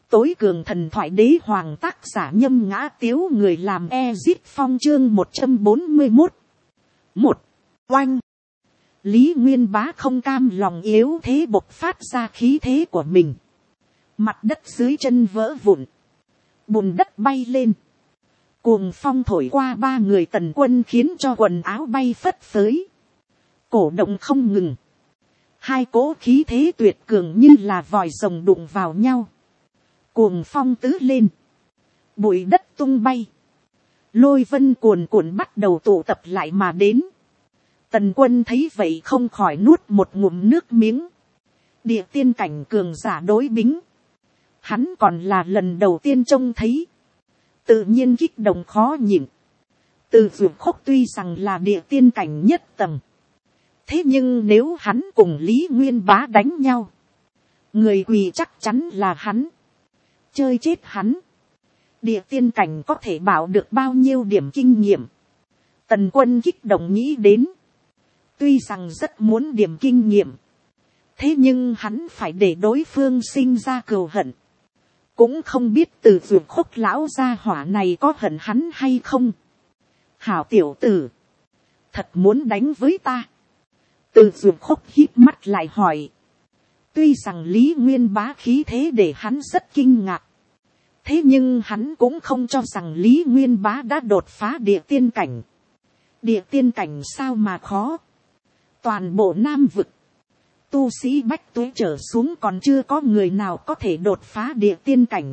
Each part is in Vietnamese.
tối cường thần thoại đế hoàng, tác giả Nhâm Ngã Tiếu, người làm Ezip Phong, chương 141. Một, oanh. Lý Nguyên Bá không cam lòng yếu thế bộc phát ra khí thế của mình. Mặt đất dưới chân vỡ vụn. Bùn đất bay lên. Cuồng phong thổi qua ba người Tần Quân khiến cho quần áo bay phất phới. Cổ động không ngừng. Hai cỗ khí thế tuyệt cường như là vòi rồng đụng vào nhau. Cuồng phong tứ lên. Bụi đất tung bay. Lôi vân cuồn cuộn bắt đầu tụ tập lại mà đến. Tần Quân thấy vậy không khỏi nuốt một ngụm nước miếng. Địa tiên cảnh cường giả đối bính. Hắn còn là lần đầu tiên trông thấy. Tự nhiên kích động khó nhịn. Từ Dược Khốc tuy rằng là địa tiên cảnh nhất tầng. Thế nhưng nếu hắn cùng Lý Nguyên Bá đánh nhau. Người quỳ chắc chắn là hắn. Chơi chết hắn. Địa tiên cảnh có thể bảo được bao nhiêu điểm kinh nghiệm. Tần Quân kích động nghĩ đến. Tuy rằng rất muốn điểm kinh nghiệm. Thế nhưng hắn phải để đối phương sinh ra cừu hận. Cũng không biết từ Dược Khốc lão gia hỏa này có hận hắn hay không. Hảo tiểu tử. Thật muốn đánh với ta. Từ Dược Khốc híp mắt lại hỏi. Tuy rằng Lý Nguyên Bá khí thế để hắn rất kinh ngạc. Thế nhưng hắn cũng không cho rằng Lý Nguyên Bá đã đột phá địa tiên cảnh. Địa tiên cảnh sao mà khó. Toàn bộ Nam vực. Tu sĩ bách tuế trở xuống còn chưa có người nào có thể đột phá địa tiên cảnh.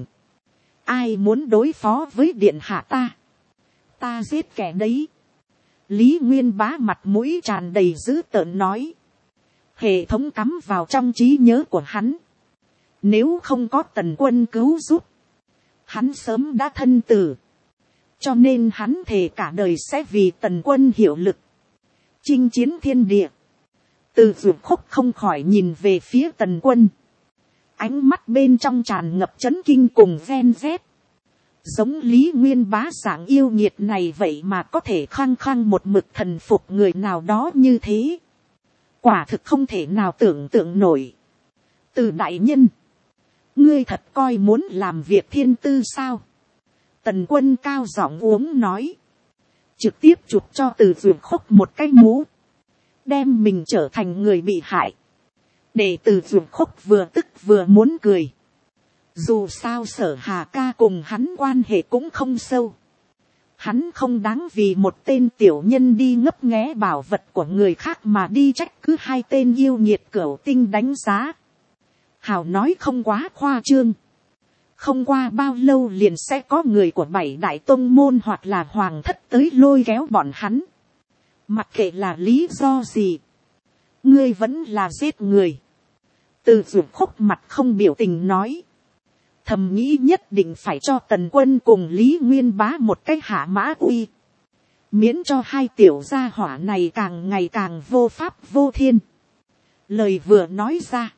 Ai muốn đối phó với điện hạ ta. Ta giết kẻ đấy. Lý Nguyên Bá mặt mũi tràn đầy dữ tợn nói. Hệ thống cắm vào trong trí nhớ của hắn. Nếu không có Tần Quân cứu giúp. Hắn sớm đã thân tử. Cho nên hắn thề cả đời sẽ vì Tần Quân hiệu lực. Chinh chiến thiên địa. Từ Dược Khốc không khỏi nhìn về phía Tần Quân. Ánh mắt bên trong tràn ngập chấn kinh cùng ven vét. Giống Lý Nguyên Bá dạng yêu nghiệt này vậy mà có thể khăng khăng một mực thần phục người nào đó như thế. Quả thực không thể nào tưởng tượng nổi. Từ đại nhân. Ngươi thật coi muốn làm việc thiên tư sao? Tần Quân cao giọng uống nói. Trực tiếp chụp cho Từ Dược Khốc một cái mũ. Đem mình trở thành người bị hại. Để Từ Dược Khốc vừa tức vừa muốn cười. Dù sao Sở Hà ca cùng hắn quan hệ cũng không sâu. Hắn không đáng vì một tên tiểu nhân đi ngấp nghé bảo vật của người khác mà đi trách cứ hai tên yêu nghiệt cửu tinh đánh giá. Hào nói không quá khoa trương. Không qua bao lâu liền sẽ có người của bảy đại tông môn hoặc là hoàng thất tới lôi kéo bọn hắn. Mặc kệ là lý do gì. Ngươi vẫn là giết người. Từ Dược Khốc mặt không biểu tình nói. Thầm nghĩ nhất định phải cho Tần Quân cùng Lý Nguyên Bá một cái hạ mã uy. Miễn cho hai tiểu gia hỏa này càng ngày càng vô pháp vô thiên. Lời vừa nói ra.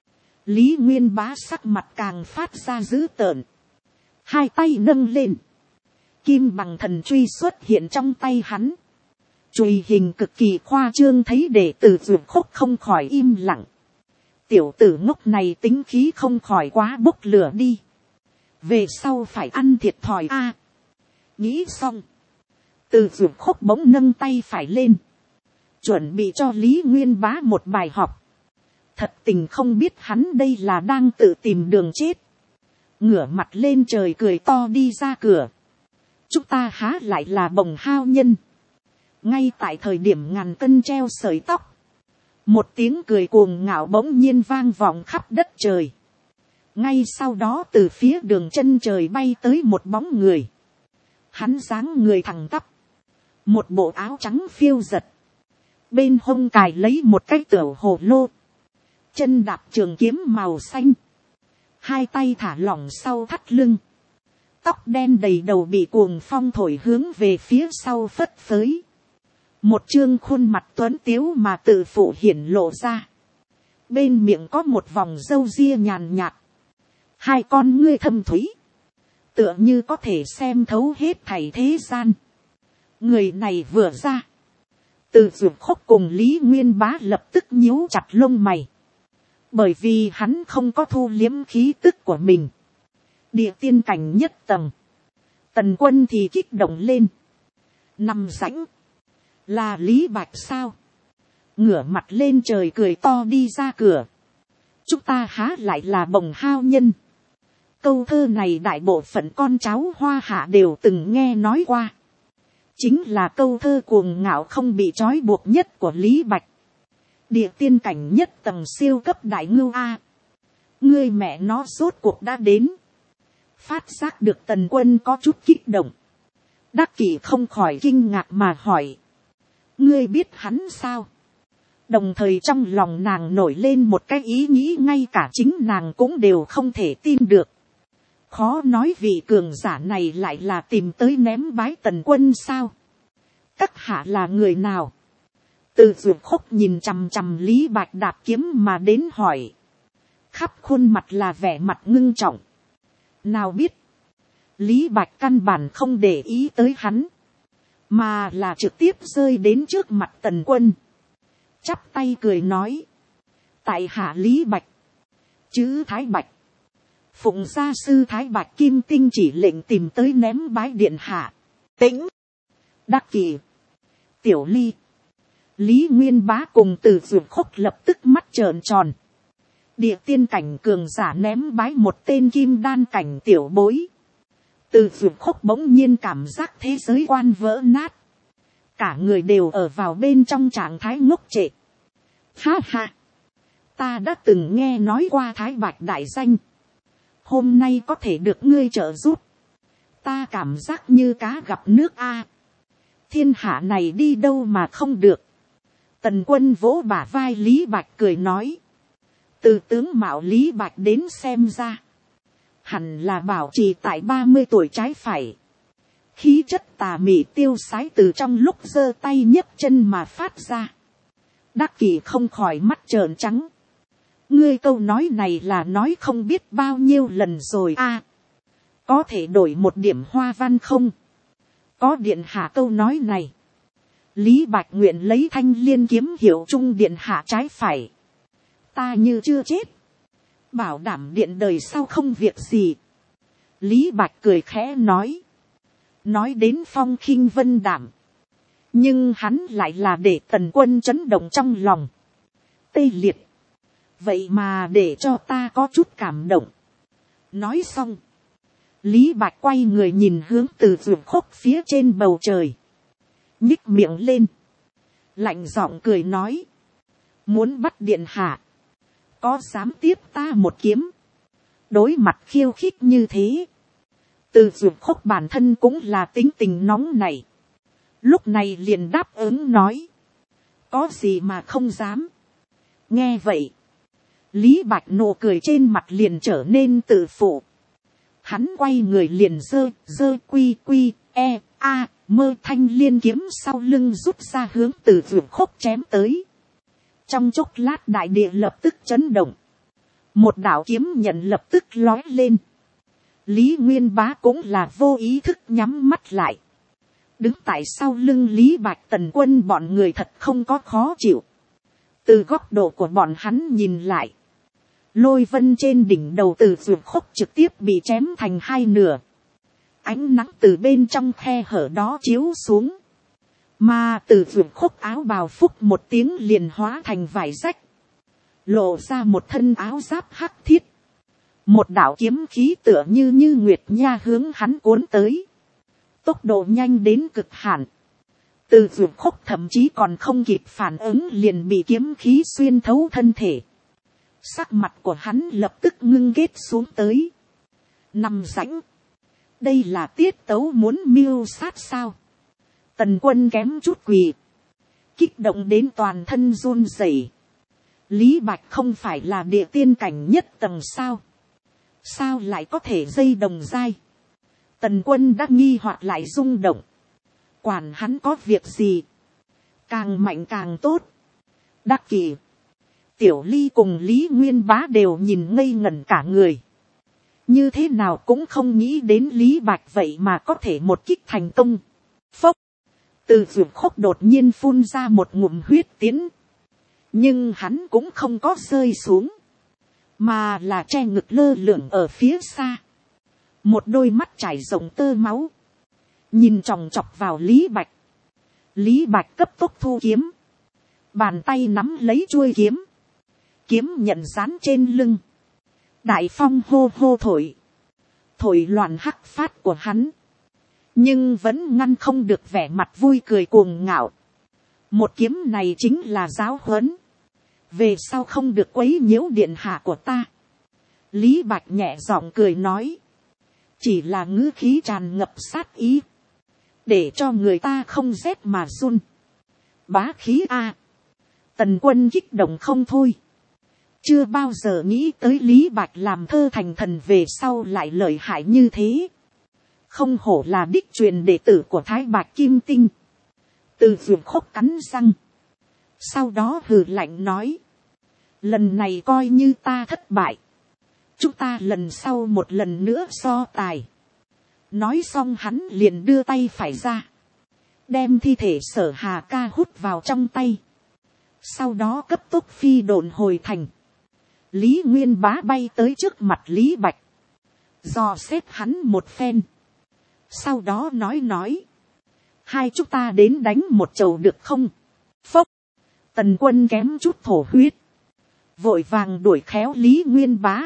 Lý Nguyên Bá sắc mặt càng phát ra dữ tợn. Hai tay nâng lên. Kim bằng thần truy xuất hiện trong tay hắn. Chùy hình cực kỳ khoa trương thấy để Từ Dược Khốc không khỏi im lặng. Tiểu tử ngốc này tính khí không khỏi quá bốc lửa đi. Về sau phải ăn thiệt thòi a. Nghĩ xong. Từ Dược Khốc bỗng nâng tay phải lên. Chuẩn bị cho Lý Nguyên Bá một bài học. Thật tình không biết hắn đây là đang tự tìm đường chết. Ngửa mặt lên trời cười to đi ra cửa. Chúng ta há lại là bồng hao nhân. Ngay tại thời điểm ngàn cân treo sợi tóc. Một tiếng cười cuồng ngạo bỗng nhiên vang vọng khắp đất trời. Ngay sau đó từ phía đường chân trời bay tới một bóng người. Hắn dáng người thẳng tắp. Một bộ áo trắng phiêu giật. Bên hông cài lấy một cái tiểu hồ lô. Chân đạp trường kiếm màu xanh. Hai tay thả lỏng sau thắt lưng. Tóc đen đầy đầu bị cuồng phong thổi hướng về phía sau phất phới. Một trương khuôn mặt tuấn tiếu mà tự phụ hiển lộ ra. Bên miệng có một vòng râu ria nhàn nhạt. Hai con ngươi thâm thúy. Tựa như có thể xem thấu hết thảy thế gian. Người này vừa ra. Từ Dược Khốc cùng Lý Nguyên Bá lập tức nhíu chặt lông mày. Bởi vì hắn không có thu liếm khí tức của mình. Địa tiên cảnh nhất tầng. Tần Quân thì kích động lên. Nằm rãnh. Là Lý Bạch sao? Ngửa mặt lên trời cười to đi ra cửa. Chúng ta há lại là bồng hao nhân. Câu thơ này đại bộ phận con cháu Hoa Hạ đều từng nghe nói qua. Chính là câu thơ cuồng ngạo không bị trói buộc nhất của Lý Bạch. Địa tiên cảnh nhất tầng siêu cấp đại ngưu A. Ngươi mẹ nó rốt cuộc đã đến. Phát giác được Tần Quân có chút kích động. Đắc Kỷ không khỏi kinh ngạc mà hỏi. Ngươi biết hắn sao? Đồng thời trong lòng nàng nổi lên một cái ý nghĩ ngay cả chính nàng cũng đều không thể tin được. Khó nói vị cường giả này lại là tìm tới ném bái Tần Quân sao? Các hạ là người nào? Từ Dược Khúc nhìn chằm chằm Lý Bạch đạp kiếm mà đến hỏi. Khắp khuôn mặt là vẻ mặt ngưng trọng. Nào biết. Lý Bạch căn bản không để ý tới hắn. Mà là trực tiếp rơi đến trước mặt Tần Quân. Chắp tay cười nói. Tại hạ Lý Bạch. Chữ Thái Bạch. Phụng gia sư Thái Bạch Kim Tinh chỉ lệnh tìm tới ném bái điện hạ. Tĩnh. Đắc Kỷ. Tiểu Ly. Lý Nguyên Bá cùng Từ Dược Khúc lập tức mắt trợn tròn. Địa tiên cảnh cường giả ném bái một tên kim đan cảnh tiểu bối. Từ Dược Khúc bỗng nhiên cảm giác thế giới quan vỡ nát. Cả người đều ở vào bên trong trạng thái ngốc trệ. Ha ha. Ta đã từng nghe nói qua Thái Bạch đại danh. Hôm nay có thể được ngươi trợ giúp. Ta cảm giác như cá gặp nước a. Thiên hạ này đi đâu mà không được. Tần Quân vỗ bả vai Lý Bạch cười nói. Từ tướng mạo Lý Bạch đến xem ra. Hẳn là bảo trì tại 30 tuổi trái phải. Khí chất tà mị tiêu sái từ trong lúc giơ tay nhấc chân mà phát ra. Đắc Kỷ không khỏi mắt trợn trắng. Ngươi câu nói này là nói không biết bao nhiêu lần rồi a. Có thể đổi một điểm hoa văn không? Có điện hạ câu nói này. Lý Bạch nguyện lấy thanh liên kiếm hiệu trung điện hạ trái phải. Ta như chưa chết. Bảo đảm điện đời sau không việc gì. Lý Bạch cười khẽ nói. Nói đến phong khinh vân đảm. Nhưng hắn lại là để Tần Quân chấn động trong lòng. Tê liệt. Vậy mà để cho ta có chút cảm động. Nói xong. Lý Bạch quay người nhìn hướng Từ Dược Khúc phía trên bầu trời. Nhích miệng lên. Lạnh giọng cười nói. Muốn bắt điện hạ. Có dám tiếp ta một kiếm. Đối mặt khiêu khích như thế. Từ Dược Khúc bản thân cũng là tính tình nóng này. Lúc này liền đáp ứng nói. Có gì mà không dám. Nghe vậy. Lý Bạch nụ cười trên mặt liền trở nên tự phụ. Hắn quay người liền giơ quy mơ thanh liên kiếm sau lưng rút ra hướng Từ Dược Khúc chém tới. Trong chốc lát đại địa lập tức chấn động. Một đạo kiếm nhận lập tức lói lên. Lý Nguyên Bá cũng là vô ý thức nhắm mắt lại. Đứng tại sau lưng Lý Bạch Tần Quân bọn người thật không có khó chịu. Từ góc độ của bọn hắn nhìn lại. Lôi vân trên đỉnh đầu Từ Dược Khúc trực tiếp bị chém thành hai nửa. Ánh nắng từ bên trong khe hở đó chiếu xuống. Mà Từ Dược Khúc áo bào phúc một tiếng liền hóa thành vải rách. Lộ ra một thân áo giáp hắc thiết. Một đạo kiếm khí tựa như nguyệt nha hướng hắn cuốn tới. Tốc độ nhanh đến cực hạn. Từ Dược Khúc thậm chí còn không kịp phản ứng liền bị kiếm khí xuyên thấu thân thể. Sắc mặt của hắn lập tức ngưng ghét xuống tới. Nằm rãnh. Đây là tiết tấu muốn mưu sát sao? Tần Quân kém chút quỳ. Kích động đến toàn thân run rẩy. Lý Bạch không phải là địa tiên cảnh nhất tầng sao? Sao lại có thể dây đồng dai? Tần Quân đã nghi hoặc lại rung động. Quản hắn có việc gì? Càng mạnh càng tốt. Đắc Kỷ. Tiểu Ly cùng Lý Nguyên Bá đều nhìn ngây ngẩn cả người. Như thế nào cũng không nghĩ đến Lý Bạch vậy mà có thể một kích thành công. Phốc. Từ Dược Khúc đột nhiên phun ra một ngụm huyết tiến. Nhưng hắn cũng không có rơi xuống. Mà là che ngực lơ lửng ở phía xa. một đôi mắt trải rộng tơ máu, nhìn chòng chọc vào Lý Bạch. Lý Bạch cấp tốc thu kiếm, bàn tay nắm lấy chuôi kiếm, kiếm nhận dán trên lưng, đại phong hô hô thổi, thổi loạn hắc phát của hắn, nhưng vẫn ngăn không được vẻ mặt vui cười cuồng ngạo. Một kiếm này chính là giáo huấn, về sau không được quấy nhiễu điện hạ của ta. Lý Bạch nhẹ giọng cười nói, chỉ là ngữ khí tràn ngập sát ý, để cho người ta không rét mà run. Bá khí a. Tần Quân kích động không thôi, chưa bao giờ nghĩ tới Lý Bạch làm thơ thành thần về sau lại lợi hại như thế. Không hổ là đích truyền đệ tử của Thái Bạch Kim Tinh. Từ Dược Khốc cắn răng, sau đó hừ lạnh nói, lần này coi như ta thất bại, chúng ta lần sau một lần nữa so tài. Nói xong hắn liền đưa tay phải ra, đem thi thể Sở Hà Ca hút vào trong tay, sau đó cấp tốc phi độn hồi thành. Lý Nguyên Bá bay tới trước mặt Lý Bạch, dò xét hắn một phen, sau đó nói, hai chúng ta đến đánh một chầu được không? Phốc, Tần Quân kém chút thổ huyết, vội vàng đuổi khéo Lý Nguyên Bá.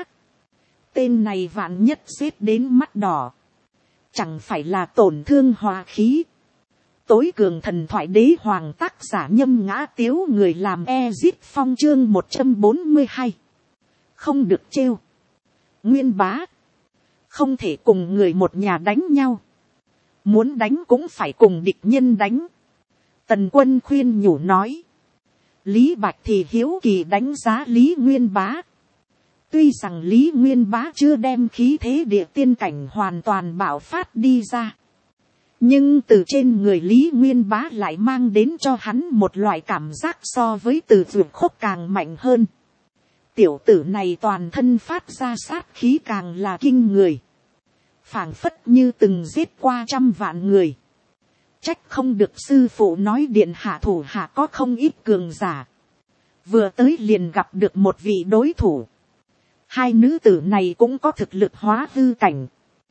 Tên này vạn nhất giết đến mắt đỏ, chẳng phải là tổn thương hòa khí. Tối cường thần thoại đế hoàng, tác giả Nhâm Ngã Tiếu, người làm Ezit Phong, chương 142. Không được trêu. Nguyên Bá, không thể cùng người một nhà đánh nhau, muốn đánh cũng phải cùng địch nhân đánh. Tần Quân khuyên nhủ nói. Lý Bạch thì hiếu kỳ đánh giá Lý Nguyên Bá. Tuy rằng Lý Nguyên Bá chưa đem khí thế địa tiên cảnh hoàn toàn bạo phát đi ra, nhưng từ trên người Lý Nguyên Bá lại mang đến cho hắn một loại cảm giác so với từ Dược Khốc càng mạnh hơn. Tiểu tử này toàn thân phát ra sát khí càng là kinh người, phảng phất như từng giết qua 100 vạn người. Trách không được sư phụ nói điện hạ thủ hạ có không ít cường giả, vừa tới liền gặp được một vị đối thủ. Hai nữ tử này cũng có thực lực hóa hư cảnh,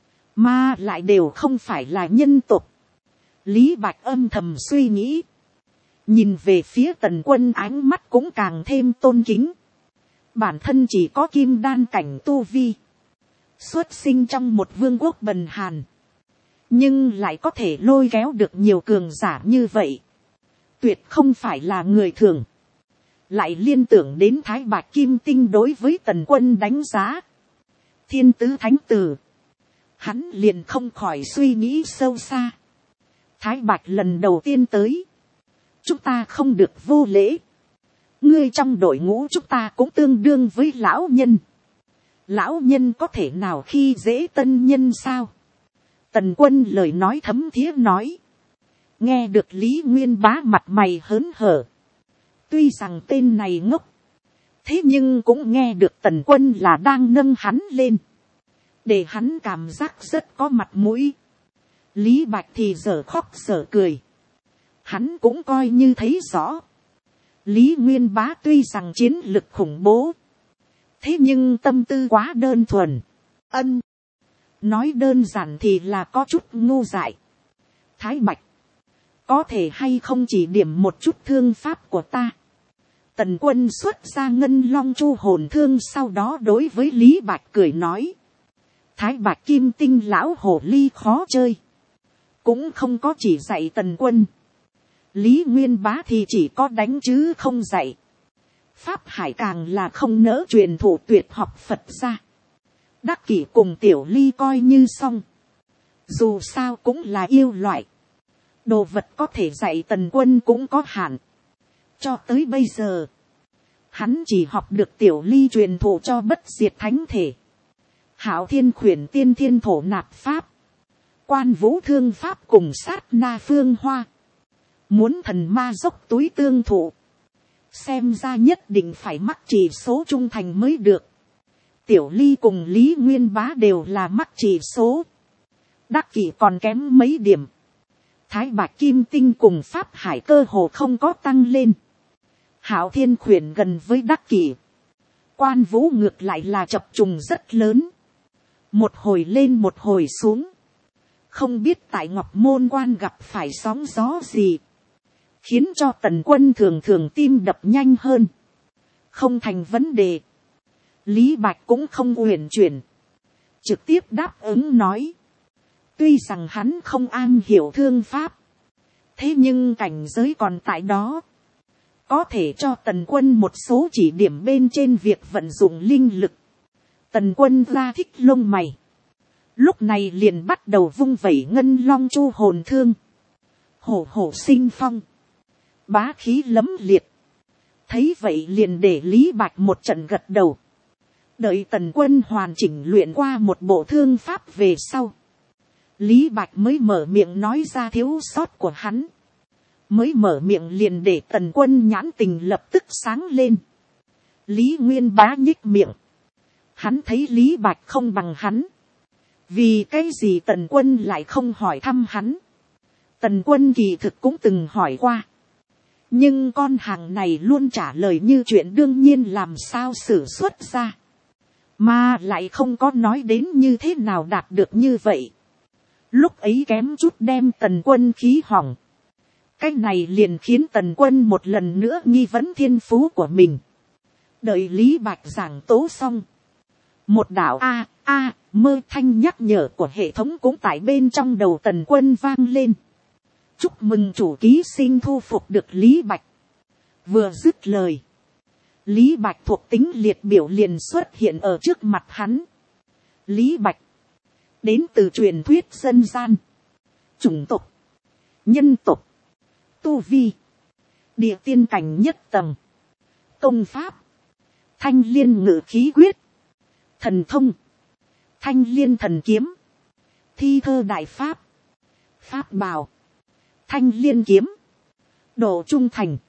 mà lại đều không phải là nhân tộc. Lý Bạch âm thầm suy nghĩ, nhìn về phía Tần Quân ánh mắt cũng càng thêm tôn kính. Bản thân chỉ có kim đan cảnh tu vi, xuất sinh trong một vương quốc bần hàn, nhưng lại có thể lôi kéo được nhiều cường giả như vậy, tuyệt không phải là người thường. Lại liên tưởng đến Thái Bạch Kim Tinh đối với Tần Quân đánh giá thiên tứ thánh tử, hắn liền không khỏi suy nghĩ sâu xa. Thái Bạch lần đầu tiên tới, chúng ta không được vô lễ. Ngươi trong đội ngũ chúng ta cũng tương đương với lão nhân, lão nhân có thể nào khi dễ tân nhân sao? Tần Quân lời nói thấm thía nói. Nghe được Lý Nguyên Bá mặt mày hớn hở, tuy rằng tên này ngốc, thế nhưng cũng nghe được Tần Quân là đang nâng hắn lên, để hắn cảm giác rất có mặt mũi. Lý Bạch thì dở khóc dở cười, hắn cũng coi như thấy rõ. Lý Nguyên Bá tuy rằng chiến lực khủng bố, thế nhưng tâm tư quá đơn thuần. Nói đơn giản thì là có chút ngu dại. Thái Bạch, có thể hay không chỉ điểm một chút thương pháp của ta? Tần Quân xuất ra ngân long chu hồn thương, sau đó đối với Lý Bạch cười nói. Thái Bạch Kim Tinh lão hồ ly khó chơi, cũng không có chỉ dạy Tần Quân. Lý Nguyên Bá thì chỉ có đánh chứ không dạy. Pháp Hải càng là không nỡ truyền thụ tuyệt học Phật ra. Đắc Kỷ cùng Tiểu Ly coi như xong, dù sao cũng là yêu loại, đồ vật có thể dạy Tần Quân cũng có hạn. Cho tới bây giờ, hắn chỉ học được Tiểu Ly truyền thụ cho Bất Diệt Thánh Thể, Hạo Thiên Khuyển Tiên Thiên Thổ Nạp Pháp, Quan Vũ Thương Pháp cùng Sát Na Phương Hoa. Muốn thần ma dốc túi tương thụ, xem ra nhất định phải mắc chỉ số trung thành mới được. Tiểu Ly cùng Lý Nguyên Bá đều là mắc chỉ số, Đắc Kỷ còn kém mấy điểm. Thái Bạch Kim Tinh cùng Pháp Hải cơ hồ không có tăng lên. Hạo Thiên Khuyển gần với Đắc Kỷ, Quan Vũ ngược lại là chập trùng rất lớn. một hồi lên một hồi xuống, không biết tại Ngọc Môn Quan gặp phải sóng gió gì, khiến cho Tần Quân thường thường tim đập nhanh hơn. Không thành vấn đề. Lý Bạch cũng không uyển chuyển, trực tiếp đáp ứng nói. Tuy rằng hắn không am hiểu thương pháp, thế nhưng cảnh giới còn tại đó, có thể cho Tần Quân một số chỉ điểm bên trên việc vận dụng linh lực. Tần Quân ra thích lông mày, lúc này liền bắt đầu vung vẩy ngân long chu hồn thương. Hổ hổ sinh phong, bá khí lấm liệt. Thấy vậy liền để Lý Bạch một trận gật đầu. Đợi Tần Quân hoàn chỉnh luyện qua một bộ thương pháp về sau, Lý Bạch mới mở miệng nói ra thiếu sót của hắn. Mới mở miệng liền để Tần Quân nhãn tình lập tức sáng lên. Lý Nguyên Bá nhích miệng. Hắn thấy Lý Bạch không bằng hắn. Vì cái gì Tần Quân lại không hỏi thăm hắn? Tần Quân kỳ thực cũng từng hỏi qua. Nhưng con hàng này luôn trả lời như chuyện đương nhiên, làm sao xử xuất ra. Mà lại không có nói đến như thế nào đạt được như vậy. Lúc ấy kém chút đem Tần Quân khí hỏng. Cái này liền khiến Tần Quân một lần nữa nghi vấn thiên phú của mình. Đợi Lý Bạch giảng tố xong, một đạo mơ thanh nhắc nhở của hệ thống cũng tại bên trong đầu Tần Quân vang lên. Chúc mừng chủ ký sinh thu phục được Lý Bạch. Vừa dứt lời, Lý Bạch thuộc tính liệt biểu liền xuất hiện ở trước mặt hắn. Lý Bạch, đến từ truyền thuyết dân gian, chủng tộc, nhân tộc, tu vi, địa tiên cảnh nhất tầng, công pháp, thanh liên ngự khí quyết, thần thông, thanh liên thần kiếm, thi thơ đại pháp, pháp bào, thanh liên kiếm, độ trung thành,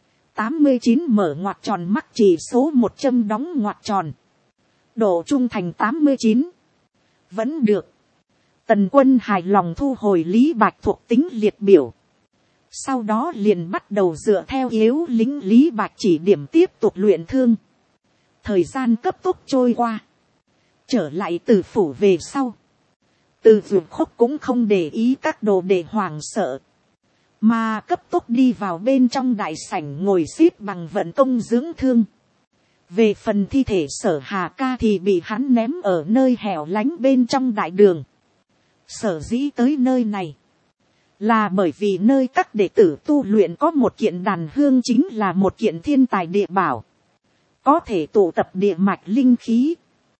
89 mở ngoặc tròn mắc chỉ số 100 đóng ngoặc tròn, độ trung thành 89, vẫn được. Tần Quân hài lòng thu hồi Lý Bạch thuộc tính liệt biểu. Sau đó liền bắt đầu dựa theo yếu lính Lý Bạch chỉ điểm tiếp tục luyện thương. Thời gian cấp tốc trôi qua. Trở lại Từ phủ về sau, Từ Dược Khúc cũng không để ý các đồ đệ hoảng sợ, mà cấp tốc đi vào bên trong đại sảnh ngồi xếp bằng vận công dưỡng thương. Về phần thi thể Sở Hà Ca thì bị hắn ném ở nơi hẻo lánh bên trong đại đường. Sở dĩ tới nơi này, là bởi vì nơi các đệ tử tu luyện có một kiện đàn hương, chính là một kiện thiên tài địa bảo, có thể tụ tập địa mạch linh khí.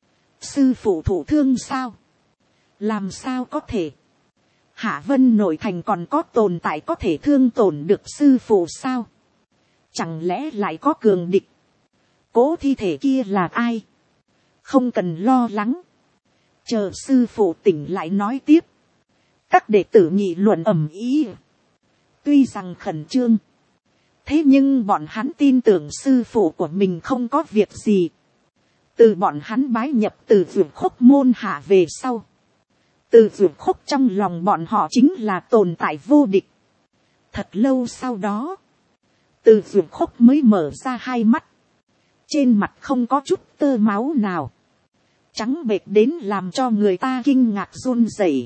Sư phụ thụ thương sao? Làm sao có thể? Hạ Vân nội thành còn có tồn tại có thể thương tổn được sư phụ sao? Chẳng lẽ lại có cường địch? Cố thi thể kia là ai? Không cần lo lắng, chờ sư phụ tỉnh lại nói tiếp. Các đệ tử nghị luận ầm ĩ. Tuy rằng khẩn trương, thế nhưng bọn hắn tin tưởng sư phụ của mình không có việc gì. Từ bọn hắn bái nhập Từ Dược Khúc môn hạ về sau, Từ Dược Khúc trong lòng bọn họ chính là tồn tại vô địch. Thật lâu sau đó, Từ Dược Khúc mới mở ra hai mắt. Trên mặt không có chút tơ máu nào, trắng bệch đến làm cho người ta kinh ngạc run rẩy.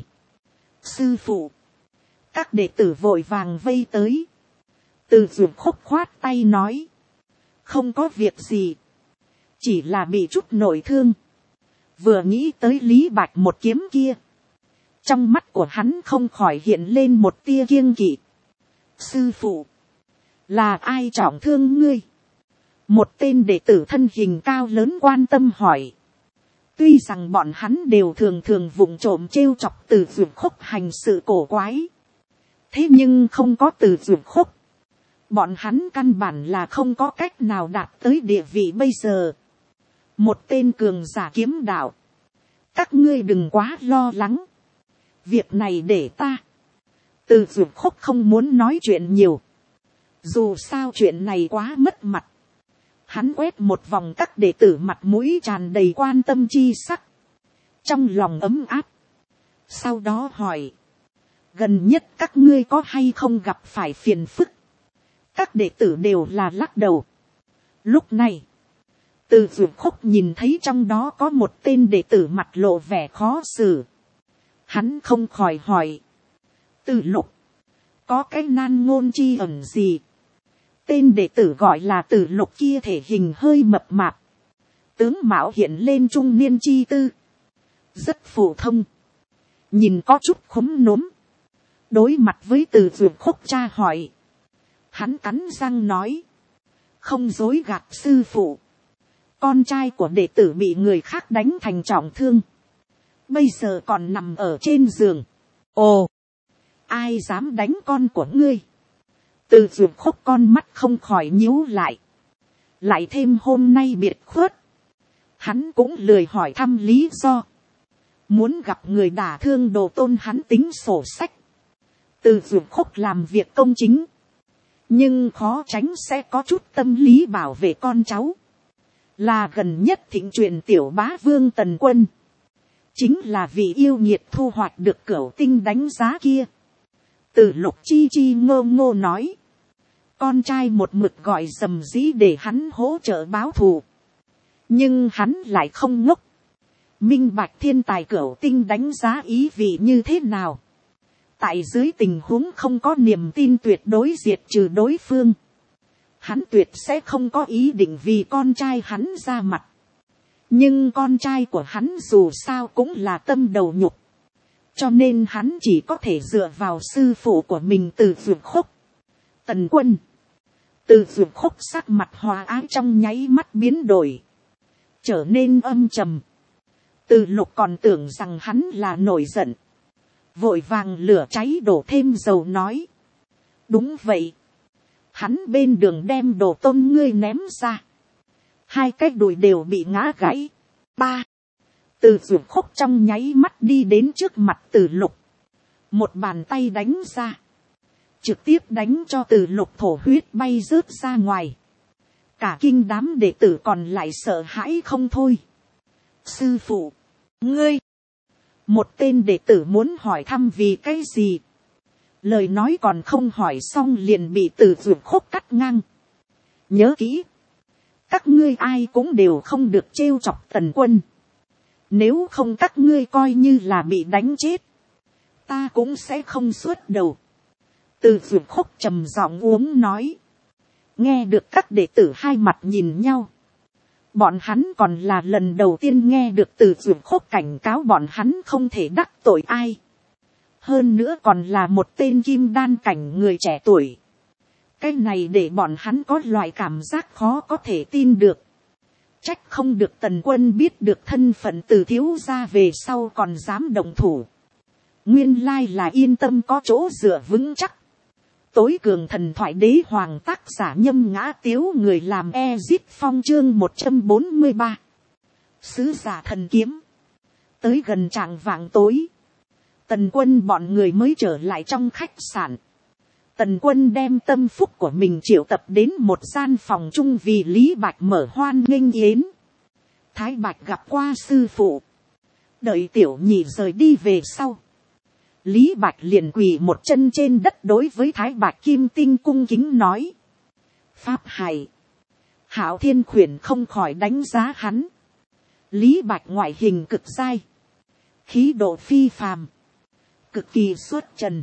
Sư phụ, các đệ tử vội vàng vây tới. Từ Dược Khúc khoát tay nói, không có việc gì, chỉ là bị chút nội thương. Vừa nghĩ tới Lý Bạch một kiếm kia, trong mắt của hắn không khỏi hiện lên một tia kiêng kỵ. Sư phụ, là ai trọng thương ngươi? Một tên đệ tử thân hình cao lớn quan tâm hỏi. Tuy rằng bọn hắn đều thường thường vụng trộm trêu chọc Từ Dược Khúc hành sự cổ quái, thế nhưng không có Từ Dược Khúc, bọn hắn căn bản là không có cách nào đạt tới địa vị bây giờ. Một tên cường giả kiếm đạo. Các ngươi đừng quá lo lắng, việc này để ta. Từ Dược Khúc không muốn nói chuyện nhiều, dù sao chuyện này quá mất mặt. Hắn quét một vòng các đệ tử mặt mũi tràn đầy quan tâm chi sắc, trong lòng ấm áp. Sau đó hỏi, gần nhất các ngươi có hay không gặp phải phiền phức? Các đệ tử đều là lắc đầu. Lúc này, Từ Dược Khúc nhìn thấy trong đó có một tên đệ tử mặt lộ vẻ khó xử. Hắn không khỏi hỏi. Từ Lục, có cái nan ngôn chi ẩn gì? Tên đệ tử gọi là Từ Lục kia thể hình hơi mập mạp. Tướng mạo hiện lên trung niên chi tư. Rất phổ thông. Nhìn có chút khúm núm. Đối mặt với Từ Dược Khúc tra hỏi. Hắn cắn răng nói. Không dối gạt sư phụ. Con trai của đệ tử bị người khác đánh thành trọng thương. Bây giờ còn nằm ở trên giường. Ồ! Ai dám đánh con của ngươi? Từ Dược Khúc con mắt không khỏi nhíu lại. Lại thêm hôm nay biệt khuất. Hắn cũng lười hỏi thăm lý do. Muốn gặp người đả thương đồ tôn hắn tính sổ sách. Từ Dược Khúc làm việc công chính. Nhưng khó tránh sẽ có chút tâm lý bảo vệ con cháu. Là gần nhất thịnh truyền tiểu bá vương Tần Quân. Chính là vì yêu nghiệt thu hoạch được cửu tinh đánh giá kia. Từ Lục chi chi ngô ngô nói. Con trai một mực gọi dầm dĩ để hắn hỗ trợ báo thù. Nhưng hắn lại không ngốc. Minh bạch thiên tài cửu tinh đánh giá ý vị như thế nào. Tại dưới tình huống không có niềm tin tuyệt đối diệt trừ đối phương. Hắn tuyệt sẽ không có ý định vì con trai hắn ra mặt. Nhưng con trai của hắn dù sao cũng là tâm đầu nhục. Cho nên hắn chỉ có thể dựa vào sư phụ của mình Từ Dược Khúc. Tần Quân. Từ Dược Khúc sắc mặt hòa ái trong nháy mắt biến đổi. Trở nên âm trầm. Từ Lục còn tưởng rằng hắn là nổi giận. Vội vàng lửa cháy đổ thêm dầu nói. Đúng vậy. Hắn bên đường đem đồ tôn ngươi ném ra. Hai cái đùi đều bị ngã gãy. Ba. Từ Dược Khúc trong nháy mắt đi đến trước mặt Từ Lục. Một bàn tay đánh ra. Trực tiếp đánh cho Từ Lục thổ huyết bay rớt ra ngoài. Cả kinh đám đệ tử còn lại sợ hãi không thôi. Sư phụ. Ngươi. Một tên đệ tử muốn hỏi thăm vì cái gì. Lời nói còn không hỏi xong liền bị Từ Dược Khúc cắt ngang. Nhớ kỹ. Các ngươi ai cũng đều không được trêu chọc Tần Quân. Nếu không các ngươi coi như là bị đánh chết. Ta cũng sẽ không xuất đầu. Từ Dược Khúc trầm giọng uống nói. Nghe được các đệ tử hai mặt nhìn nhau. Bọn hắn còn là lần đầu tiên nghe được Từ Dược Khúc cảnh cáo bọn hắn không thể đắc tội ai. Hơn nữa còn là một tên kim đan cảnh người trẻ tuổi. Cái này để bọn hắn có loại cảm giác khó có thể tin được. Trách không được Tần Quân biết được thân phận Từ thiếu gia về sau còn dám động thủ. Nguyên lai là yên tâm có chỗ dựa vững chắc. Tối cường thần thoại đế hoàng tác giả Nhâm Ngã Tiếu, người làm Ezit Phong chương 143. Sứ giả thần kiếm. Tới gần chạng vạng tối. Tần Quân bọn người mới trở lại trong khách sạn. Tần Quân đem tâm phúc của mình triệu tập đến một gian phòng chung vì Lý Bạch mở hoan nghênh yến. Thái Bạch gặp qua sư phụ. Đợi tiểu nhị rời đi về sau. Lý Bạch liền quỳ một chân trên đất đối với Thái Bạch Kim Tinh cung kính nói. Pháp hài. Hạo Thiên Khuyển không khỏi đánh giá hắn. Lý Bạch ngoại hình cực dai. Khí độ phi phàm. Cực kỳ xuất trần.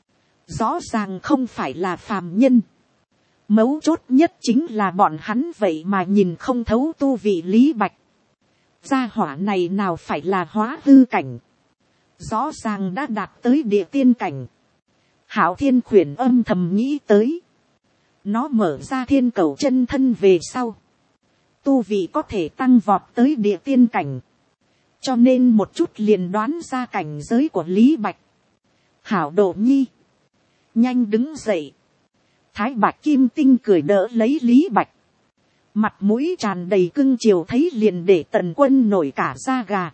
Rõ ràng không phải là phàm nhân. Mấu chốt nhất chính là bọn hắn vậy mà nhìn không thấu tu vị Lý Bạch. Gia hỏa này nào phải là hóa hư cảnh. Rõ ràng đã đạt tới địa tiên cảnh. Hạo Thiên Khuyển âm thầm nghĩ tới. Nó mở ra thiên cầu chân thân về sau. Tu vị có thể tăng vọt tới địa tiên cảnh. Cho nên một chút liền đoán ra cảnh giới của Lý Bạch. Hảo Độ Nhi. Nhanh đứng dậy. Thái Bạch Kim Tinh cười đỡ lấy Lý Bạch. Mặt mũi tràn đầy cưng chiều thấy liền để Tần Quân nổi cả da gà.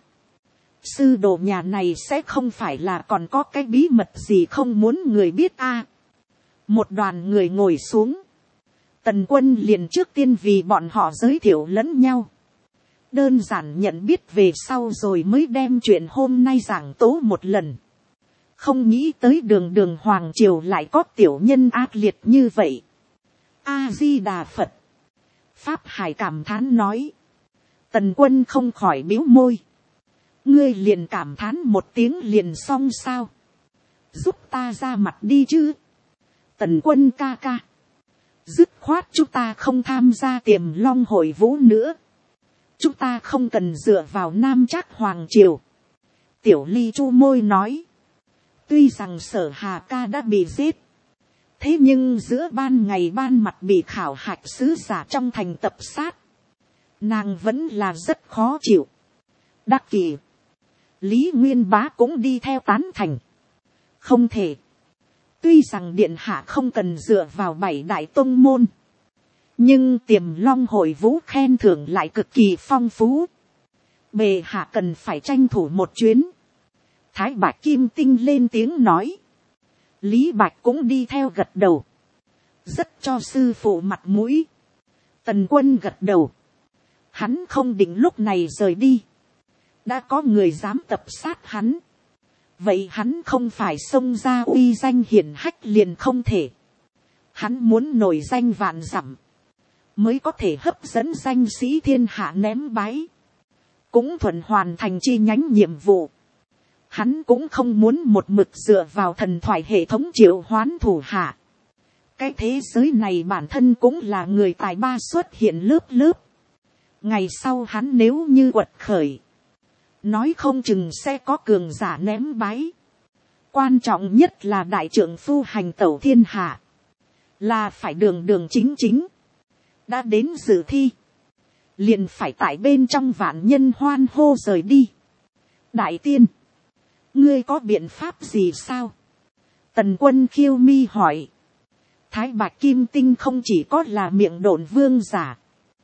Sư đồ nhà này sẽ không phải là còn có cái bí mật gì không muốn người biết a? Một đoàn người ngồi xuống. Tần Quân liền trước tiên vì bọn họ giới thiệu lẫn nhau. Đơn giản nhận biết về sau rồi mới đem chuyện hôm nay giảng tố một lần. Không nghĩ tới đường đường hoàng triều lại có tiểu nhân ác liệt như vậy. A Di Đà Phật. Pháp Hải cảm thán nói. Tần Quân không khỏi bĩu môi. Ngươi liền cảm thán một tiếng liền xong sao? Giúp ta ra mặt đi chứ. Tần Quân ca ca. Dứt khoát chúng ta không tham gia Tiềm Long hội vũ nữa. Chúng ta không cần dựa vào Nam Trác Hoàng triều. Tiểu Ly chu môi nói. Tuy rằng Sở Hà ca đã bị giết. Thế nhưng giữa ban ngày ban mặt bị khảo hạch sứ giả trong thành tập sát. Nàng vẫn là rất khó chịu. Đắc Kỷ. Lý Nguyên Bá cũng đi theo tán thành. Không thể. Tuy rằng điện hạ không cần dựa vào 7 đại tông môn. Nhưng Tiềm Long hội vũ khen thưởng lại cực kỳ phong phú. Bệ hạ cần phải tranh thủ một chuyến. Thái Bạch Kim Tinh lên tiếng nói. Lý Bạch cũng đi theo gật đầu. Rất cho sư phụ mặt mũi. Tần Quân gật đầu. Hắn không định lúc này rời đi. Đã có người dám tập sát hắn. Vậy hắn không phải xông ra uy danh hiển hách liền không thể. Hắn muốn nổi danh vạn dặm. Mới có thể hấp dẫn danh sĩ thiên hạ ném bái. Cũng thuận hoàn thành chi nhánh nhiệm vụ. Hắn cũng không muốn một mực dựa vào thần thoại hệ thống triệu hoán thủ hạ. Cái thế giới này bản thân cũng là người tài ba xuất hiện lớp lớp. Ngày sau hắn nếu như quật khởi. Nói không chừng sẽ có cường giả ném bái. Quan trọng nhất là đại trượng phu hành tẩu thiên hạ. Là phải đường đường chính chính. Đã đến dự thi. Liền phải tại bên trong vạn nhân hoan hô rời đi. Đại tiên. Ngươi có biện pháp gì sao? Tần Quân khiêu mi hỏi. Thái Bạch Kim Tinh không chỉ có là miệng độn vương giả.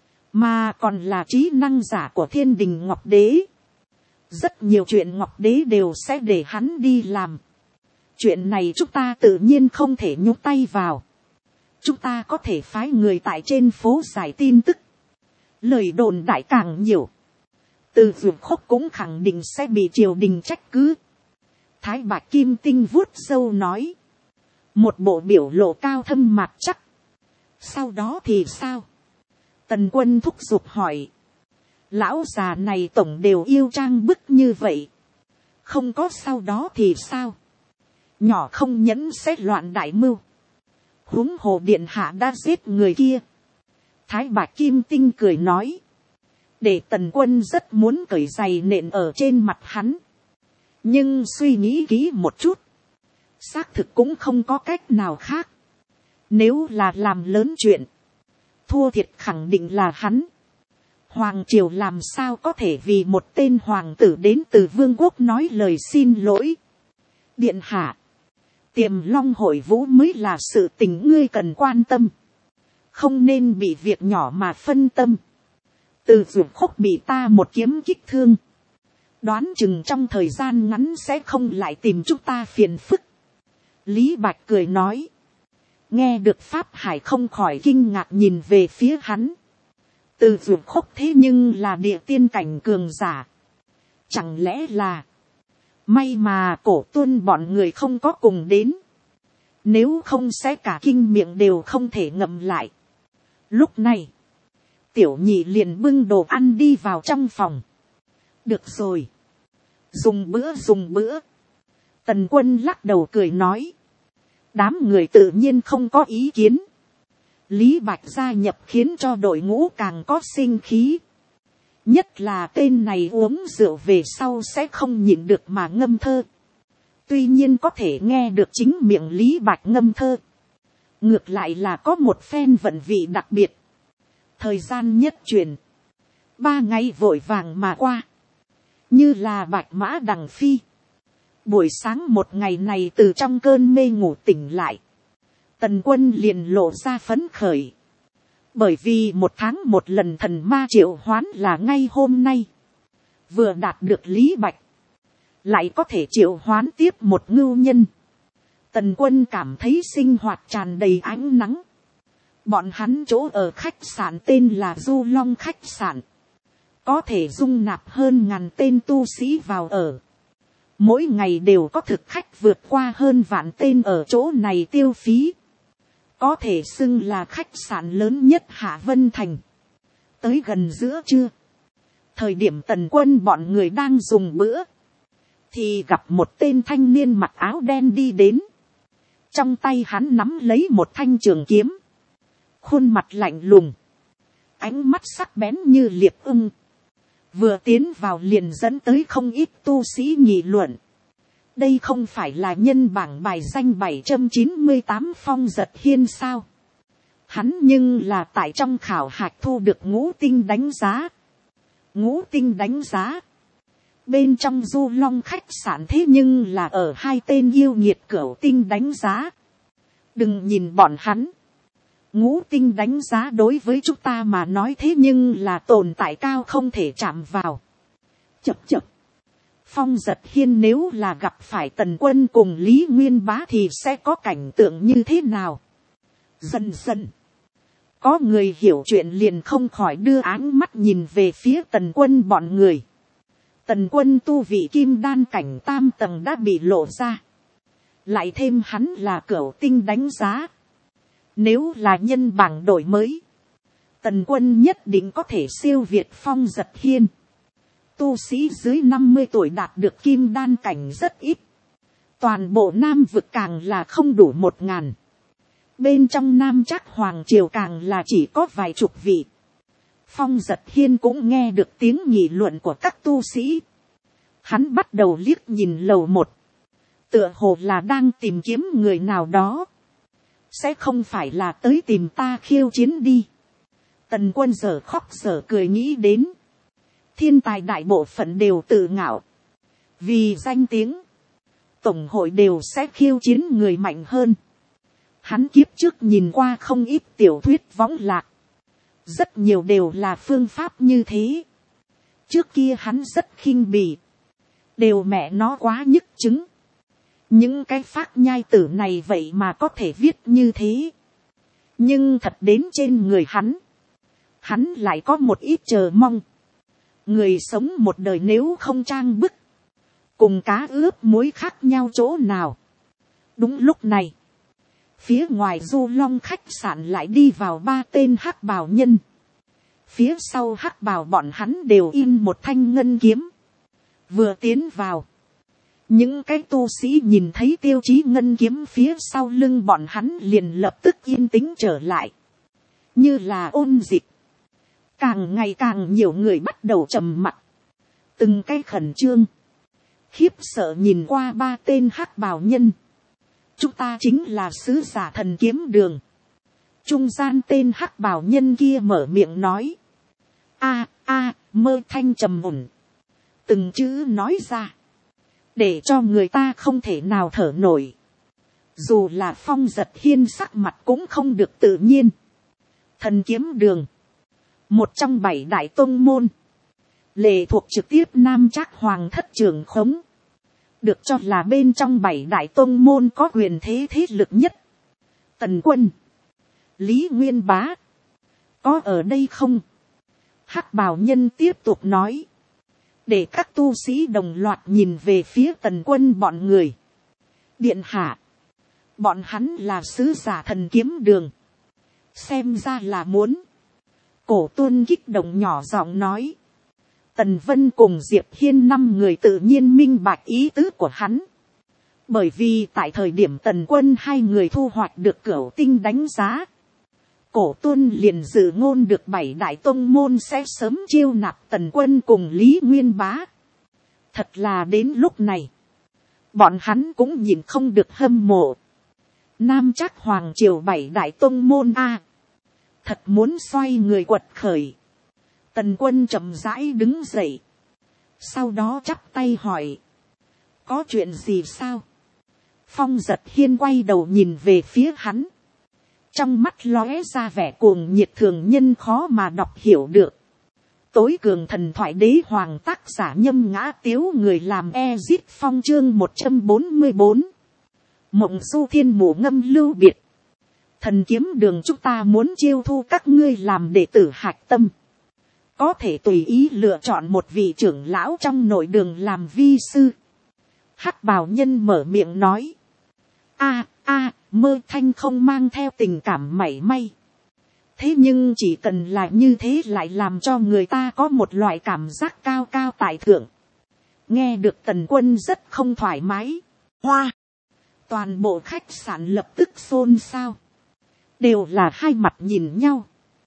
Mà còn là trí năng giả của Thiên Đình Ngọc Đế. Rất nhiều chuyện Ngọc Đế đều sẽ để hắn đi làm. Chuyện này chúng ta tự nhiên không thể nhúc tay vào. Chúng ta có thể phái người tại trên phố giải tin tức. Lời đồn đại càng nhiều. Từ Dược Khốc cũng khẳng định sẽ bị triều đình trách cứ. Thái Bạch Kim Tinh vuốt râu nói. Một bộ biểu lộ cao thâm mặt chắc. Sau đó thì sao? Tần Quân thúc giục hỏi. Lão già này tổng đều yêu trang bức như vậy. Không có sau đó thì sao? Nhỏ không nhẫn sẽ loạn đại mưu. Huống hồ điện hạ đã giết người kia. Thái Bạch Kim Tinh cười nói. Để Tần Quân rất muốn cởi giày nện ở trên mặt hắn. Nhưng suy nghĩ kỹ một chút. Xác thực cũng không có cách nào khác. Nếu là làm lớn chuyện. Thua thiệt khẳng định là hắn. Hoàng triều làm sao có thể vì một tên hoàng tử đến từ vương quốc nói lời xin lỗi. Điện hạ. Tiềm Long hội vũ mới là sự tình ngươi cần quan tâm. Không nên bị việc nhỏ mà phân tâm. Từ Dược Khốc bị ta một kiếm kích thương. Đoán chừng trong thời gian ngắn sẽ không lại tìm chúng ta phiền phức. Lý Bạch cười nói. Nghe được Pháp Hải không khỏi kinh ngạc nhìn về phía hắn. Từ Dược Khốc thế nhưng là địa tiên cảnh cường giả. Chẳng lẽ là. May mà Cổ Tuân bọn người không có cùng đến. Nếu không sẽ cả kinh miệng đều không thể ngậm lại. Lúc này. Tiểu nhị liền bưng đồ ăn đi vào trong phòng. Được rồi. Dùng bữa. Tần Quân lắc đầu cười nói. Đám người tự nhiên không có ý kiến. Lý Bạch gia nhập khiến cho đội ngũ càng có sinh khí. Nhất là tên này uống rượu về sau sẽ không nhịn được mà ngâm thơ. Tuy nhiên có thể nghe được chính miệng Lý Bạch ngâm thơ. Ngược lại là có một phen vận vị đặc biệt. Thời gian nhất truyền. 3 ngày vội vàng mà qua. Như là bạch mã đằng phi. Buổi sáng một ngày này từ trong cơn mê ngủ tỉnh lại. Tần Quân liền lộ ra phấn khởi. Bởi vì 1 tháng một lần thần ma triệu hoán là ngay hôm nay. Vừa đạt được Lý Bạch. Lại có thể triệu hoán tiếp một ngưu nhân. Tần Quân cảm thấy sinh hoạt tràn đầy ánh nắng. Bọn hắn chỗ ở khách sạn tên là Du Long khách sạn. Có thể dung nạp hơn 1000 tên tu sĩ vào ở. Mỗi ngày đều có thực khách vượt qua hơn vạn tên ở chỗ này tiêu phí. Có thể xưng là khách sạn lớn nhất Hạ Vân Thành. Tới gần giữa trưa. Thời điểm Tần Quân bọn người đang dùng bữa, thì gặp một tên thanh niên mặc áo đen đi đến. Trong tay hắn nắm lấy một thanh trường kiếm, khuôn mặt lạnh lùng, ánh mắt sắc bén như liệp ưng. Vừa tiến vào liền dẫn tới không ít tu sĩ nghị luận. Đây không phải là nhân bảng bài danh 798 Phong Giật Hiên sao? Hắn nhưng là tại trong khảo hạch thu được ngũ tinh đánh giá. Ngũ tinh đánh giá. Bên trong Du Long khách sạn thế nhưng là ở hai tên yêu nghiệt cửu tinh đánh giá. Đừng nhìn bọn hắn. Ngũ tinh đánh giá đối với chúng ta mà nói thế nhưng là tồn tại cao không thể chạm vào. Chập chập. Phong Giật Hiên nếu là gặp phải Tần Quân cùng Lý Nguyên Bá thì sẽ có cảnh tượng như thế nào? Dần dần. Có người hiểu chuyện liền không khỏi đưa áng mắt nhìn về phía Tần Quân bọn người. Tần Quân tu vị kim đan cảnh tam tầng đã bị lộ ra. Lại thêm hắn là cửu tinh đánh giá. Nếu là nhân bảng đổi mới, Tần Quân nhất định có thể siêu việt Phong Giật Hiên. Tu sĩ dưới 50 tuổi đạt được kim đan cảnh rất ít. Toàn bộ Nam vực càng là không đủ 1000. Bên trong Nam Trác Hoàng triều càng là chỉ có vài chục vị. Phong Giật Hiên cũng nghe được tiếng nghị luận của các tu sĩ. Hắn bắt đầu liếc nhìn lầu 1. Tựa hồ là đang tìm kiếm người nào đó. Sẽ không phải là tới tìm ta khiêu chiến đi. Tần Quân giờ khóc giờ cười nghĩ đến. Thiên tài đại bộ phận đều tự ngạo. Vì danh tiếng, tổng hội đều sẽ khiêu chiến người mạnh hơn. Hắn kiếp trước nhìn qua không ít tiểu thuyết võng lạc. Rất nhiều đều là phương pháp như thế. Trước kia hắn rất khinh bỉ. Đều mẹ nó quá nhức chứng. Những cái phác nhai tử này vậy mà có thể viết như thế. Nhưng thật đến trên người hắn lại có một ít chờ mong. Người sống một đời nếu không trang bức, cùng cá ướp muối khác nhau chỗ nào. Đúng lúc này, phía ngoài Du Long khách sạn lại đi vào 3 tên hắc bào nhân. Phía sau hắc bào bọn hắn đều in một thanh ngân kiếm. Vừa tiến vào, những cái tu sĩ nhìn thấy tiêu chí ngân kiếm phía sau lưng bọn hắn liền lập tức yên tĩnh trở lại. Như là ôn dịch. Càng ngày càng nhiều người bắt đầu trầm mặc. Từng cái khẩn trương. Khiếp sợ nhìn qua 3 tên hắc bào nhân. Chúng ta chính là sứ giả thần kiếm đường. Trung gian tên hắc bào nhân kia mở miệng nói. Mơ thanh trầm ổn. Từng chữ nói ra. Để cho người ta không thể nào thở nổi. Dù là Phong Giật Hiên sắc mặt cũng không được tự nhiên. Thần kiếm đường. Một trong 7 đại tông môn. Lệ thuộc trực tiếp Nam Trác Hoàng thất trưởng khống. Được cho là bên trong 7 đại tông môn có quyền thế thế lực nhất. Tần Quân. Lý Nguyên Bá. Có ở đây không? Hắc bào nhân tiếp tục nói. Để các tu sĩ đồng loạt nhìn về phía Tần Quân bọn người. Điện hạ. Bọn hắn là sứ giả thần kiếm đường. Xem ra là muốn. Cổ Tuân kích động nhỏ giọng nói. Tần Vân cùng Diệp Hiên 5 người tự nhiên minh bạch ý tứ của hắn. Bởi vì tại thời điểm Tần Quân 2 người thu hoạch được cửu tinh đánh giá. Cổ Tuân liền dự ngôn được 7 đại tông môn sẽ sớm chiêu nạp Tần Quân cùng Lý Nguyên Bá. Thật là đến lúc này. Bọn hắn cũng nhìn không được hâm mộ. Nam Trác Hoàng triều 7 đại tông môn a. Thật muốn xoay người quật khởi. Tần Quân chậm rãi đứng dậy. Sau đó chắp tay hỏi. Có chuyện gì sao? Phong Giật Hiên quay đầu nhìn về phía hắn. Trong mắt lóe ra vẻ cuồng nhiệt thường nhân khó mà đọc hiểu được. Tối cường thần thoại đế hoàng tác giả Nhâm Ngã Tiếu người làm Ezit Phong chương 144. Mộng Du Thiên Mộ ngâm lưu biệt. Thần kiếm đường chúng ta muốn chiêu thu các ngươi làm đệ tử hạch tâm. Có thể tùy ý lựa chọn một vị trưởng lão trong nội đường làm vi sư. Hắc bào nhân mở miệng nói. Mơ thanh không mang theo tình cảm mảy may. Thế nhưng chỉ cần là như thế lại làm cho người ta có một loại cảm giác cao cao tại thượng. Nghe được Tần Quân rất không thoải mái. Hoa. Toàn bộ khách sạn lập tức xôn xao. Đều là hai mặt nhìn nhau.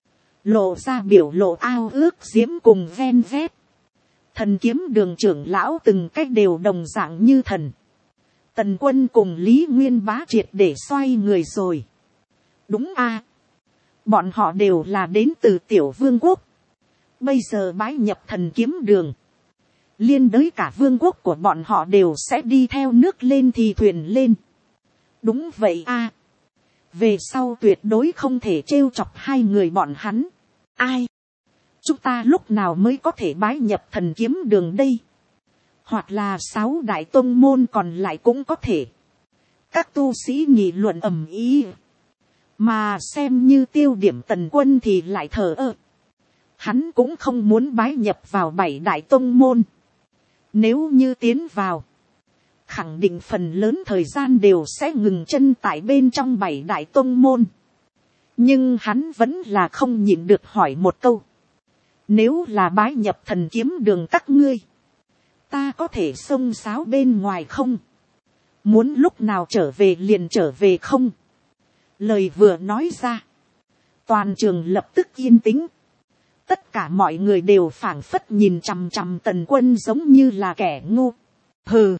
Lộ ra biểu lộ ao ước diễm cùng ven vét. Thần Kiếm Đường trưởng lão từng cách đều đồng dạng như thần. Tần Quân cùng Lý Nguyên Bá triệt để xoay người rồi. Đúng a, bọn họ đều là đến từ Tiểu Vương quốc. Bây giờ bái nhập Thần Kiếm Đường. Liên đới cả vương quốc của bọn họ đều sẽ đi theo nước lên thì thuyền lên. Đúng vậy a, về sau tuyệt đối không thể trêu chọc hai người bọn hắn. Ai? Chúng ta lúc nào mới có thể bái nhập Thần Kiếm Đường đây? Hoặc là 6 đại tông môn còn lại cũng có thể. Các tu sĩ nghị luận ầm ĩ. Mà xem như tiêu điểm Tần Quân thì lại thờ ơ. Hắn cũng không muốn bái nhập vào 7 đại tông môn. Nếu như tiến vào, khẳng định phần lớn thời gian đều sẽ ngừng chân tại bên trong 7 đại tông môn. Nhưng hắn vẫn là không nhịn được hỏi một câu. Nếu là bái nhập Thần Kiếm Đường các ngươi, ta có thể xông xáo bên ngoài không? Muốn lúc nào trở về liền trở về không? Lời vừa nói ra, toàn trường lập tức yên tĩnh. Tất cả mọi người đều phảng phất nhìn chằm chằm Tần Quân giống như là kẻ ngu. Hừ.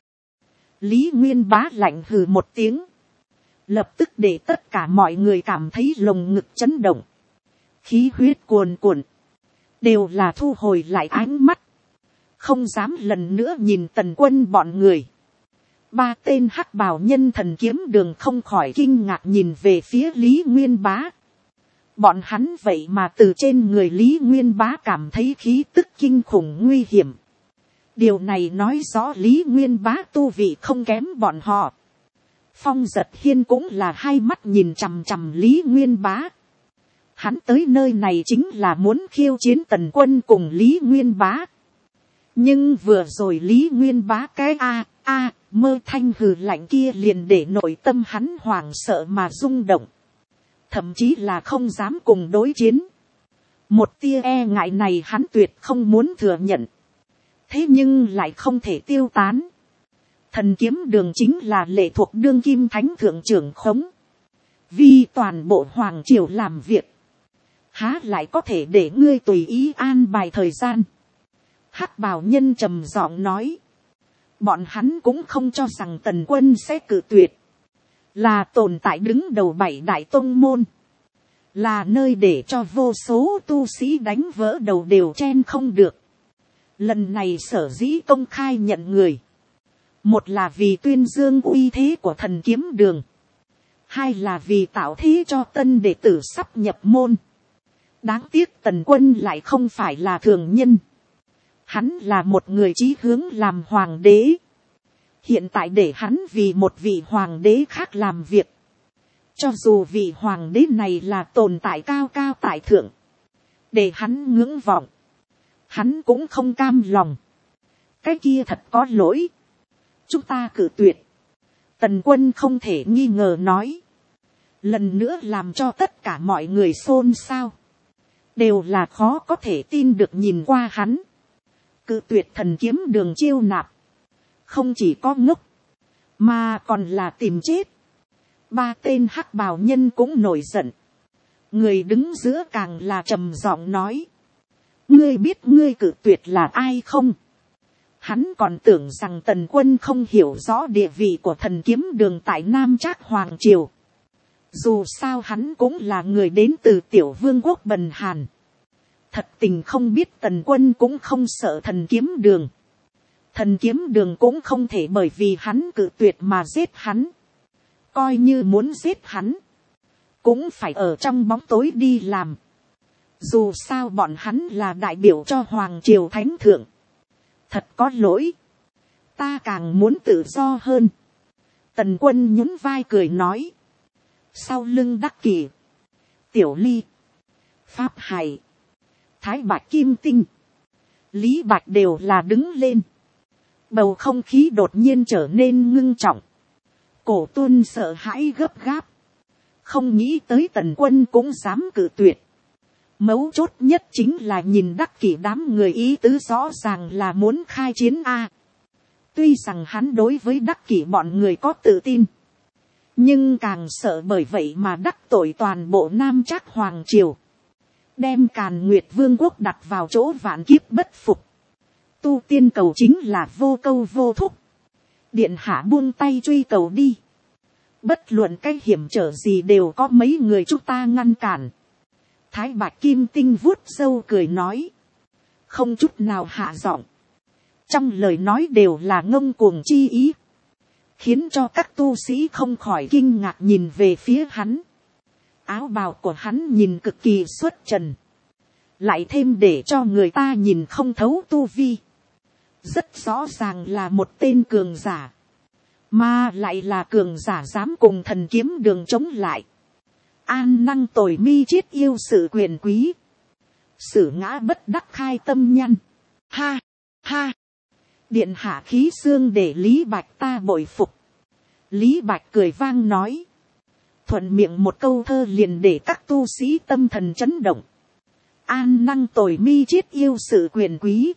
Lý Nguyên Bá lạnh hừ một tiếng. Lập tức để tất cả mọi người cảm thấy lồng ngực chấn động. Khí huyết cuồn cuộn. Đều là thu hồi lại ánh mắt. Không dám lần nữa nhìn Tần Quân bọn người. 3 tên hắc bào nhân Thần Kiếm Đường không khỏi kinh ngạc nhìn về phía Lý Nguyên Bá. Bọn hắn vậy mà từ trên người Lý Nguyên Bá cảm thấy khí tức kinh khủng nguy hiểm. Điều này nói rõ Lý Nguyên Bá tu vị không kém bọn họ. Phong Giật Hiên cũng là hai mắt nhìn chằm chằm Lý Nguyên Bá. Hắn tới nơi này chính là muốn khiêu chiến Tần Quân cùng Lý Nguyên Bá. Nhưng vừa rồi Lý Nguyên Bá cái mơ thanh hừ lạnh kia liền để nội tâm hắn hoảng sợ mà rung động. Thậm chí là không dám cùng đối chiến. Một tia e ngại này hắn tuyệt không muốn thừa nhận. Thế nhưng lại không thể tiêu tán. Thần Kiếm Đường chính là lệ thuộc đương kim thánh thượng trưởng khống. Vì toàn bộ hoàng triều làm việc. Há lại có thể để ngươi tùy ý an bài thời gian. Hắc bào nhân trầm giọng nói. Bọn hắn cũng không cho rằng Tần Quân sẽ cự tuyệt. Là tồn tại đứng đầu 7 đại tông môn. Là nơi để cho vô số tu sĩ đánh vỡ đầu đều chen không được. Lần này sở dĩ công khai nhận người. Một là vì tuyên dương uy thế của Thần Kiếm Đường. Hai là vì tạo thế cho tân đệ tử sắp nhập môn. Đáng tiếc Tần Quân lại không phải là thường nhân. Hắn là một người chí hướng làm hoàng đế. Hiện tại để hắn vì một vị hoàng đế khác làm việc. Cho dù vị hoàng đế này là tồn tại cao cao tại thượng. Để hắn ngưỡng vọng. Hắn cũng không cam lòng. Cái kia thật có lỗi. Chúng ta cử tuyệt. Tần Quân không thể nghi ngờ nói. Lần nữa làm cho tất cả mọi người xôn xao. Đều là khó có thể tin được nhìn qua hắn. Cự tuyệt Thần Kiếm Đường chiêu nạp. Không chỉ có ngốc. Mà còn là tìm chết. 3 tên hắc bào nhân cũng nổi giận. Người đứng giữa càng là trầm giọng nói. Ngươi biết ngươi cự tuyệt là ai không? Hắn còn tưởng rằng Tần Quân không hiểu rõ địa vị của Thần Kiếm Đường tại Nam Trác Hoàng Triều. Dù sao hắn cũng là người đến từ Tiểu Vương quốc Bần Hàn. Thật tình không biết Tần Quân cũng không sợ Thần Kiếm Đường. Thần Kiếm Đường cũng không thể bởi vì hắn cự tuyệt mà giết hắn. Coi như muốn giết hắn. Cũng phải ở trong bóng tối đi làm. Dù sao bọn hắn là đại biểu cho Hoàng Triều Thánh Thượng. Thật có lỗi. Ta càng muốn tự do hơn. Tần Quân nhún vai cười nói. Sau lưng Đắc Kỷ. Tiểu Ly. Pháp Hải. Thái Bạch Kim Tinh. Lý Bạch đều là đứng lên. Bầu không khí đột nhiên trở nên ngưng trọng. Cổ Tuân sợ hãi gấp gáp. Không nghĩ tới Tần Quân cũng dám cự tuyệt. Mấu chốt nhất chính là nhìn Đắc Kỷ đám người ý tứ rõ ràng là muốn khai chiến a. Tuy rằng hắn đối với Đắc Kỷ bọn người có tự tin, nhưng càng sợ bởi vậy mà đắc tội toàn bộ Nam Trác Hoàng Triều, đem Càn Nguyệt Vương quốc đặt vào chỗ vạn kiếp bất phục. Tu tiên cầu chính là vô câu vô thúc. Điện hạ buông tay truy cầu đi. Bất luận cái hiểm trở gì đều có mấy người chúng ta ngăn cản. Thái Bạch Kim Tinh vuốt râu cười nói. Không chút nào hạ giọng. Trong lời nói đều là ngông cuồng chi ý. Khiến cho các tu sĩ không khỏi kinh ngạc nhìn về phía hắn. Áo bào của hắn nhìn cực kỳ xuất trần. Lại thêm để cho người ta nhìn không thấu tu vi. Rất rõ ràng là một tên cường giả. Mà lại là cường giả dám cùng thần kiếm đường chống lại. An năng tồi mi chiết yêu sự quyền quý. Sử ngã bất đắc khai tâm nhăn. Ha, ha. Điện hạ khí xương để Lý Bạch ta bội phục. Lý Bạch cười vang nói. Thuận miệng một câu thơ liền để các tu sĩ tâm thần chấn động. An năng tồi mi chiết yêu sự quyền quý.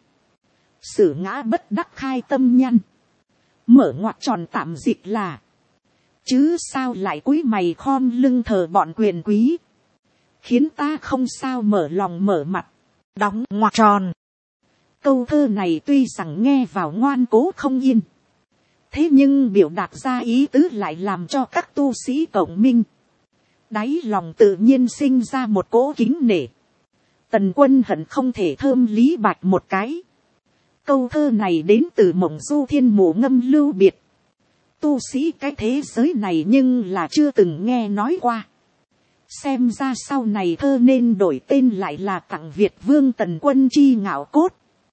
Sử ngã bất đắc khai tâm nhăn. Mở ngoặc tròn tạm dịch là. Chứ sao lại cúi mày khom lưng thờ bọn quyền quý. Khiến ta không sao mở lòng mở mặt. Đóng ngoặc tròn. Câu thơ này tuy rằng nghe vào ngoan cố không yên. Thế nhưng biểu đạt ra ý tứ lại làm cho các tu sĩ cộng minh. Đáy lòng tự nhiên sinh ra một cỗ kính nể. Tần Quân hận không thể thơm Lý Bạch một cái. Câu thơ này đến từ Mộng Du Thiên Mộ ngâm lưu biệt. Tu sĩ cái thế giới này nhưng là chưa từng nghe nói qua. Xem ra sau này thơ nên đổi tên lại là Tặng Việt Vương Tần Quân chi ngạo cốt.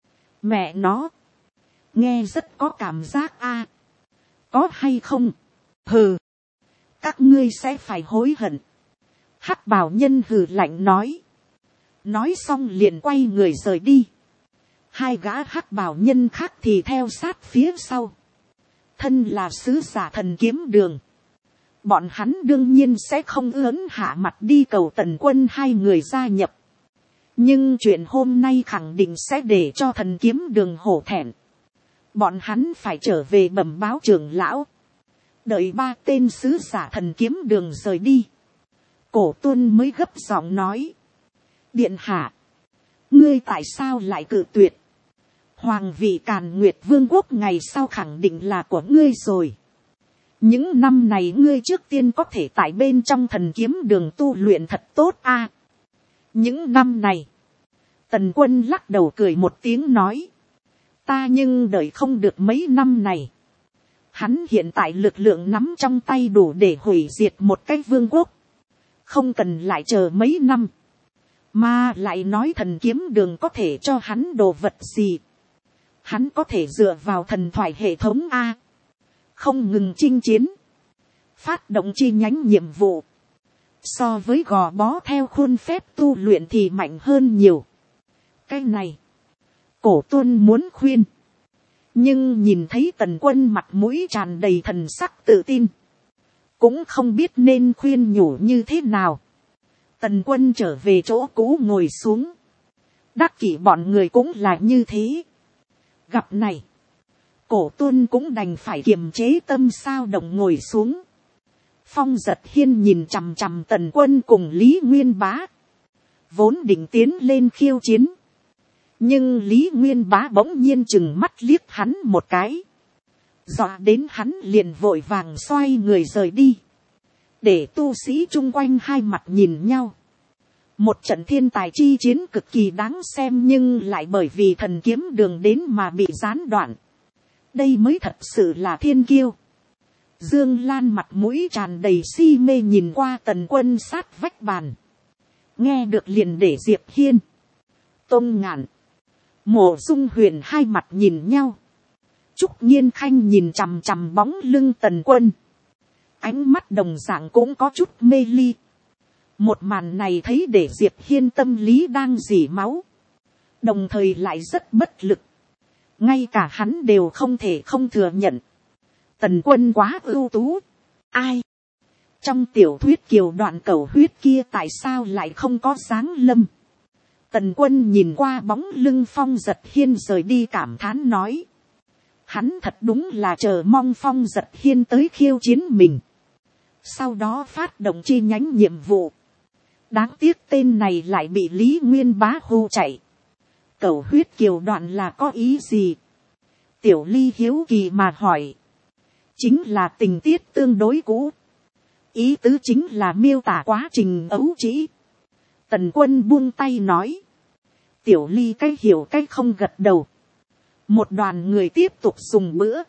Mẹ nó. Nghe rất có cảm giác a. Có hay không? Hừ. Các ngươi sẽ phải hối hận. Hắc bào nhân hừ lạnh nói. Nói xong liền quay người rời đi. Hai gã hắc bào nhân khác thì theo sát phía sau. Thân là sứ giả thần kiếm đường. Bọn hắn đương nhiên sẽ không ớn hạ mặt đi cầu Tần Quân hai người gia nhập. Nhưng chuyện hôm nay khẳng định sẽ để cho thần kiếm đường hổ thẹn. Bọn hắn phải trở về bẩm báo trưởng lão. Đợi ba tên sứ giả thần kiếm đường rời đi. Cổ Tuân mới gấp giọng nói. Điện hạ. Ngươi tại sao lại cự tuyệt? Hoàng vị Càn Nguyệt Vương quốc ngày sau khẳng định là của ngươi rồi. Những năm này ngươi trước tiên có thể tại bên trong thần kiếm đường tu luyện thật tốt a. Những năm này. Tần Quân lắc đầu cười một tiếng nói. Ta nhưng đợi không được mấy năm này. Hắn hiện tại lực lượng nắm trong tay đủ để hủy diệt một cái vương quốc. Không cần lại chờ mấy năm. Mà lại nói thần kiếm đường có thể cho hắn đồ vật gì. Hắn có thể dựa vào thần thoại hệ thống A. Không ngừng chinh chiến. Phát động chi nhánh nhiệm vụ. So với gò bó theo khuôn phép tu luyện thì mạnh hơn nhiều. Cái này. Cổ Tuân muốn khuyên. Nhưng nhìn thấy Tần Quân mặt mũi tràn đầy thần sắc tự tin. Cũng không biết nên khuyên nhủ như thế nào. Tần Quân trở về chỗ cũ ngồi xuống. Đắc Kỷ bọn người cũng là như thế. Gặp này. Cổ Tuân cũng đành phải kiềm chế tâm sao động ngồi xuống. Phong Giật Hiên nhìn chằm chằm Tần Quân cùng Lý Nguyên Bá. Vốn định tiến lên khiêu chiến. Nhưng Lý Nguyên Bá bỗng nhiên chừng mắt liếc hắn một cái. Dọa đến hắn liền vội vàng xoay người rời đi. Để tu sĩ chung quanh hai mặt nhìn nhau. Một trận thiên tài chi chiến cực kỳ đáng xem nhưng lại bởi vì thần kiếm đường đến mà bị gián đoạn. Đây mới thật sự là thiên kiêu. Dương Lan mặt mũi tràn đầy si mê nhìn qua Tần Quân sát vách bàn. Nghe được liền để Diệp Hiên, Tôn Ngạn, Mộ Dung Huyền hai mặt nhìn nhau. Trúc Nhiên Khanh nhìn chằm chằm bóng lưng Tần Quân. Ánh mắt đồng dạng cũng có chút mê ly. Một màn này thấy để Diệp Hiên tâm lý đang rỉ máu. Đồng thời lại rất bất lực. Ngay cả hắn đều không thể không thừa nhận. Tần Quân quá ưu tú. Ai? Trong tiểu thuyết Kiều Đoạn Cẩu Huyết kia tại sao lại không có dáng lâm? Tần Quân nhìn qua bóng lưng Phong Giật Hiên rời đi cảm thán nói. Hắn thật đúng là chờ mong Phong Giật Hiên tới khiêu chiến mình. Sau đó phát động chi nhánh nhiệm vụ. Đáng tiếc tên này lại bị Lý Nguyên Bá hù chạy. Cẩu huyết kiều đoạn là có ý gì? Tiểu Ly hiếu kỳ mà hỏi. Chính là tình tiết tương đối cũ. Ý tứ chính là miêu tả quá trình ấu trĩ. Tần Quân buông tay nói. Tiểu Ly cái hiểu cái không gật đầu. Một đoàn người tiếp tục dùng bữa.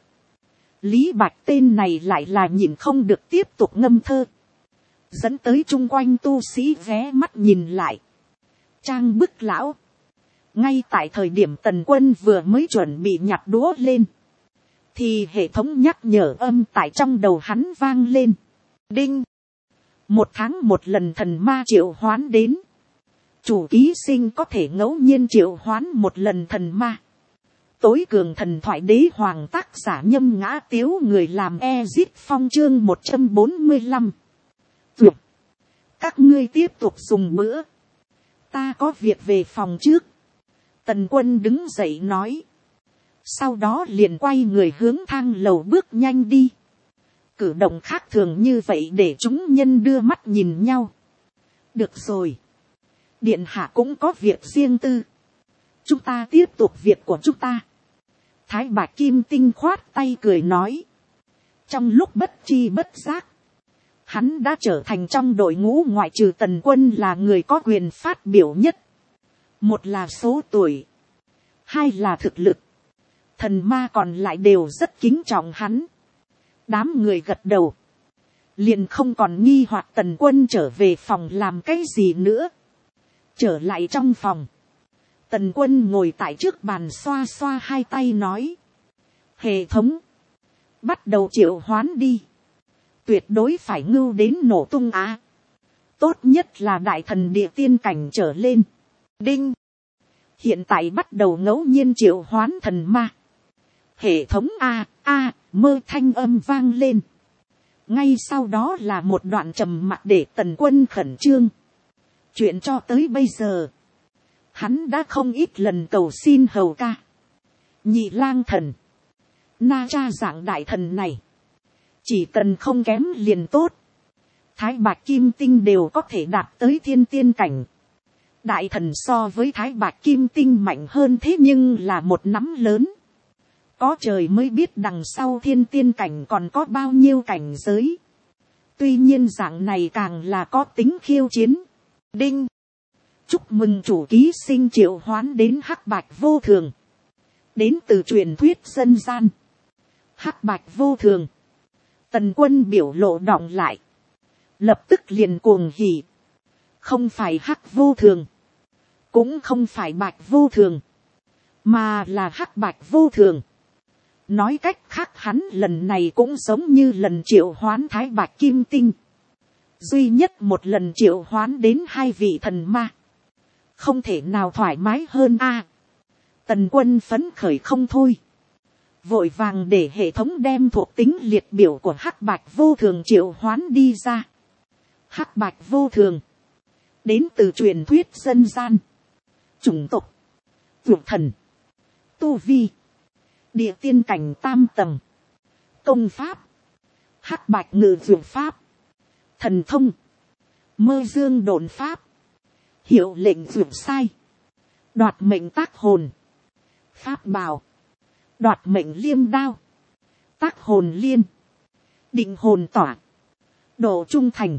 Lý Bạch tên này lại là nhìn không được tiếp tục ngâm thơ. Dẫn tới chung quanh tu sĩ ghé mắt nhìn lại. Trang bức lão. Ngay tại thời điểm Tần Quân vừa mới chuẩn bị nhặt đũa lên. Thì hệ thống nhắc nhở âm tại trong đầu hắn vang lên. Đinh. 1 tháng 1 lần thần ma triệu hoán đến. Chủ ký sinh có thể ngẫu nhiên triệu hoán 1 lần thần ma. Tối cường thần thoại đế hoàng tác giả Nhâm Ngã Tiếu, người làm Ezit Phong chương 145. Dược. Các ngươi tiếp tục dùng bữa. Ta có việc về phòng trước. Tần Quân đứng dậy nói. Sau đó liền quay người hướng thang lầu bước nhanh đi. Cử động khác thường như vậy để chúng nhân đưa mắt nhìn nhau. Được rồi. Điện hạ cũng có việc riêng tư. Chúng ta tiếp tục việc của chúng ta. Thái Bạch Kim Tinh khoát tay cười nói. Trong lúc bất chi bất giác. Hắn đã trở thành trong đội ngũ ngoại trừ Tần Quân là người có quyền phát biểu nhất. 1 là số tuổi. 2 là thực lực. Thần ma còn lại đều rất kính trọng hắn. Đám người gật đầu. Liền không còn nghi hoặc Tần Quân trở về phòng làm cái gì nữa. Trở lại trong phòng. Tần Quân ngồi tại trước bàn xoa xoa hai tay nói. Hệ thống. Bắt đầu triệu hoán đi. Tuyệt đối phải ngưu đến nổ tung á. Tốt nhất là đại thần địa tiên cảnh trở lên. Đinh. Hiện tại bắt đầu ngẫu nhiên triệu hoán thần ma. Hệ thống mơ thanh âm vang lên. Ngay sau đó là một đoạn trầm mặc để Tần Quân khẩn trương. Chuyện cho tới bây giờ. Hắn đã không ít lần cầu xin hầu ca. Nhị lang thần. Na cha dạng đại thần này. Chỉ cần không kém liền tốt. Thái Bạch Kim Tinh đều có thể đạt tới thiên tiên cảnh. Đại thần so với Thái Bạch Kim Tinh mạnh hơn thế nhưng là một nắm lớn. Có trời mới biết đằng sau thiên tiên cảnh còn có bao nhiêu cảnh giới. Tuy nhiên dạng này càng là có tính khiêu chiến. Đinh. Chúc mừng chủ ký sinh triệu hoán đến Hắc Bạch vô thường. Đến từ truyền thuyết dân gian. Hắc Bạch vô thường. Tần Quân biểu lộ đọng lại. Lập tức liền cuồng hỉ. Không phải Hắc vô thường. Cũng không phải Bạch vô thường. Mà là Hắc Bạch vô thường. Nói cách khác hắn lần này cũng giống như lần triệu hoán Thái Bạch Kim Tinh. Duy nhất một lần triệu hoán đến 2 vị thần ma. Không thể nào thoải mái hơn a. Tần Quân phấn khởi không thôi. Vội vàng để hệ thống đem thuộc tính liệt biểu của Hắc Bạch vô thường triệu hoán đi ra. Hắc Bạch vô thường. Đến từ truyền thuyết dân gian. Chủng tộc. Vượt thần. Tu vi. Địa tiên cảnh tam tầng. Công pháp. Hắc Bạch ngự vượt pháp. Thần thông. Mơ dương độn pháp. Hiệu lệnh vượt sai. Đoạt mệnh tác hồn. Pháp bào. Đoạt mệnh liêm đao. Tác hồn liên. Định hồn tỏa. Độ trung thành.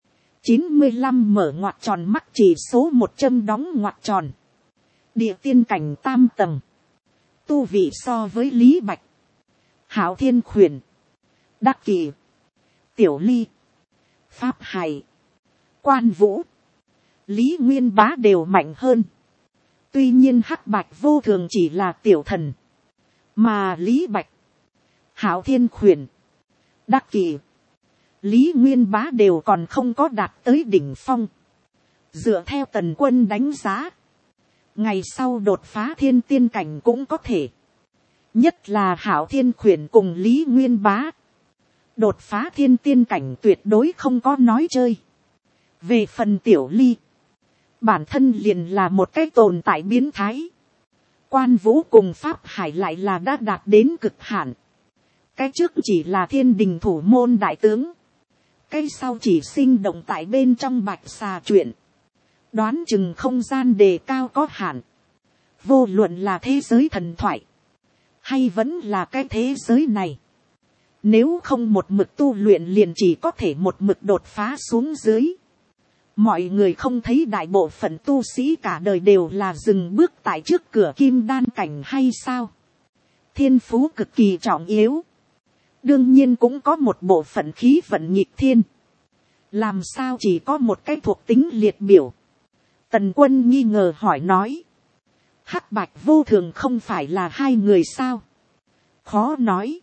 95 mở ngoặc tròn mắt chỉ số 100 đóng ngoặc tròn. Địa tiên cảnh tam tầng. Tu vị so với Lý Bạch. Hảo Thiên Khuyển. Đắc Kỳ. Tiểu Ly. Pháp Hải. Quan Vũ. Lý Nguyên Bá đều mạnh hơn. Tuy nhiên Hắc Bạch vô thường chỉ là tiểu thần. Mà Lý Bạch. Hảo Thiên Khuyển. Đắc Kỳ. Lý Nguyên Bá đều còn không có đạt tới đỉnh phong. Dựa theo Tần Quân đánh giá. Ngày sau đột phá thiên tiên cảnh cũng có thể. Nhất là Hảo Thiên Khuyển cùng Lý Nguyên Bá. Đột phá thiên tiên cảnh tuyệt đối không có nói chơi. Về phần Tiểu Ly. bản thân liền là một cái tồn tại biến thái. Quan Vũ cùng Pháp Hải lại là đã đạt đến cực hạn. Cái trước chỉ là thiên đình thủ môn đại tướng. Cái sau chỉ sinh động tại bên trong bạch xà chuyện. Đoán chừng không gian đề cao có hạn. Vô luận là thế giới thần thoại. Hay vẫn là cái thế giới này. Nếu không một mực tu luyện liền chỉ có thể một mực đột phá xuống dưới. Mọi người không thấy đại bộ phận tu sĩ cả đời đều là dừng bước tại trước cửa kim đan cảnh hay sao. Thiên phú cực kỳ trọng yếu. Đương nhiên cũng có một bộ phận khí vận nghịch thiên. Làm sao chỉ có một cái thuộc tính liệt biểu. Tần Quân nghi ngờ hỏi nói. Hắc Bạch Vô Thường không phải là hai người sao? Khó nói.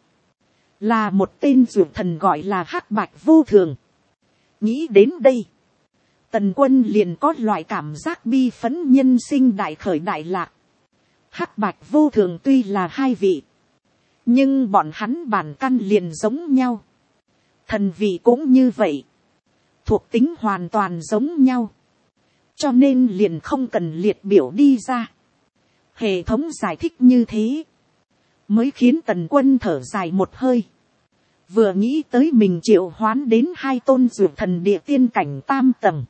Là một tên dược thần gọi là Hắc Bạch Vô Thường. Nghĩ đến đây. Tần Quân liền có loại cảm giác bi phấn nhân sinh đại khởi đại lạc. Hắc Bạch Vô Thường tuy là hai vị. Nhưng bọn hắn bản căn liền giống nhau. Thần vị cũng như vậy. Thuộc tính hoàn toàn giống nhau. Cho nên liền không cần liệt biểu đi ra. Hệ thống giải thích như thế. Mới khiến Tần Quân thở dài một hơi. Vừa nghĩ tới mình triệu hoán đến hai tôn dược thần địa tiên cảnh tam tầng.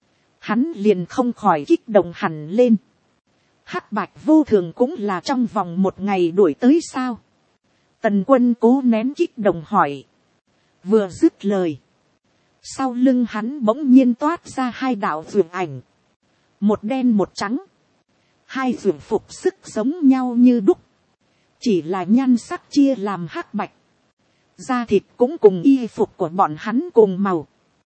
Hắn liền không khỏi kích động hẳn lên. Hắc Bạch Vô Thường cũng là trong vòng một ngày đuổi tới sao? Tần Quân cố nén kích động hỏi. Vừa dứt lời. Sau lưng hắn bỗng nhiên toát ra hai đạo dược ảnh. Một đen một trắng. Hai dược phục sức giống nhau như đúc. Chỉ là nhan sắc chia làm hắc bạch. Da thịt cũng cùng y phục của bọn hắn cùng màu.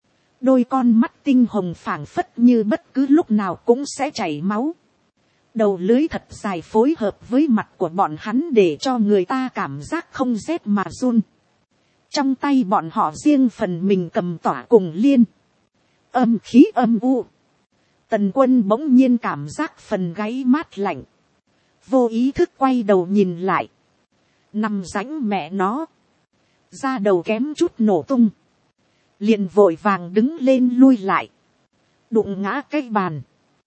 Đôi con mắt tinh hồng phảng phất như bất cứ lúc nào cũng sẽ chảy máu. Đầu lưới thật dài phối hợp với mặt của bọn hắn để cho người ta cảm giác không rét mà run. Trong tay bọn họ riêng phần mình cầm tỏa cùng liên. Âm khí âm u. Tần Quân bỗng nhiên cảm giác phần gáy mát lạnh. Vô ý thức quay đầu nhìn lại. Nằm rãnh mẹ nó. Da đầu kém chút nổ tung. Liền vội vàng đứng lên lui lại. Đụng ngã cái bàn.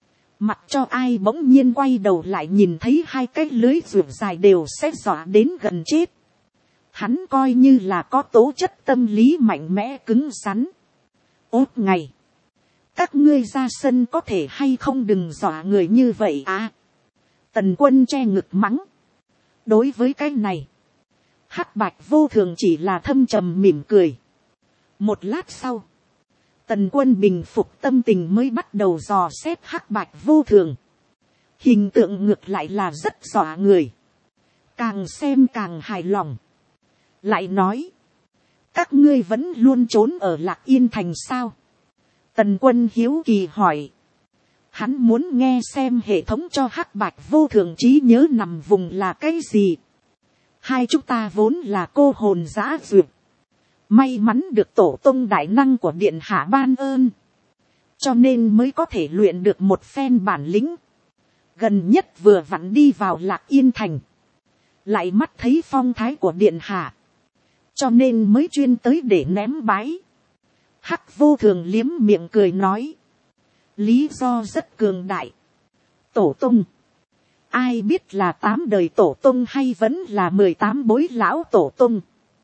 Mặc cho ai bỗng nhiên quay đầu lại nhìn thấy hai cái lưới ruột dài đều sẽ dọa đến gần chết. Hắn coi như là có tố chất tâm lý mạnh mẽ cứng rắn. Ốt ngày. Các ngươi ra sân có thể hay không đừng dọa người như vậy à. Tần Quân che ngực mắng. Đối với cái này. Hắc Bạch Vô Thường chỉ là thâm trầm mỉm cười. Một lát sau. Tần Quân bình phục tâm tình mới bắt đầu dò xét Hắc Bạch Vô Thường. Hình tượng ngược lại là rất dọa người. Càng xem càng hài lòng. Lại nói. Các ngươi vẫn luôn trốn ở Lạc Yên Thành sao? Tần Quân hiếu kỳ hỏi. Hắn muốn nghe xem hệ thống cho Hắc Bạch Vô Thường trí nhớ nằm vùng là cái gì. Hai chúng ta vốn là cô hồn dã duyệt. May mắn được tổ tông đại năng của điện hạ ban ơn. Cho nên mới có thể luyện được một phen bản lĩnh. Gần nhất vừa vặn đi vào Lạc Yên Thành. Lại mắt thấy phong thái của điện hạ. Cho nên mới chuyên tới để ném bái. Hắc Vô Thường liếm miệng cười nói. Lý do rất cường đại. Tổ tông. Ai biết là 8 đời tổ tông hay vẫn là 18 bối lão tổ tông.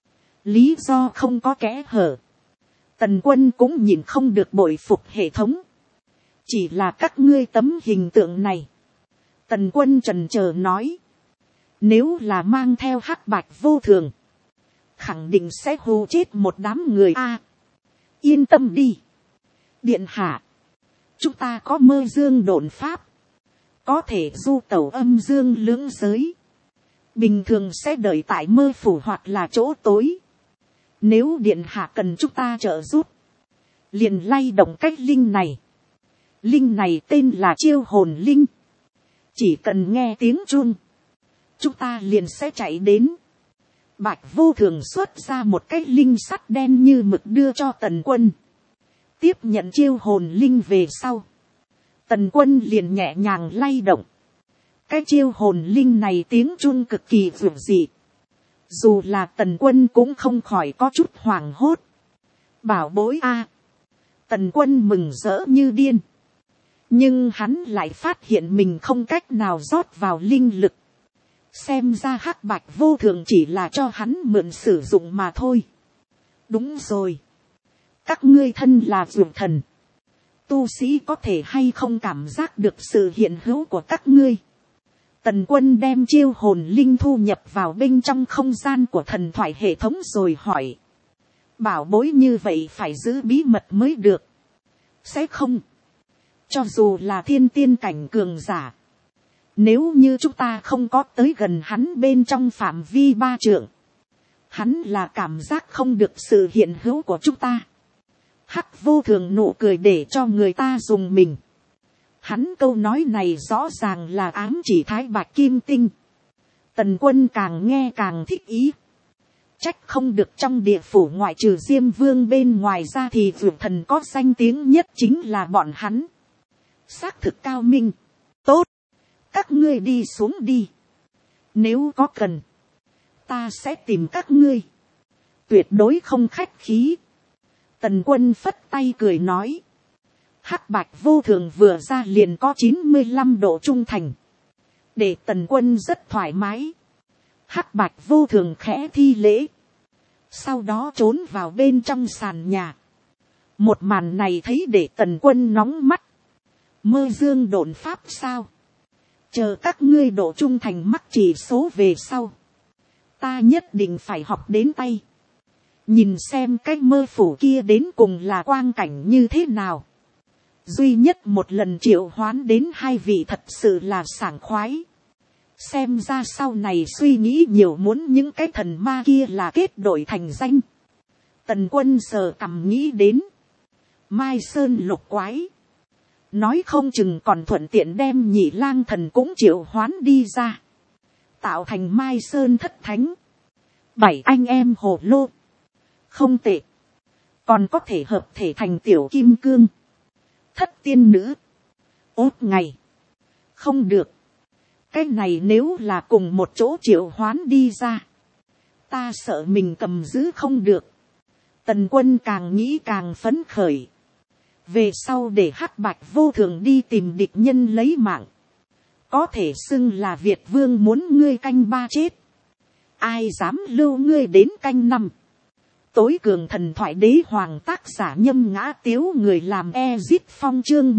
Lý do không có kẽ hở. Tần Quân cũng nhìn không được bội phục hệ thống. Chỉ là các ngươi tấm hình tượng này. Tần Quân chần chờ nói. Nếu là mang theo Hắc Bạch Vô Thường. Khẳng định sẽ hù chết một đám người a. Yên tâm đi. Điện hạ. Chúng ta có mơ dương độn pháp. Có thể du tẩu âm dương lưỡng giới. Bình thường sẽ đợi tại mơ phủ hoặc là chỗ tối. Nếu điện hạ cần chúng ta trợ giúp. Liền lay động cách linh này. Linh này tên là chiêu hồn linh. Chỉ cần nghe tiếng chuông. Chúng ta liền sẽ chạy đến. Bạch Vô Thường xuất ra một cái linh sắt đen như mực đưa cho Tần Quân. Tiếp nhận chiêu hồn linh về sau. Tần Quân liền nhẹ nhàng lay động. Cái chiêu hồn linh này tiếng chuông cực kỳ vượt dị. Dù là Tần Quân cũng không khỏi có chút hoảng hốt. Bảo bối a. Tần Quân mừng rỡ như điên. nhưng hắn lại phát hiện mình không cách nào rót vào linh lực. Xem ra hắc bạch vô thường chỉ là cho hắn mượn sử dụng mà thôi. Đúng rồi. Các ngươi thân là dược thần. Tu sĩ có thể hay không cảm giác được sự hiện hữu của các ngươi. Tần Quân đem chiêu hồn linh thu nhập vào bên trong không gian của thần thoại hệ thống rồi hỏi. Bảo bối như vậy phải giữ bí mật mới được. Sẽ không. Cho dù là thiên tiên cảnh cường giả. Nếu như chúng ta không có tới gần hắn bên trong phạm vi 3 trượng. Hắn là cảm giác không được sự hiện hữu của chúng ta. Hắc vô thường nụ cười để cho người ta dùng mình. Hắn câu nói này rõ ràng là ám chỉ Thái Bạch Kim Tinh. Tần Quân càng nghe càng thích ý. Trách không được trong địa phủ ngoại trừ Diêm Vương bên ngoài ra thì dược thần có danh tiếng nhất chính là bọn hắn. Xác thực cao minh. Tốt. Các ngươi đi xuống đi. Nếu có cần. Ta sẽ tìm các ngươi. Tuyệt đối không khách khí. Tần Quân phất tay cười nói. Hắc bạch vô thường vừa ra liền có 95 độ trung thành. Để Tần Quân rất thoải mái. Hắc bạch vô thường khẽ thi lễ. Sau đó trốn vào bên trong sàn nhà. Một màn này thấy để Tần Quân nóng mắt. Mơ dương độn pháp sao? Chờ các ngươi độ trung thành mắc chỉ số về sau. Ta nhất định phải học đến tay. Nhìn xem cái mơ phủ kia đến cùng là quang cảnh như thế nào. Duy nhất một lần triệu hoán đến 2 vị thật sự là sảng khoái. Xem ra sau này suy nghĩ nhiều muốn những cái thần ma kia là kết đội thành danh. Tần Quân sờ cằm nghĩ đến. Mai Sơn lục quái. Nói không chừng còn thuận tiện đem Nhị Lang Thần cũng triệu hoán đi ra. Tạo thành Mai Sơn thất thánh. 7 anh em hồ lô. Không tệ. Còn có thể hợp thể thành tiểu kim cương. Thất tiên nữ. Ốt ngày. Không được. Cái này nếu là cùng một chỗ triệu hoán đi ra. Ta sợ mình cầm giữ không được. Tần Quân càng nghĩ càng phấn khởi. Về sau để hắc bạch vô thường đi tìm địch nhân lấy mạng. Có thể xưng là Việt Vương muốn ngươi canh 3 chết. Ai dám lưu ngươi đến canh 5. Tối cường thần thoại đế hoàng tác giả Nhâm Ngã Tiếu, người làm Ezit Phong chương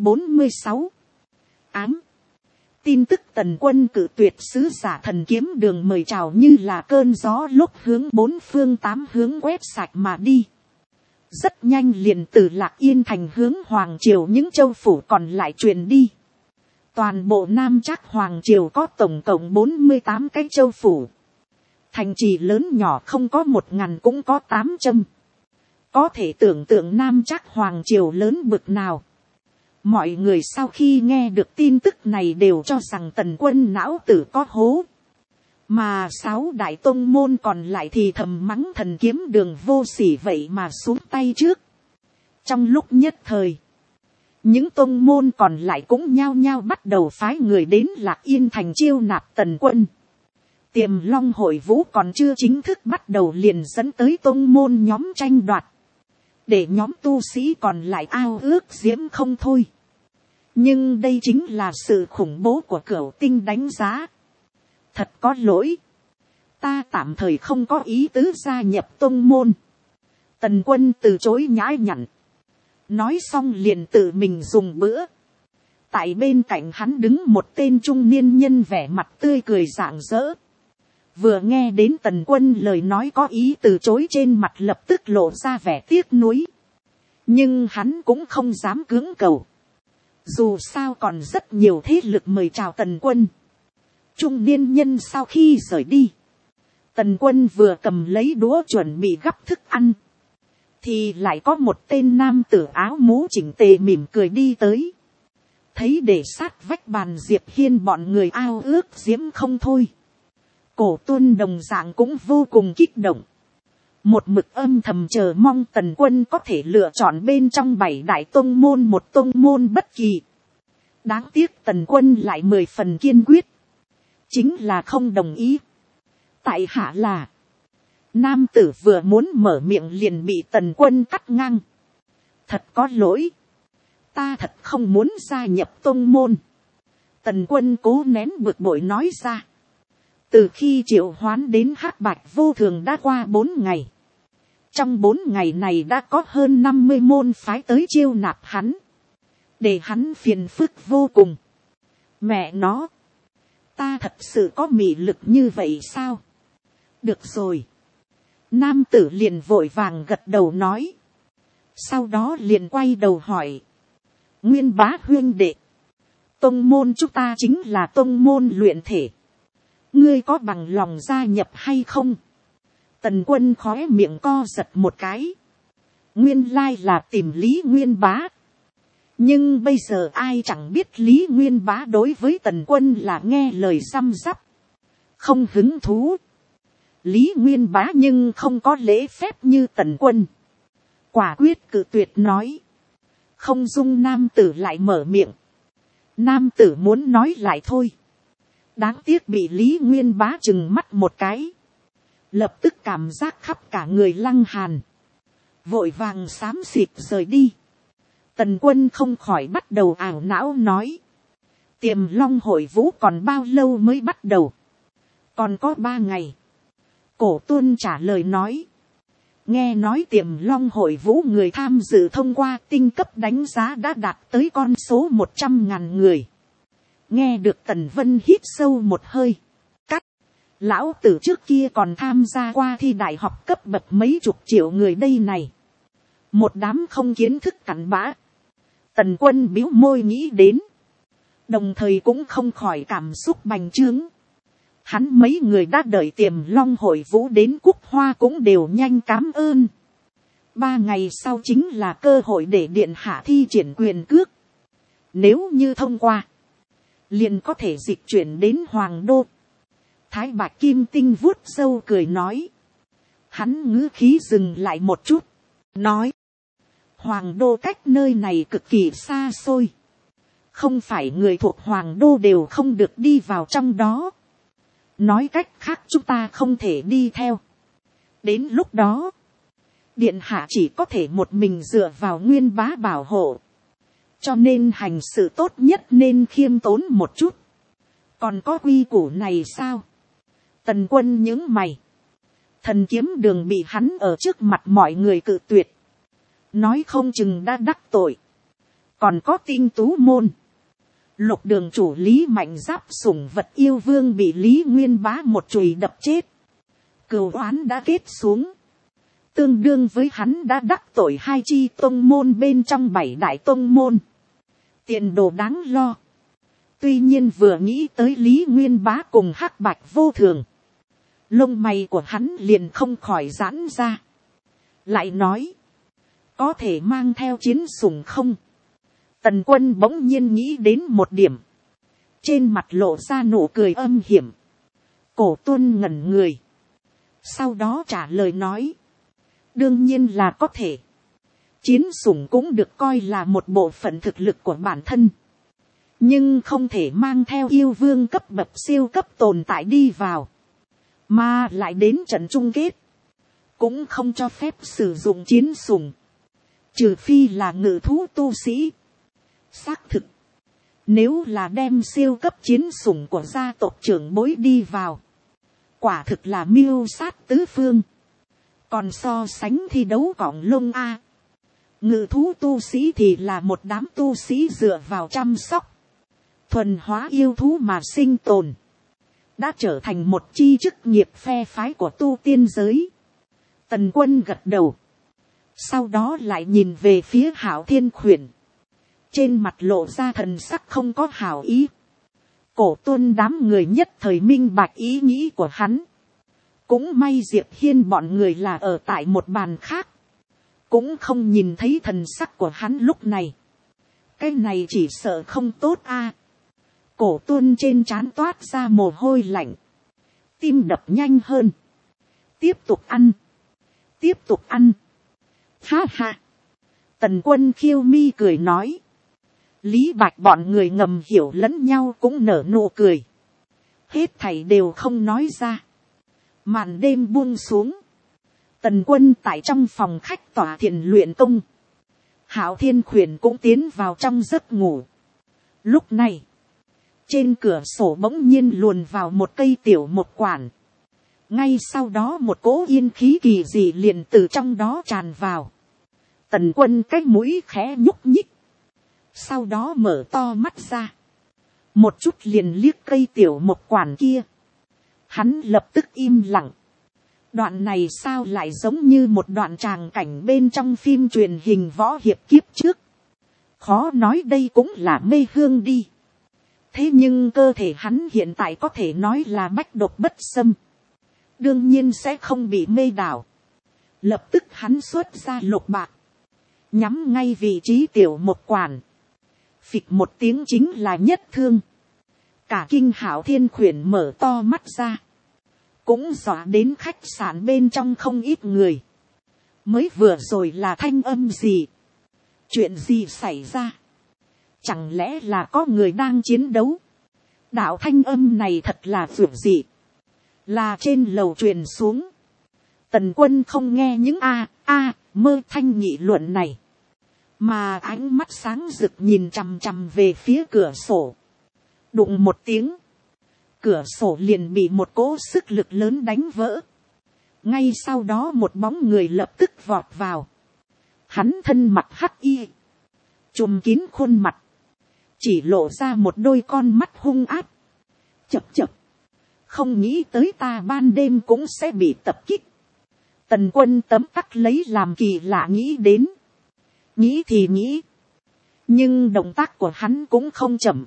146. Ám. Tin tức Tần Quân cự tuyệt sứ giả thần kiếm đường mời chào như là cơn gió lúc hướng 4 phương 8 hướng quét sạch mà đi. Rất nhanh liền từ Lạc Yên thành hướng Hoàng Triều những châu phủ còn lại truyền đi. Toàn bộ Nam Trác Hoàng Triều có tổng cộng 48 cái châu phủ. Thành trì lớn nhỏ không có 1000 cũng có 800. Có thể tưởng tượng Nam Trác Hoàng Triều lớn bực nào. Mọi người sau khi nghe được tin tức này đều cho rằng Tần Quân não tử có hố. Mà 6 đại tông môn còn lại thì thầm mắng thần kiếm đường vô sỉ vậy mà xuống tay trước. Trong lúc nhất thời, những tông môn còn lại cũng nhao nhao bắt đầu phái người đến Lạc Yên thành chiêu nạp Tần Quân. Tiềm Long hội vũ còn chưa chính thức bắt đầu liền dẫn tới tông môn nhóm tranh đoạt. Để nhóm tu sĩ còn lại ao ước diễm không thôi. Nhưng đây chính là sự khủng bố của Cửu Tinh đánh giá. Thật có lỗi. Ta tạm thời không có ý tứ gia nhập tông môn. Tần Quân từ chối nhã nhặn. Nói xong liền tự mình dùng bữa. Tại bên cạnh hắn đứng một tên trung niên nhân vẻ mặt tươi cười rạng rỡ. Vừa nghe đến Tần Quân lời nói có ý từ chối trên mặt lập tức lộ ra vẻ tiếc nuối. Nhưng hắn cũng không dám cưỡng cầu. Dù sao còn rất nhiều thế lực mời chào Tần Quân. Trung niên nhân sau khi rời đi. Tần Quân vừa cầm lấy đũa chuẩn bị gắp thức ăn. Thì lại có một tên nam tử áo mũ chỉnh tề mỉm cười đi tới. Thấy để sát vách bàn Diệp Hiên bọn người ao ước diễm không thôi. Cổ Tuân đồng dạng cũng vô cùng kích động. Một mực âm thầm chờ mong Tần Quân có thể lựa chọn bên trong 7 đại tông môn một tông môn bất kỳ. Đáng tiếc Tần Quân lại 10 phần kiên quyết. Chính là không đồng ý. Tại hạ là. Nam tử vừa muốn mở miệng liền bị Tần Quân cắt ngang. Thật có lỗi. Ta thật không muốn gia nhập tông môn. Tần Quân cố nén bực bội nói ra. Từ khi triệu hoán đến hắc bạch vô thường đã qua 4 ngày. Trong 4 ngày này đã có hơn 50 môn phái tới chiêu nạp hắn. Để hắn phiền phức vô cùng. Mẹ nó. Ta thật sự có mị lực như vậy sao? Được rồi. Nam tử liền vội vàng gật đầu nói. Sau đó liền quay đầu hỏi. Nguyên Bá huynh đệ. Tông môn chúng ta chính là tông môn luyện thể. Ngươi có bằng lòng gia nhập hay không? Tần Quân khóe miệng co giật một cái. Nguyên lai là tìm Lý Nguyên Bá. Nhưng bây giờ ai chẳng biết Lý Nguyên Bá đối với Tần Quân là nghe lời răm rắp. Không hứng thú. Lý Nguyên Bá nhưng không có lễ phép như Tần Quân. Quả quyết cự tuyệt nói. Không dung nam tử lại mở miệng. Nam tử muốn nói lại thôi. Đáng tiếc bị Lý Nguyên Bá trừng mắt một cái. Lập tức cảm giác khắp cả người lăng hàn. Vội vàng xám xịt rời đi. Tần Quân không khỏi bắt đầu ảo não nói. Tiềm Long hội vũ còn bao lâu mới bắt đầu? Còn có 3 ngày. Cổ Tuân trả lời nói. Nghe nói Tiềm Long hội vũ người tham dự thông qua tinh cấp đánh giá đã đạt tới con số 100.000 người. Nghe được Tần Vân hít sâu một hơi. Cắt. Lão tử trước kia còn tham gia qua thi đại học cấp bậc mấy chục triệu người đây này. Một đám không kiến thức cặn bã. Tần Quân bĩu môi nghĩ đến. Đồng thời cũng không khỏi cảm xúc bành trướng. Hắn mấy người đã đợi Tiềm Long hội vũ đến Cúc Hoa cũng đều nhanh cám ơn. 3 ngày sau chính là cơ hội để điện hạ thi triển quyền cước. Nếu như thông qua, liền có thể dịch chuyển đến Hoàng Đô. Thái Bạch Kim Tinh vuốt râu cười nói. Hắn ngữ khí dừng lại một chút. Nói. Hoàng Đô cách nơi này cực kỳ xa xôi. Không phải người thuộc Hoàng Đô đều không được đi vào trong đó. Nói cách khác chúng ta không thể đi theo. Đến lúc đó, điện hạ chỉ có thể một mình dựa vào Nguyên Bá bảo hộ. Cho nên hành sự tốt nhất nên khiêm tốn một chút. Còn có quy củ này sao? Tần Quân nhướng mày. Thần kiếm đường bị hắn ở trước mặt mọi người cự tuyệt. Nói không chừng đã đắc tội. Còn có Tinh Tú môn. Lục đường chủ Lý Mạnh Giáp sủng vật yêu vương bị Lý Nguyên Bá một chùy đập chết. Cừu oán đã kết xuống. Tương đương với hắn đã đắc tội 2 chi tông môn bên trong 7 đại tông môn. Tiền đồ đáng lo. Tuy nhiên vừa nghĩ tới Lý Nguyên Bá cùng hắc bạch vô thường. Lông mày của hắn liền không khỏi giãn ra. Lại nói. Có thể mang theo chiến sủng không? Tần Quân bỗng nhiên nghĩ đến một điểm. Trên mặt lộ ra nụ cười âm hiểm. Cổ Tuân ngẩn người. Sau đó trả lời nói. Đương nhiên là có thể. Chiến sủng cũng được coi là một bộ phận thực lực của bản thân. Nhưng không thể mang theo yêu vương cấp bậc siêu cấp tồn tại đi vào. Mà lại đến trận chung kết. Cũng không cho phép sử dụng chiến sủng. Trừ phi là ngự thú tu sĩ. Xác thực. Nếu là đem siêu cấp chiến sủng của gia tộc trưởng bối đi vào. Quả thực là mưu sát tứ phương. Còn so sánh thi đấu cỏng lông A. Ngự thú tu sĩ thì là một đám tu sĩ dựa vào chăm sóc. Thuần hóa yêu thú mà sinh tồn. Đã trở thành một chi chức nghiệp phe phái của tu tiên giới. Tần Quân gật đầu. Sau đó lại nhìn về phía Hạo Thiên Khuyển. Trên mặt lộ ra thần sắc không có hảo ý. Cổ Tuân đám người nhất thời minh bạch ý nghĩ của hắn. Cũng may Diệp Hiên bọn người là ở tại một bàn khác. Cũng không nhìn thấy thần sắc của hắn lúc này. Cái này chỉ sợ không tốt a. Cổ Tuân trên trán toát ra mồ hôi lạnh. Tim đập nhanh hơn. Tiếp tục ăn. Tiếp tục ăn. Ha ha. Tần Quân khiêu mi cười nói. Lý Bạch bọn người ngầm hiểu lẫn nhau cũng nở nụ cười. Hết thảy đều không nói ra. Màn đêm buông xuống. Tần Quân tại trong phòng khách tỏa thiền luyện công. Hạo Thiên Khuyển cũng tiến vào trong giấc ngủ. Lúc này, trên cửa sổ bỗng nhiên luồn vào một cây tiểu một quản. Ngay sau đó một cỗ yên khí kỳ dị liền từ trong đó tràn vào. Tần Quân cái mũi khẽ nhúc nhích. Sau đó mở to mắt ra. Một chút liền liếc cây tiểu một quản kia. Hắn lập tức im lặng. Đoạn này sao lại giống như một đoạn tràng cảnh bên trong phim truyền hình võ hiệp kiếp trước. Khó nói đây cũng là mê hương đi. Thế nhưng cơ thể hắn hiện tại có thể nói là bách độc bất xâm. Đương nhiên sẽ không bị mê đảo. Lập tức hắn xuất ra lục bạc. Nhắm ngay vị trí tiểu một quản. Phịch một tiếng chính là nhất thương. Cả kinh Hạo Thiên Khuyển mở to mắt ra. Cũng dọa đến khách sạn bên trong không ít người. Mới vừa rồi là thanh âm gì? Chuyện gì xảy ra? Chẳng lẽ là có người đang chiến đấu? Đạo thanh âm này thật là vượt dị. Là trên lầu truyền xuống. Tần Quân không nghe những mơ thanh nghị luận này. Mà ánh mắt sáng rực nhìn chằm chằm về phía cửa sổ. Đụng một tiếng. Cửa sổ liền bị một cỗ sức lực lớn đánh vỡ. Ngay sau đó một bóng người lập tức vọt vào. Hắn thân mặc hắc y. Trùm kín khuôn mặt. Chỉ lộ ra một đôi con mắt hung ác. Chập chập. Không nghĩ tới ta ban đêm cũng sẽ bị tập kích. Tần Quân tấm tắc lấy làm kỳ lạ nghĩ đến. Nghĩ thì nghĩ. Nhưng động tác của hắn cũng không chậm.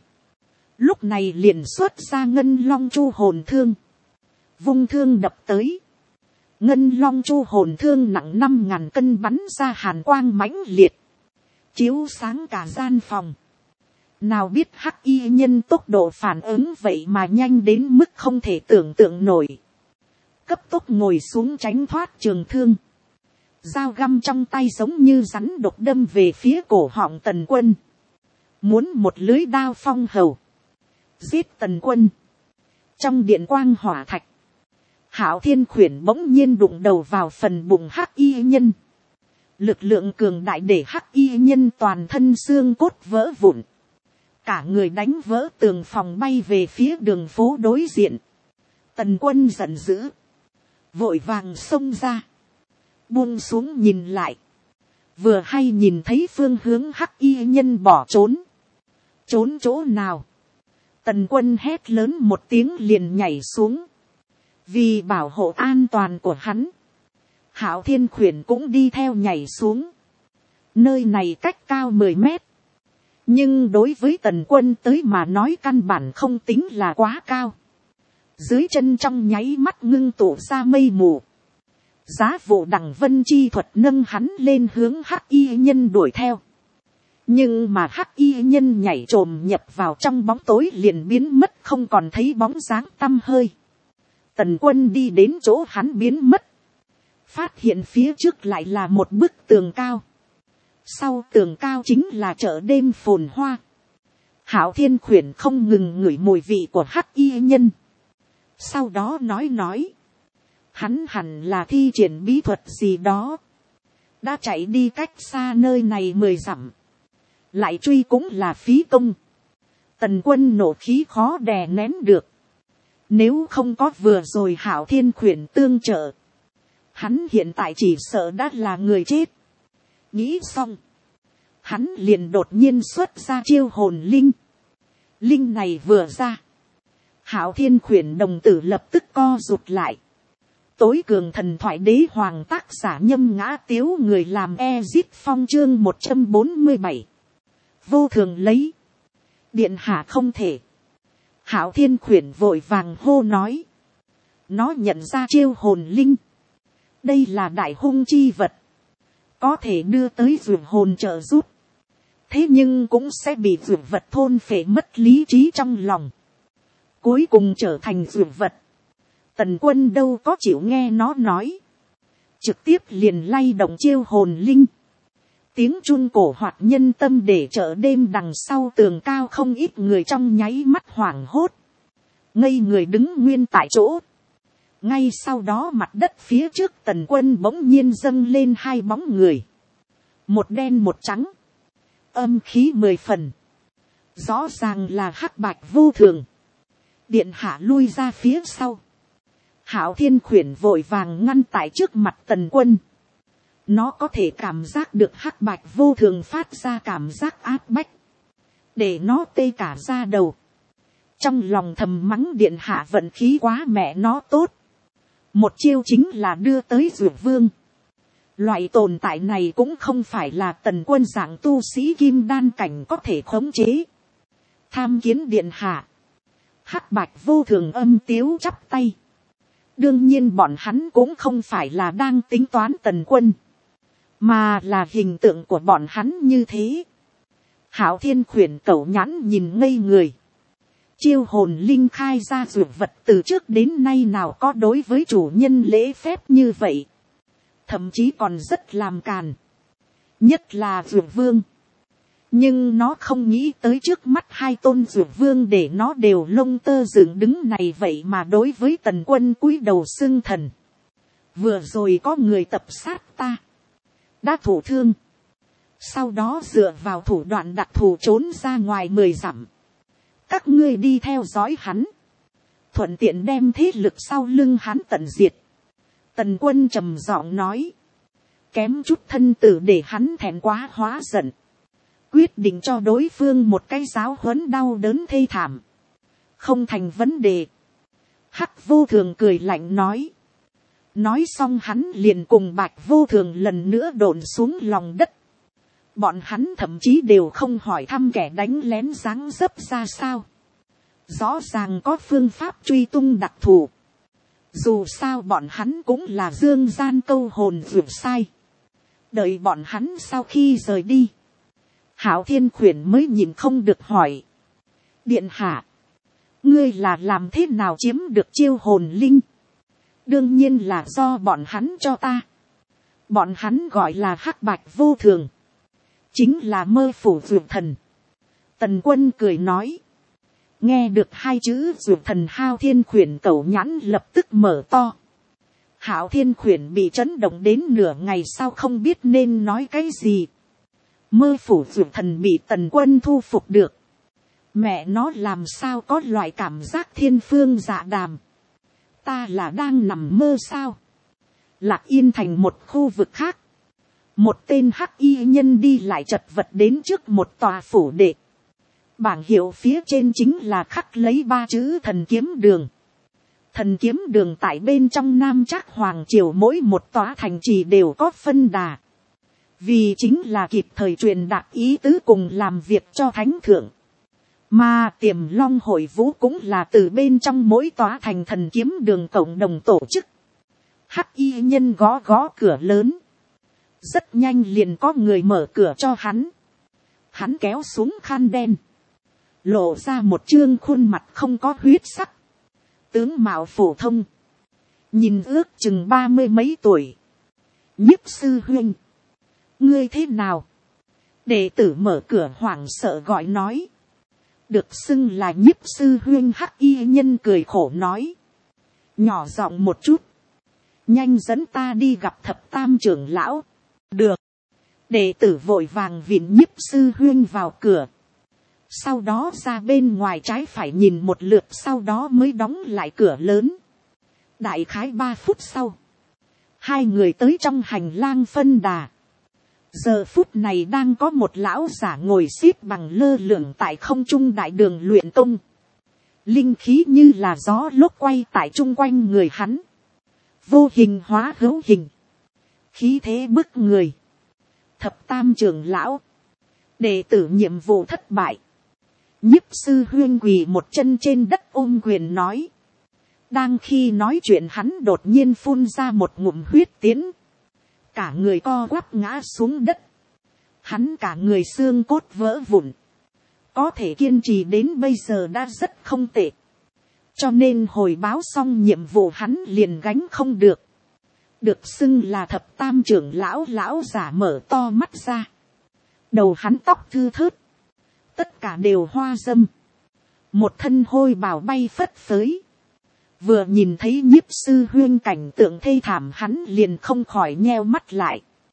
Lúc này liền xuất ra ngân long chu hồn thương. Vung thương đập tới. Ngân long chu hồn thương nặng 5.000 cân bắn ra hàn quang mãnh liệt. Chiếu sáng cả gian phòng. Nào biết hắc y nhân tốc độ phản ứng vậy mà nhanh đến mức không thể tưởng tượng nổi. Cấp tốc ngồi xuống tránh thoát trường thương. Dao găm trong tay giống như rắn độc đâm về phía cổ họng Tần Quân. Muốn một lưới đao phong hầu. Giết Tần Quân. Trong điện quang hỏa thạch. Hạo Thiên Khuyển bỗng nhiên đụng đầu vào phần bụng hắc y nhân. Lực lượng cường đại để hắc y nhân toàn thân xương cốt vỡ vụn. Cả người đánh vỡ tường phòng bay về phía đường phố đối diện. Tần Quân giận dữ. Vội vàng xông ra. Buông xuống nhìn lại. Vừa hay nhìn thấy phương hướng hắc y nhân bỏ trốn. Trốn chỗ nào? Tần Quân hét lớn một tiếng liền nhảy xuống. Vì bảo hộ an toàn của hắn. Hạo Thiên Khuyển cũng đi theo nhảy xuống. Nơi này cách cao 10 mét. Nhưng đối với Tần Quân tới mà nói căn bản không tính là quá cao. Dưới chân trong nháy mắt ngưng tụ ra mây mù. Giá vụ đằng vân chi thuật nâng hắn lên hướng hắc y nhân đuổi theo. Nhưng mà hắc y nhân nhảy trồm nhập vào trong bóng tối liền biến mất không còn thấy bóng dáng tăm hơi. Tần Quân đi đến chỗ hắn biến mất. Phát hiện phía trước lại là một bức tường cao. Sau tường cao chính là chợ đêm phồn hoa. Hạo Thiên Khuyển không ngừng ngửi mùi vị của hắc y nhân. Sau đó nói. Hắn hẳn là thi triển bí thuật gì đó. Đã chạy đi cách xa nơi này 10 dặm. Lại truy cũng là phí công. Tần Quân nổ khí khó đè nén được. Nếu không có vừa rồi Hạo Thiên Khuyển tương trợ. Hắn hiện tại chỉ sợ đã là người chết. Nghĩ xong. Hắn liền đột nhiên xuất ra chiêu hồn linh. Linh này vừa ra. Hạo Thiên Khuyển đồng tử lập tức co rụt lại. Tối cường thần thoại đế hoàng tác giả Nhâm Ngã Tiếu người làm Ezit Phong chương 147. Vô thường lấy. Điện hạ không thể. Hạo Thiên Khuyển vội vàng hô nói. Nó nhận ra chiêu hồn linh. Đây là đại hung chi vật. Có thể đưa tới vượt hồn trợ giúp. Thế nhưng cũng sẽ bị vượt vật thôn phệ mất lý trí trong lòng. Cuối cùng trở thành vượt vật. Tần Quân đâu có chịu nghe nó nói. Trực tiếp liền lay động chiêu hồn linh. Tiếng chun cổ hoạt nhân tâm để chợ đêm đằng sau tường cao không ít người trong nháy mắt hoảng hốt. Ngây người đứng nguyên tại chỗ. Ngay sau đó mặt đất phía trước Tần Quân bỗng nhiên dâng lên hai bóng người. một đen một trắng, âm khí 10 phần, rõ ràng là hắc bạch vô thường. Điện hạ lui ra phía sau, Hạo Thiên Khuyển vội vàng ngăn tại trước mặt Tần Quân. Nó có thể cảm giác được hắc bạch vô thường phát ra cảm giác áp bách, để nó tê cả da đầu. Trong lòng thầm mắng điện hạ vận khí quá mẹ nó tốt, một chiêu chính là đưa tới Dược Vương. Loại tồn tại này cũng không phải là Tần Quân dạng tu sĩ kim đan cảnh có thể khống chế. Tham kiến điện hạ. Hắc bạch vô thường âm tiếu chắp tay. Đương nhiên bọn hắn cũng không phải là đang tính toán Tần Quân, mà là hình tượng của bọn hắn như thế. Hạo Thiên Khuyển cẩu nhãn nhìn ngây người. Chiêu hồn linh khai ra dược vật từ trước đến nay nào có đối với chủ nhân lễ phép như vậy. Thậm chí còn rất làm càn. Nhất là dược vương. Nhưng nó không nghĩ tới trước mắt hai tôn dược vương để nó đều lông tơ dựng đứng này vậy mà đối với Tần Quân cúi đầu xưng thần. Vừa rồi có người tập sát ta, đã thụ thương, sau đó dựa vào thủ đoạn đặc thù trốn ra ngoài 10 dặm. Các ngươi đi theo dõi hắn, thuận tiện đem thế lực sau lưng hắn tận diệt. Tần Quân trầm giọng nói, kém chút thân tử để hắn thẹn quá hóa giận, quyết định cho đối phương một cái giáo huấn đau đớn thê thảm. Không thành vấn đề. Hắc vô thường cười lạnh nói. Nói xong hắn liền cùng bạch vô thường lần nữa độn xuống lòng đất. Bọn hắn thậm chí đều không hỏi thăm kẻ đánh lén dáng dấp ra sao. Rõ ràng có phương pháp truy tung đặc thù. Dù sao bọn hắn cũng là dương gian câu hồn vượt sai. Đợi bọn hắn sau khi rời đi, Hạo Thiên Khuyển mới nhìn không được hỏi. Điện hạ, ngươi là làm thế nào chiếm được chiêu hồn linh? Đương nhiên là do bọn hắn cho ta. Bọn hắn gọi là hắc bạch vô thường, chính là mơ phủ dược thần. Tần Quân cười nói. Nghe được hai chữ dược thần, Hạo Thiên Khuyển cẩu nhãn lập tức mở to. Hạo Thiên Khuyển bị chấn động đến nửa ngày sau không biết nên nói cái gì. Mơ phủ dược thần bị Tần Quân thu phục được. Mẹ nó làm sao có loại cảm giác thiên phương dạ đàm. Ta là đang nằm mơ sao? Lạc Yên thành một khu vực khác. Một tên hắc y nhân đi lại chật vật đến trước một tòa phủ đệ. Bảng hiệu phía trên chính là khắc lấy 3 chữ thần kiếm đường. Thần kiếm đường tại bên trong Nam Trác Hoàng Triều mỗi một tòa thành trì đều có phân đà. Vì chính là kịp thời truyền đạt ý tứ cùng làm việc cho thánh thượng. Mà Tiềm Long Hội Vũ cũng là từ bên trong mỗi tòa thành thần kiếm đường cộng đồng tổ chức. Hắc y nhân gõ gõ cửa lớn. Rất nhanh liền có người mở cửa cho hắn. Hắn kéo xuống khăn đen, lộ ra một trương khuôn mặt không có huyết sắc, tướng mạo phổ thông, nhìn ước chừng 30 mấy tuổi. Nhiếp sư huynh, ngươi thế nào? Đệ tử mở cửa hoảng sợ gọi nói. Được xưng là nhiếp sư huynh, hắc y nhân cười khổ nói. Nhỏ giọng một chút, nhanh dẫn ta đi gặp thập tam trưởng lão. Được. Đệ tử vội vàng viện nhiếp sư huynh vào cửa. Sau đó ra bên ngoài trái phải nhìn một lượt, sau đó mới đóng lại cửa lớn. Đại khái 3 phút sau, hai người tới trong hành lang phân đà. Giờ phút này đang có một lão giả ngồi xếp bằng lơ lửng tại không trung đại đường luyện công. Linh khí như là gió lốc quay tại chung quanh người hắn. Vô hình hóa hữu hình, khí thế bức người. Thập tam trưởng lão, đệ tử nhiệm vụ thất bại. Nhiếp sư huyên quỳ một chân trên đất ôm quyền nói. Đang khi nói chuyện hắn đột nhiên phun ra một ngụm huyết tiến. Cả người co quắp ngã xuống đất. Hắn cả người xương cốt vỡ vụn. Có thể kiên trì đến bây giờ đã rất không tệ. Cho nên hồi báo xong nhiệm vụ hắn liền gánh không được. Được xưng là thập tam trưởng lão, lão giả mở to mắt ra. Đầu hắn tóc thưa thớt, tất cả đều hoa dâm. Một thân hôi bào bay phất phới. Vừa nhìn thấy nhiếp sư huyên cảnh tượng thê thảm hắn liền không khỏi nheo mắt lại.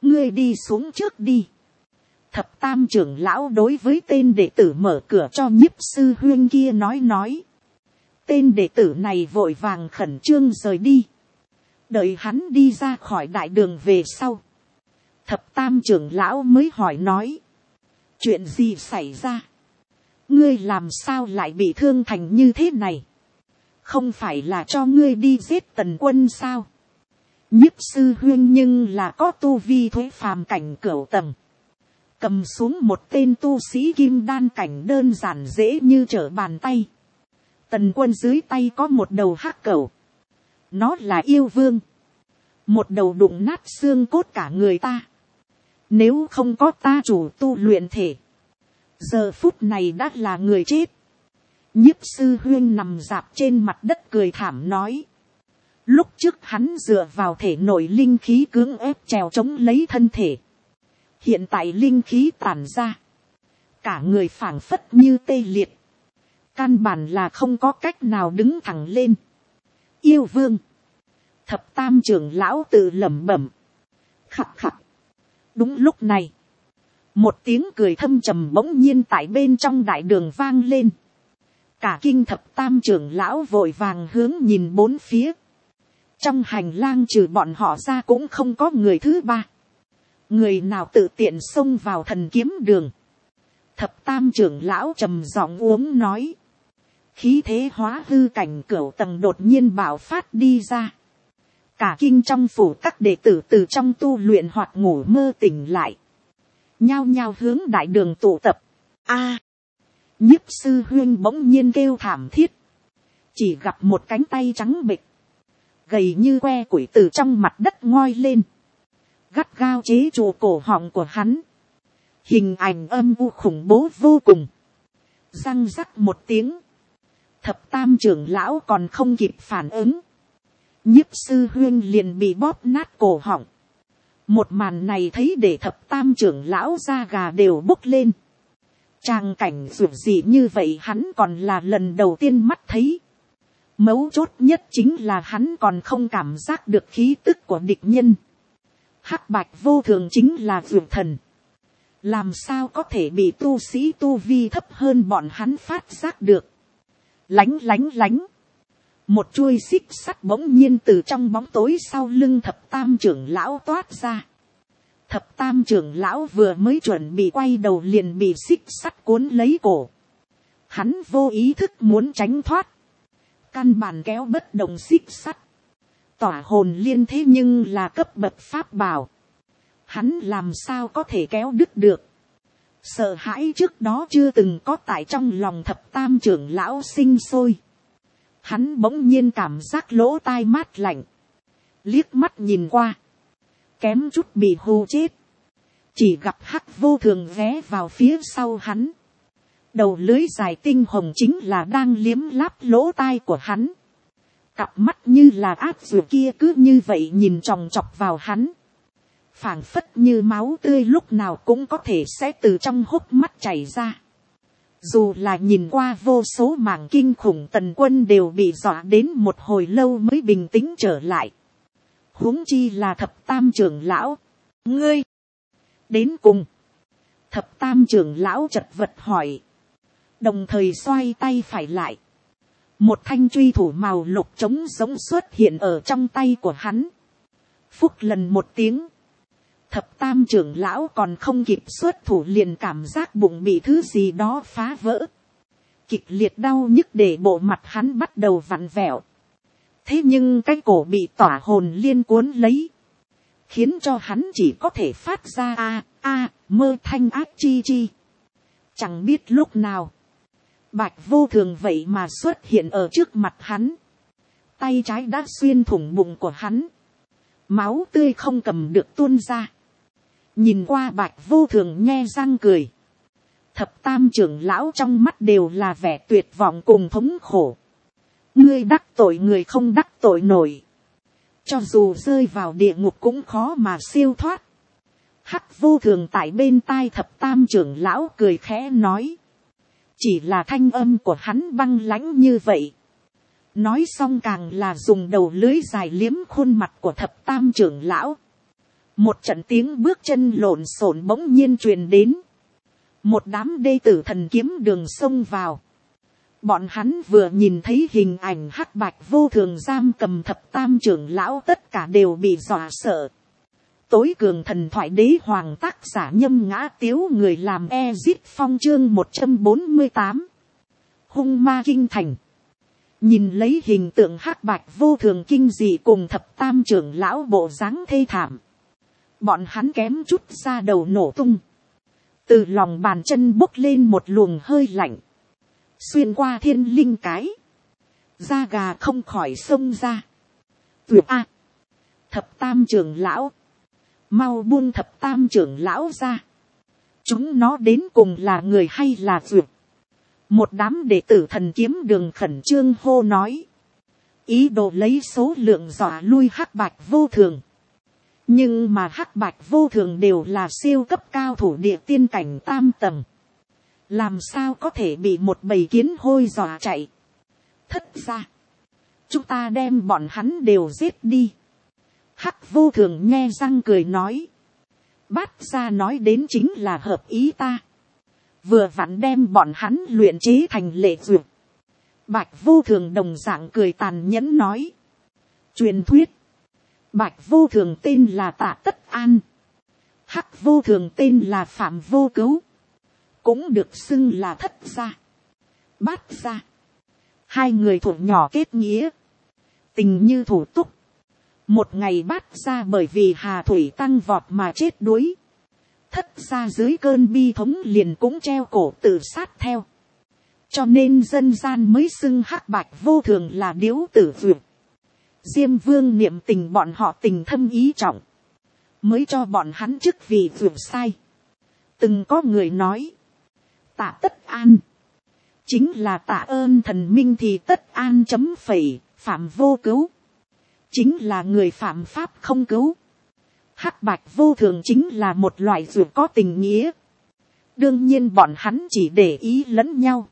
ngươi đi xuống trước đi. Thập tam trưởng lão đối với tên đệ tử mở cửa cho nhiếp sư huyên kia nói. Tên đệ tử này vội vàng khẩn trương rời đi. Đợi hắn đi ra khỏi đại đường về sau. Thập tam trưởng lão mới hỏi nói. Chuyện gì xảy ra? Ngươi làm sao lại bị thương thành như thế này? Không phải là cho ngươi đi giết Tần Quân sao? Nhiếp sư huyên nhưng là có tu vi thuế phàm cảnh cửu tầng. Cầm xuống một tên tu sĩ kim đan cảnh đơn giản dễ như trở bàn tay. Tần Quân dưới tay có một đầu hắc cẩu. Nó là yêu vương. Một đầu đụng nát xương cốt cả người ta. Nếu không có ta chủ tu luyện thể. Giờ phút này đã là người chết. Nhiếp sư huyên nằm dạp trên mặt đất cười thảm nói. Lúc trước hắn dựa vào thể nội linh khí cưỡng ép trèo chống lấy thân thể. Hiện tại linh khí tản ra. Cả người phảng phất như tê liệt. Căn bản là không có cách nào đứng thẳng lên. Yêu vương. Thập tam trưởng lão tự lẩm bẩm. Khặt khặt. Đúng lúc này. Một tiếng cười thâm trầm bỗng nhiên tại bên trong đại đường vang lên. Cả kinh thập tam trưởng lão vội vàng hướng nhìn bốn phía. Trong hành lang trừ bọn họ ra cũng không có người thứ ba. Người nào tự tiện xông vào thần kiếm đường. Thập tam trưởng lão trầm giọng uống nói. Khí thế hóa hư cảnh cửu tầng đột nhiên bạo phát đi ra. Cả kinh trong phủ các đệ tử từ trong tu luyện hoặc ngủ mơ tỉnh lại. Nhao nhao hướng đại đường tụ tập. A, nhiếp sư huyên bỗng nhiên kêu thảm thiết. Chỉ gặp một cánh tay trắng bệch. Gầy như que củi từ trong mặt đất ngoi lên. Gắt gao chế trụ cổ họng của hắn. Hình ảnh âm u khủng bố vô cùng. Răng rắc một tiếng. Thập tam trưởng lão còn không kịp phản ứng. Nhiếp sư huyên liền bị bóp nát cổ họng. Một màn này thấy để thập tam trưởng lão da gà đều bốc lên. Tràng cảnh rủi dị như vậy hắn còn là lần đầu tiên mắt thấy. Mấu chốt nhất chính là hắn còn không cảm giác được khí tức của địch nhân. Hắc bạch vô thường chính là dược thần. Làm sao có thể bị tu sĩ tu vi thấp hơn bọn hắn phát giác được. Lánh lánh lánh. Một chuôi xích sắt bỗng nhiên từ trong bóng tối sau lưng thập tam trưởng lão toát ra. Thập tam trưởng lão vừa mới chuẩn bị quay đầu liền bị xích sắt cuốn lấy cổ. Hắn vô ý thức muốn tránh thoát. Căn bản kéo bất động xích sắt. Tỏa hồn liên thế nhưng là cấp bậc pháp bảo. Hắn làm sao có thể kéo đứt được. Sợ hãi trước đó chưa từng có tại trong lòng thập tam trưởng lão sinh sôi. Hắn bỗng nhiên cảm giác lỗ tai mát lạnh. Liếc mắt nhìn qua. Kém chút bị hù chết. Chỉ gặp hắc vô thường ghé vào phía sau hắn. Đầu lưới dài tinh hồng chính là đang liếm láp lỗ tai của hắn. Cặp mắt như là ác dù kia cứ như vậy nhìn chòng chọc vào hắn. Phảng phất như máu tươi lúc nào cũng có thể sẽ từ trong hốc mắt chảy ra. Dù là nhìn qua vô số mảng kinh khủng Tần Quân đều bị dọa đến một hồi lâu mới bình tĩnh trở lại. Huống chi là thập tam trưởng lão. Ngươi! Đến cùng! Thập tam trưởng lão chật vật hỏi. Đồng thời xoay tay phải lại. Một thanh truy thủ màu lục trống giống xuất hiện ở trong tay của hắn. Phúc lần một tiếng. Thập tam trưởng lão còn không kịp xuất thủ liền cảm giác bụng bị thứ gì đó phá vỡ. Kịch liệt đau nhức để bộ mặt hắn bắt đầu vặn vẹo. Thế nhưng cái cổ bị tỏa hồn liên cuốn lấy. Khiến cho hắn chỉ có thể phát ra mơ thanh ác chi chi. Chẳng biết lúc nào. Bạch vô thường vậy mà xuất hiện ở trước mặt hắn. Tay trái đã xuyên thủng bụng của hắn. Máu tươi không cầm được tuôn ra. Nhìn qua bạch vô thường nhe răng cười. Thập tam trưởng lão trong mắt đều là vẻ tuyệt vọng cùng thống khổ. Ngươi đắc tội người không đắc tội nổi. Cho dù rơi vào địa ngục cũng khó mà siêu thoát. Hắc vô thường tại bên tai thập tam trưởng lão cười khẽ nói. Chỉ là thanh âm của hắn băng lãnh như vậy. Nói xong càng là dùng đầu lưới dài liếm khuôn mặt của thập tam trưởng lão. Một trận tiếng bước chân lộn xộn bỗng nhiên truyền đến. Một đám đê tử thần kiếm đường xông vào. Bọn hắn vừa nhìn thấy hình ảnh hắc bạch vô thường giam cầm thập tam trưởng lão, tất cả đều bị dọa sợ. Tối cường thần thoại đế hoàng, tác giả Nhâm Ngã Tiếu, người làm Ezit Phong, chương 148. Hung ma kinh thành. Nhìn lấy hình tượng hắc bạch vô thường kinh dị cùng thập tam trưởng lão bộ dáng thê thảm, bọn hắn kém chút ra đầu nổ tung. Từ lòng bàn chân bốc lên một luồng hơi lạnh, xuyên qua thiên linh cái, da gà không khỏi xông ra. Tuyệt a, thập tam trưởng lão, mau buông thập tam trưởng lão ra. Chúng nó đến cùng là người hay là tuyệt? Một đám đệ tử thần kiếm đường khẩn trương hô nói, ý đồ lấy số lượng dọa lui hắc bạch vô thường. Nhưng mà hắc bạch vô thường đều là siêu cấp cao thủ địa tiên cảnh tam tầng, làm sao có thể bị một bầy kiến hôi dọa chạy. Thất ra, chúng ta đem bọn hắn đều giết đi. Hắc vô thường nghe răng cười nói, bát ra nói đến chính là hợp ý ta, vừa vặn đem bọn hắn luyện chế thành lệ duyệt. Bạch vô thường đồng dạng cười tàn nhẫn nói, truyền thuyết, bạch vô thường tên là Tạ Tất An, hắc vô thường tên là Phạm Vô Cứu, cũng được xưng là thất gia, bát gia. Hai người thuộc nhỏ kết nghĩa, tình như thủ túc. Một ngày bát gia bởi vì hà thủy tăng vọt mà chết đuối, thất gia dưới cơn bi thống liền cũng treo cổ tự sát theo. Cho nên dân gian mới xưng hắc bạch vô thường là điếu tử vượt. Diêm vương niệm tình bọn họ tình thâm ý trọng, mới cho bọn hắn chức vị vượt sai. Từng có người nói, Tạ Tất An chính là tạ ơn thần minh thì tất an chấm phẩy, Phạm Vô Cứu chính là người phạm pháp không cứu. Hắc bạch vô thường chính là một loại ruột có tình nghĩa. Đương nhiên bọn hắn chỉ để ý lẫn nhau,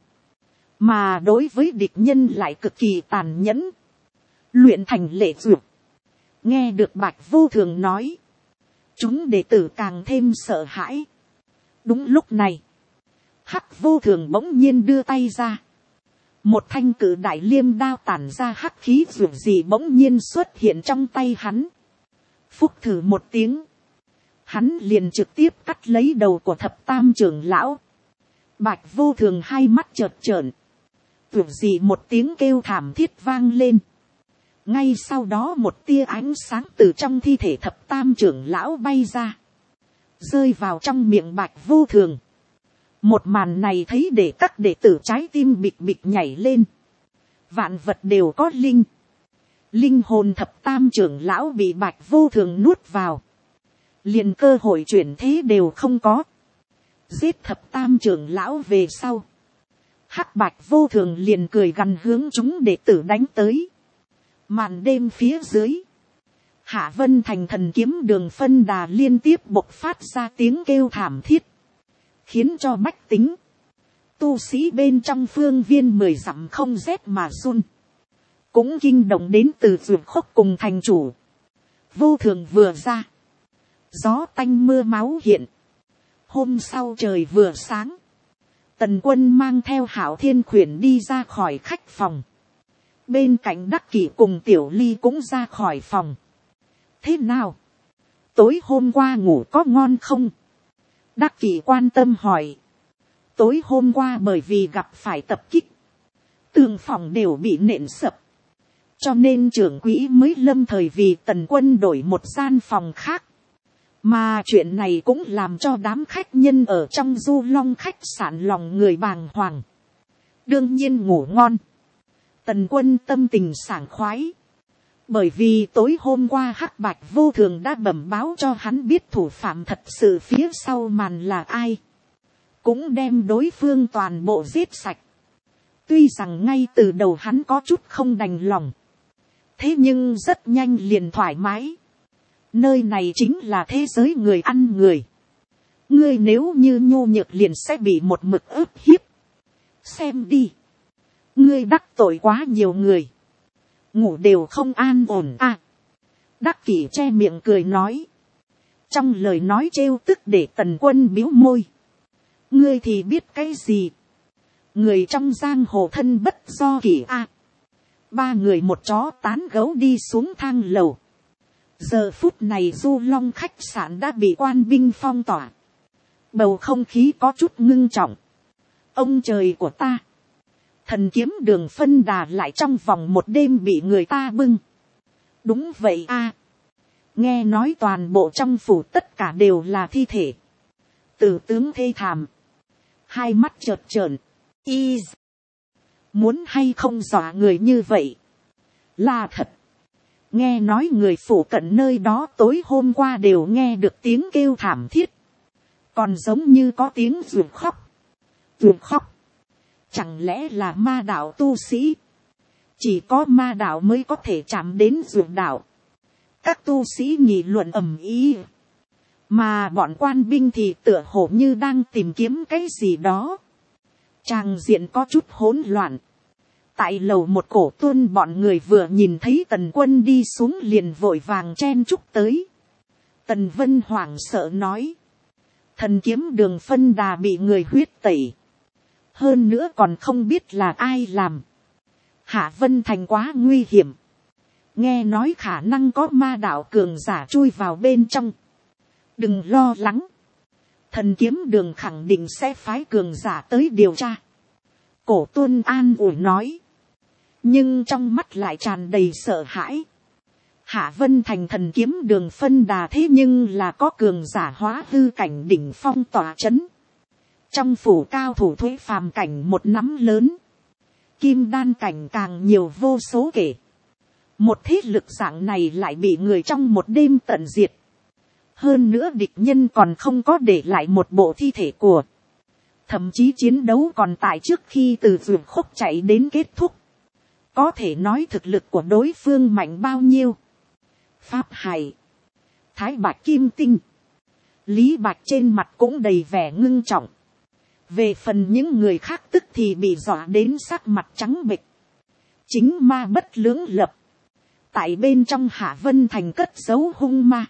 mà đối với địch nhân lại cực kỳ tàn nhẫn, luyện thành lệ ruột. Nghe được bạch vô thường nói, chúng đệ tử càng thêm sợ hãi. Đúng lúc này, hắc vô thường bỗng nhiên đưa tay ra, một thanh cử đại liêm đao tản ra hắc khí ruột gì bỗng nhiên xuất hiện trong tay hắn. Phúc thử một tiếng, hắn liền trực tiếp cắt lấy đầu của thập tam trưởng lão. Bạch vô thường hai mắt chợt trợn, ruột gì một tiếng kêu thảm thiết vang lên. Ngay sau đó một tia ánh sáng từ trong thi thể thập tam trưởng lão bay ra, rơi vào trong miệng bạch vô thường. Một màn này thấy để các đệ tử trái tim bịch bịch nhảy lên. Vạn vật đều có linh. Linh hồn thập tam trưởng lão bị bạch vô thường nuốt vào, liền cơ hội chuyển thế đều không có. Giết thập tam trưởng lão về sau, hắc bạch vô thường liền cười gằn hướng chúng đệ tử đánh tới. Màn đêm phía dưới, Hạ Vân Thành thần kiếm đường phân đà liên tiếp bộc phát ra tiếng kêu thảm thiết, khiến cho bách tính, tu sĩ bên trong phương viên 10 dặm không rét mà run. Cũng kinh động đến từ Dược Khốc cùng thành chủ. Vô thường vừa ra, gió tanh mưa máu hiện. Hôm sau trời vừa sáng, Tần Quân mang theo Hạo Thiên Khuyển đi ra khỏi khách phòng. Bên cạnh Đắc Kỷ cùng Tiểu Ly cũng ra khỏi phòng. Thế nào? Tối hôm qua ngủ có ngon không? Đắc Kỷ quan tâm hỏi. Tối hôm qua bởi vì gặp phải tập kích, tường phòng đều bị nện sập, cho nên trưởng quỹ mới lâm thời vì Tần Quân đổi một gian phòng khác. Mà chuyện này cũng làm cho đám khách nhân ở trong Du Long khách sạn lòng người bàng hoàng. Đương nhiên ngủ ngon. Tần Quân tâm tình sảng khoái, bởi vì tối hôm qua hắc bạch vô thường đã bẩm báo cho hắn biết thủ phạm thật sự phía sau màn là ai, cũng đem đối phương toàn bộ giết sạch. Tuy rằng ngay từ đầu hắn có chút không đành lòng, thế nhưng rất nhanh liền thoải mái. Nơi này chính là thế giới người ăn người. Ngươi nếu như nhu nhược liền sẽ bị một mực ức hiếp. Xem đi, ngươi đắc tội quá nhiều người, ngủ đều không an ổn à. Đắc Kỷ che miệng cười nói. Trong lời nói trêu tức để Tần Quân bĩu môi. Ngươi thì biết cái gì? Người trong giang hồ thân bất do kỷ a. Ba người một chó tán gấu đi xuống thang lầu. Giờ phút này Du Long khách sạn đã bị quan binh phong tỏa. Bầu không khí có chút ngưng trọng. Ông trời của ta. Thần kiếm đường phân đà lại trong vòng một đêm bị người ta bưng. Đúng vậy a. Nghe nói toàn bộ trong phủ tất cả đều là thi thể. Tử tướng thê thảm. Hai mắt chợt trợn. Muốn hay không dọa người như vậy? Là thật. Nghe nói người phủ cận nơi đó tối hôm qua đều nghe được tiếng kêu thảm thiết. Còn giống như có tiếng ruột khóc. Ruột khóc. Chẳng lẽ là ma đạo tu sĩ? Chỉ có ma đạo mới có thể chạm đến ruột đạo. Các tu sĩ nghị luận ầm ĩ. Mà bọn quan binh thì tựa hồ như đang tìm kiếm cái gì đó. Tràng diện có chút hỗn loạn. Tại lầu một cổ tuân bọn người vừa nhìn thấy Tần Quân đi xuống liền vội vàng chen chúc tới. Tần Vân hoảng sợ nói. Thần kiếm đường phân đà bị người huyết tẩy. Hơn nữa còn không biết là ai làm. Hạ Vân Thành quá nguy hiểm. Nghe nói khả năng có ma đạo cường giả chui vào bên trong. Đừng lo lắng. Thần kiếm đường khẳng định sẽ phái cường giả tới điều tra. Cổ Tuân an ủi nói. Nhưng trong mắt lại tràn đầy sợ hãi. Hạ Vân Thành thần kiếm đường phân đà thế nhưng là có cường giả hóa hư cảnh đỉnh phong tỏa chấn. Trong phủ cao thủ thuế phàm cảnh một nắm lớn. Kim đan cảnh càng nhiều vô số kể. Một thế lực dạng này lại bị người trong một đêm tận diệt. Hơn nữa địch nhân còn không có để lại một bộ thi thể của. Thậm chí chiến đấu còn tại trước khi từ vườn khúc chạy đến kết thúc. Có thể nói thực lực của đối phương mạnh bao nhiêu. Pháp Hải, Thái Bạch Kim Tinh, Lý Bạch trên mặt cũng đầy vẻ ngưng trọng. Về phần những người khác tức thì bị dọa đến sắc mặt trắng bệch. Chính ma bất lưỡng lập. Tại bên trong Hạ Vân Thành cất giấu hung ma.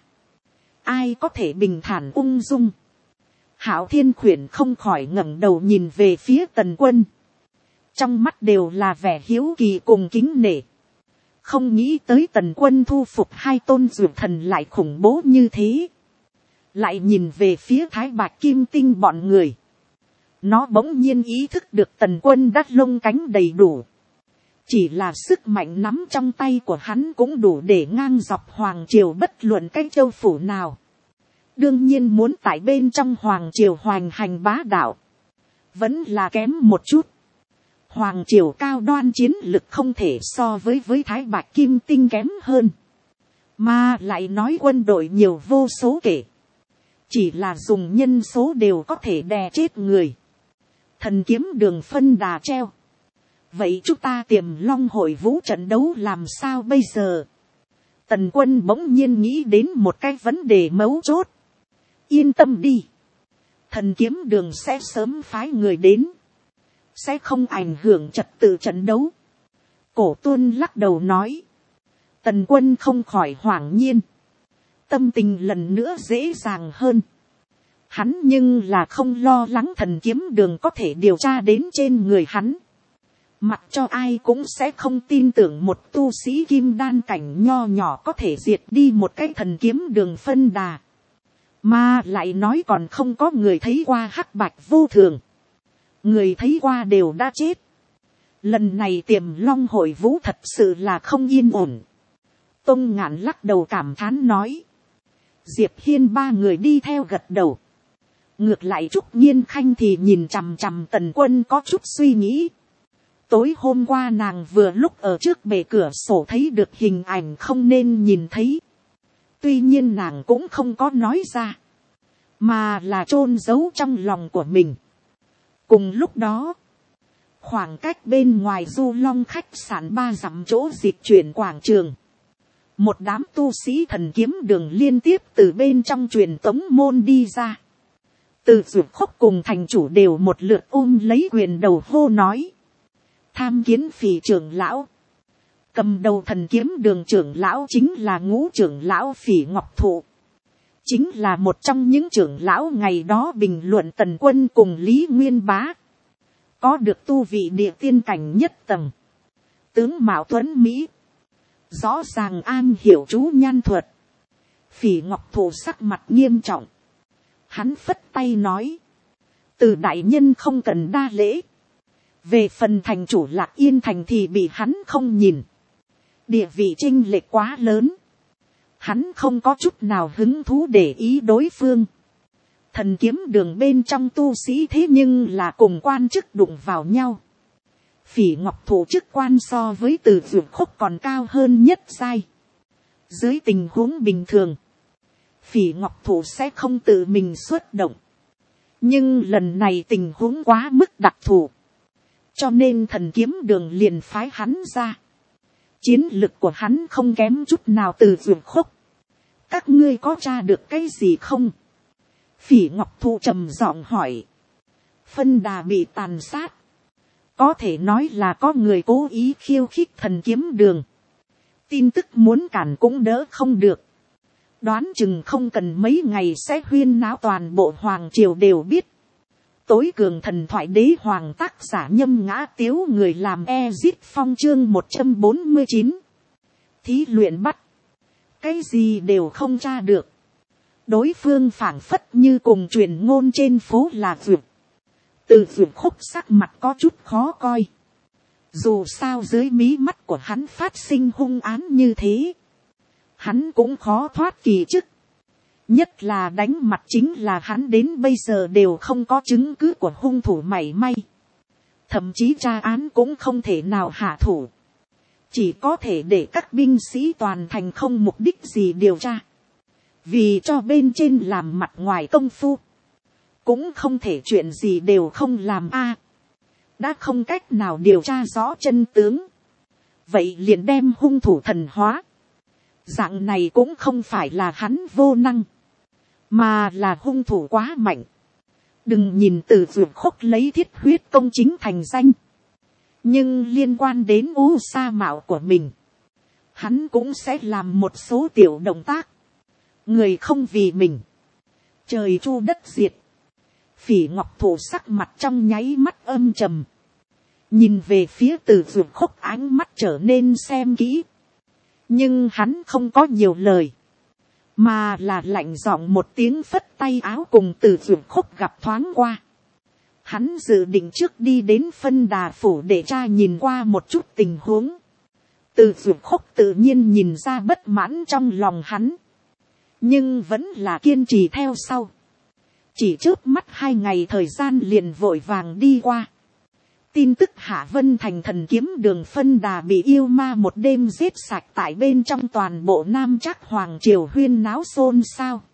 Ai có thể bình thản ung dung. Hạo Thiên Khuyển không khỏi ngẩng đầu nhìn về phía Tần Quân. Trong mắt đều là vẻ hiếu kỳ cùng kính nể. Không nghĩ tới Tần Quân thu phục hai tôn dược thần lại khủng bố như thế. Lại nhìn về phía Thái Bạch Kim Tinh bọn người. Nó bỗng nhiên ý thức được Tần Quân đắt lông cánh đầy đủ. Chỉ là sức mạnh nắm trong tay của hắn cũng đủ để ngang dọc Hoàng Triều bất luận cái châu phủ nào. Đương nhiên muốn tại bên trong Hoàng Triều hoành hành bá đạo. Vẫn là kém một chút. Hoàng Triều cao đoan chiến lực không thể so với Thái Bạch Kim Tinh kém hơn. Mà lại nói quân đội nhiều vô số kể. Chỉ là dùng nhân số đều có thể đè chết người. Thần kiếm đường phân đà treo. Vậy chúng ta Tiềm Long hội vũ trận đấu làm sao bây giờ? Tần Quân bỗng nhiên nghĩ đến một cái vấn đề mấu chốt. Yên tâm đi. Thần kiếm đường sẽ sớm phái người đến. Sẽ không ảnh hưởng trật tự trận đấu. Cổ Tuân lắc đầu nói. Tần Quân không khỏi hoảng nhiên. Tâm tình lần nữa dễ dàng hơn. Hắn nhưng là không lo lắng thần kiếm đường có thể điều tra đến trên người hắn. Mặc cho ai cũng sẽ không tin tưởng một tu sĩ kim đan cảnh nho nhỏ có thể diệt đi một cái thần kiếm đường phân đà. Mà lại nói còn không có người thấy qua hắc bạch vô thường. Người thấy qua đều đã chết. Lần này Tiềm Long hội vũ thật sự là không yên ổn. Tông Ngạn lắc đầu cảm thán nói. Diệp Hiên ba người đi theo gật đầu. Ngược lại Trúc Nhiên Khanh thì nhìn chằm chằm Tần Quân có chút suy nghĩ. Tối hôm qua nàng vừa lúc ở trước bề cửa sổ thấy được hình ảnh không nên nhìn thấy. Tuy nhiên nàng cũng không có nói ra. Mà là chôn giấu trong lòng của mình. Cùng lúc đó. Khoảng cách bên ngoài Du Long khách sạn 3 dặm chỗ dịch chuyển quảng trường. Một đám tu sĩ thần kiếm đường liên tiếp từ bên trong truyền tống môn đi ra. Từ Dược Khốc cùng thành chủ đều một lượt lấy quyền đầu hô nói. Tham kiến Phỉ trưởng lão. Cầm đầu thần kiếm đường trưởng lão chính là Ngũ trưởng lão Phỉ Ngọc Thụ. chính là một trong những trưởng lão ngày đó bình luận Tần Quân cùng Lý Nguyên Bá, có được tu vị địa tiên cảnh nhất tầng, tướng mạo tuấn Mỹ, rõ ràng an hiểu chú nhan thuật. Phỉ Ngọc Thụ sắc mặt nghiêm trọng, hắn phất tay nói, từ đại nhân không cần đa lễ, về phần thành chủ Lạc Yên thành thì bị hắn không nhìn, địa vị chênh lệch quá lớn, hắn không có chút nào hứng thú để ý đối phương. Thần kiếm đường bên trong tu sĩ thế nhưng là cùng quan chức đụng vào nhau. Phỉ Ngọc Thụ chức quan so với Từ Dược Khúc còn cao hơn nhất giai. Dưới tình huống bình thường, Phỉ Ngọc Thụ sẽ không tự mình xuất động. Nhưng lần này tình huống quá mức đặc thù, cho nên thần kiếm đường liền phái hắn ra. Chiến lực của hắn không kém chút nào Từ Dược Khúc. Các ngươi có tra được cái gì không? Phỉ Ngọc Thụ trầm giọng hỏi. Phân Đà bị tàn sát, có thể nói là có người cố ý khiêu khích thần kiếm đường. Tin tức muốn cản cũng đỡ không được. Đoán chừng không cần mấy ngày sẽ huyên náo toàn bộ hoàng triều đều biết. Tối cường thần thoại đế hoàng tác giả Nhâm Ngã Tiếu, người làm Ezit Phong chương 149. Thí luyện bắt. Cái gì đều không tra được. Đối phương phảng phất như cùng truyền ngôn trên phố là vượt. Từ Dược Khúc sắc mặt có chút khó coi. Dù sao dưới mí mắt của hắn phát sinh hung án như thế, hắn cũng khó thoát kỳ chức. Nhất là đánh mặt chính là hắn đến bây giờ đều không có chứng cứ của hung thủ mảy may. Thậm chí tra án cũng không thể nào hạ thủ. Chỉ có thể để các binh sĩ toàn thành không mục đích gì điều tra. Vì cho bên trên làm mặt ngoài công phu, cũng không thể chuyện gì đều không làm a. Đã không cách nào điều tra rõ chân tướng, vậy liền đem hung thủ thần hóa. Dạng này cũng không phải là hắn vô năng, mà là hung thủ quá mạnh. Đừng nhìn Từ Dược Khúc lấy thiết huyết công chính thành danh, nhưng liên quan đến u sa mạo của mình, hắn cũng sẽ làm một số tiểu động tác. Người không vì mình, trời chu đất diệt. Phỉ Ngọc Thụ sắc mặt trong nháy mắt âm trầm, nhìn về phía Từ Dược Khúc, ánh mắt trở nên xem kỹ. Nhưng hắn không có nhiều lời, mà là lạnh giọng một tiếng phất tay áo cùng Từ Dược Khúc gặp thoáng qua. Hắn dự định trước đi đến Phân Đà phủ để tra nhìn qua một chút tình huống. Từ Dược Khúc tự nhiên nhìn ra bất mãn trong lòng hắn, nhưng vẫn là kiên trì theo sau. Chỉ trước mắt 2 ngày thời gian liền vội vàng đi qua. Tin tức Hạ Vân thành thần kiếm đường Phân Đà bị yêu ma một đêm giết sạch tại bên trong toàn bộ Nam Trác hoàng triều huyên náo xôn xao.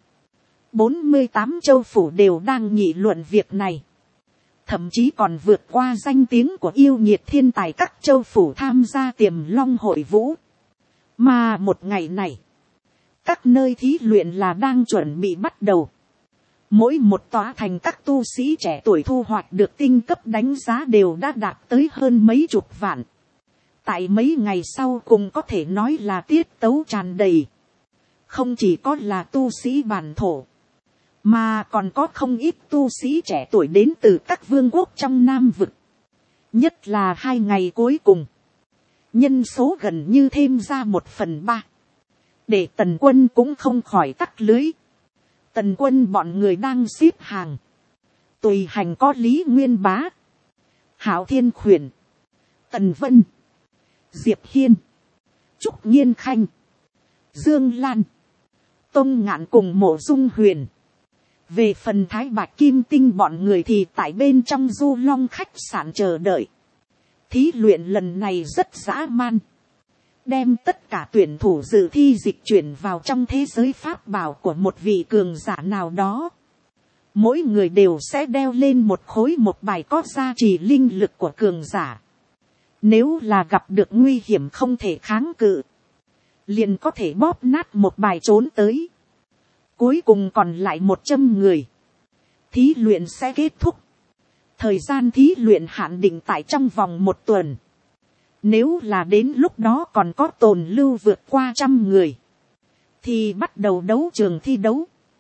48 châu phủ đều đang nghị luận việc này. Thậm chí còn vượt qua danh tiếng của yêu nghiệt thiên tài các châu phủ tham gia Tiềm Long hội vũ. Mà một ngày này, các nơi thí luyện là đang chuẩn bị bắt đầu. Mỗi một tòa thành các tu sĩ trẻ tuổi thu hoạch được tinh cấp đánh giá đều đã đạt tới hơn mấy chục vạn. Tại mấy ngày sau cùng có thể nói là tiết tấu tràn đầy. Không chỉ có là tu sĩ bản thổ, mà còn có không ít tu sĩ trẻ tuổi đến từ các vương quốc trong Nam vực. Nhất là 2 ngày cuối cùng, nhân số gần như thêm ra 1/3. Để Tần Quân cũng không khỏi tắc lưới. Tần Quân bọn người đang xếp hàng. Tùy hành có Lý Nguyên Bá, Hạo Thiên Khuyển, Tần Vân, Diệp Hiên, Trúc Nghiên Khanh, Dương Lan, Tông Ngạn cùng Mộ Dung Huyền. Về phần Thái Bạch Kim Tinh bọn người thì tại bên trong Du Long khách sạn chờ đợi. Thí luyện lần này rất dã man, đem tất cả tuyển thủ dự thi dịch chuyển vào trong thế giới pháp bảo của một vị cường giả nào đó. Mỗi người đều sẽ đeo lên một khối một bài có gia trì linh lực của cường giả. Nếu là gặp được nguy hiểm không thể kháng cự, liền có thể bóp nát một bài trốn tới. Cuối cùng còn lại 100 người. Thí luyện sẽ kết thúc. Thời gian thí luyện hạn định tại trong vòng 1 tuần. Nếu là đến lúc đó còn có tồn lưu vượt qua 100 người, thì bắt đầu đấu trường thi đấu.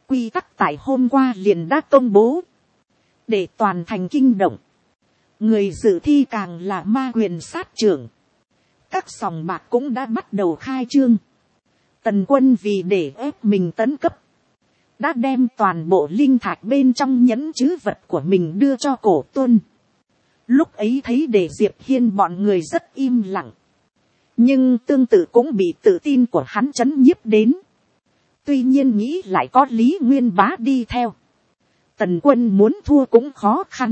Quy tắc tại hôm qua liền đã công bố. Để toàn thành kinh động. Người dự thi càng là ma quyền sát trưởng. Các sòng bạc cũng đã bắt đầu khai trương. Tần Quân vì để ép mình tấn cấp. Đã đem toàn bộ linh thạch bên trong nhẫn trữ vật của mình đưa cho Cổ Tuân. Lúc ấy thấy để Diệp Hiên bọn người rất im lặng. Nhưng tương tự cũng bị tự tin của hắn chấn nhiếp đến. Tuy nhiên nghĩ lại có Lý Nguyên Bá đi theo. Tần Quân muốn thua cũng khó khăn.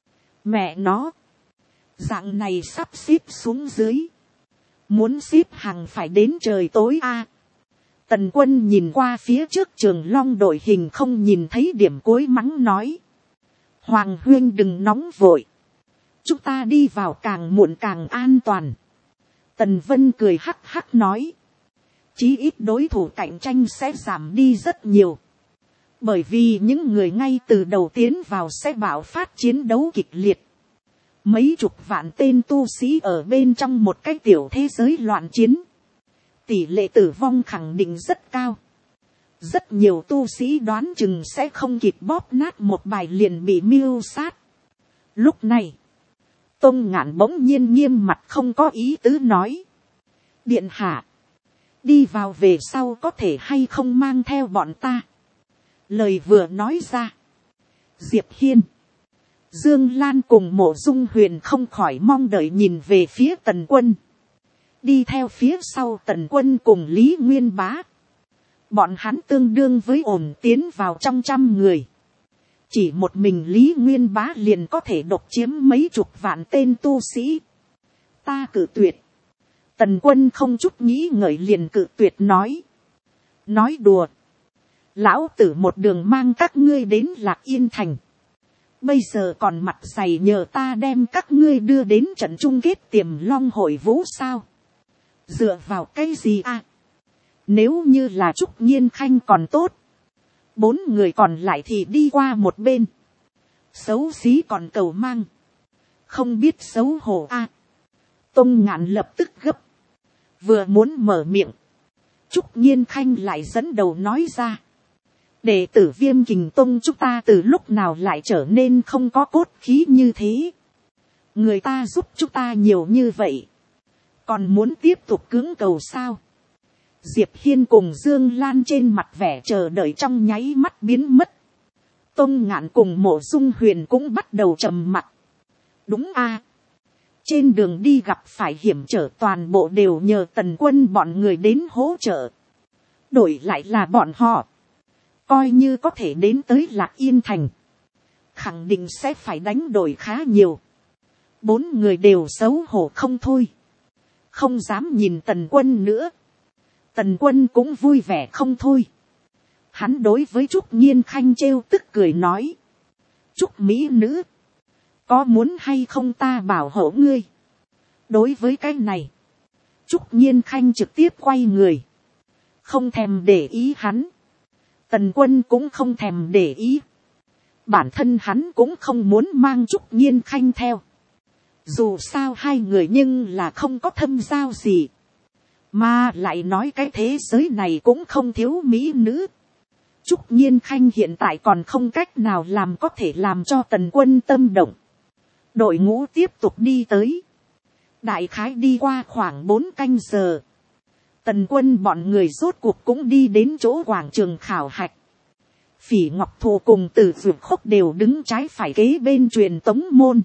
Mẹ nó. Dạng này sắp xếp xuống dưới. Muốn xếp hàng phải đến trời tối a. Tần Quân nhìn qua phía trước Trường Long đội hình không nhìn thấy điểm cuối mắng nói. Hoàng huynh đừng nóng vội. Chúng ta đi vào càng muộn càng an toàn. Tần Vân cười hắc hắc nói. Chí ít đối thủ cạnh tranh sẽ giảm đi rất nhiều. Bởi vì những người ngay từ đầu tiến vào sẽ bạo phát chiến đấu kịch liệt. Mấy chục vạn tên tu sĩ ở bên trong một cái tiểu thế giới loạn chiến. Tỷ lệ tử vong khẳng định rất cao. Rất nhiều tu sĩ đoán chừng sẽ không kịp bóp nát một bài liền bị mưu sát. Lúc này, Tôn Ngạn bỗng nhiên nghiêm mặt không có ý tứ nói. Điện hạ, đi vào về sau có thể hay không mang theo bọn ta. Lời vừa nói ra. Diệp Hiên, Dương Lan cùng Mộ Dung Huyền không khỏi mong đợi nhìn về phía Tần Quân. Đi theo phía sau Tần Quân cùng Lý Nguyên Bá. Bọn hắn tương đương với ổn tiến vào trong 100 người. Chỉ một mình Lý Nguyên Bá liền có thể độc chiếm mấy chục vạn tên tu sĩ. Ta cự tuyệt. Tần Quân không chút nghĩ ngợi liền cự tuyệt nói. Nói đùa. Lão tử một đường mang các ngươi đến Lạc Yên Thành. Bây giờ còn mặt dày nhờ ta đem các ngươi đưa đến trận chung kết Tiềm Long hội vũ sao. Dựa vào cái gì à? Nếu như là Trúc Nhiên Khanh còn tốt. 4 người còn lại thì đi qua một bên. Xấu xí còn cầu mang. Không biết xấu hổ à. Tông Ngạn lập tức gấp. Vừa muốn mở miệng. Trúc Nhiên Khanh lại dẫn đầu nói ra. Đệ tử Viêm Kình Tông chúng ta từ lúc nào lại trở nên không có cốt khí như thế. Người ta giúp chúng ta nhiều như vậy. Còn muốn tiếp tục cưỡng cầu sao? Diệp Hiên cùng Dương Lan trên mặt vẻ chờ đợi trong nháy mắt biến mất. Tôn Ngạn cùng Mộ Dung Huyền cũng bắt đầu trầm mặc. Đúng a. Trên đường đi gặp phải hiểm trở toàn bộ đều nhờ Tần Quân bọn người đến hỗ trợ. Đổi lại là bọn họ. Coi như có thể đến tới Lạc Yên Thành. Khẳng định sẽ phải đánh đổi khá nhiều. 4 người đều xấu hổ không thôi. Không dám nhìn Tần Quân nữa. Tần Quân cũng vui vẻ không thôi. Hắn đối với Trúc Nhiên Khanh trêu tức cười nói. Trúc Mỹ nữ. Có muốn hay không ta bảo hộ ngươi. Đối với cái này. Trúc Nhiên Khanh trực tiếp quay người. Không thèm để ý hắn. Tần Quân cũng không thèm để ý. Bản thân hắn cũng không muốn mang Trúc Nhiên Khanh theo. Dù sao hai người nhưng là không có thâm giao gì. Mà lại nói cái thế giới này cũng không thiếu mỹ nữ. Trúc Nhiên Khanh hiện tại còn không cách nào làm có thể làm cho Tần Quân tâm động. Đội ngũ tiếp tục đi tới. Đại khái đi qua khoảng 4 canh giờ. Tần Quân bọn người rốt cuộc cũng đi đến chỗ quảng trường khảo hạch. Phỉ Ngọc Thụ cùng Tử Dược Khốc đều đứng trái phải kế bên truyền tống môn.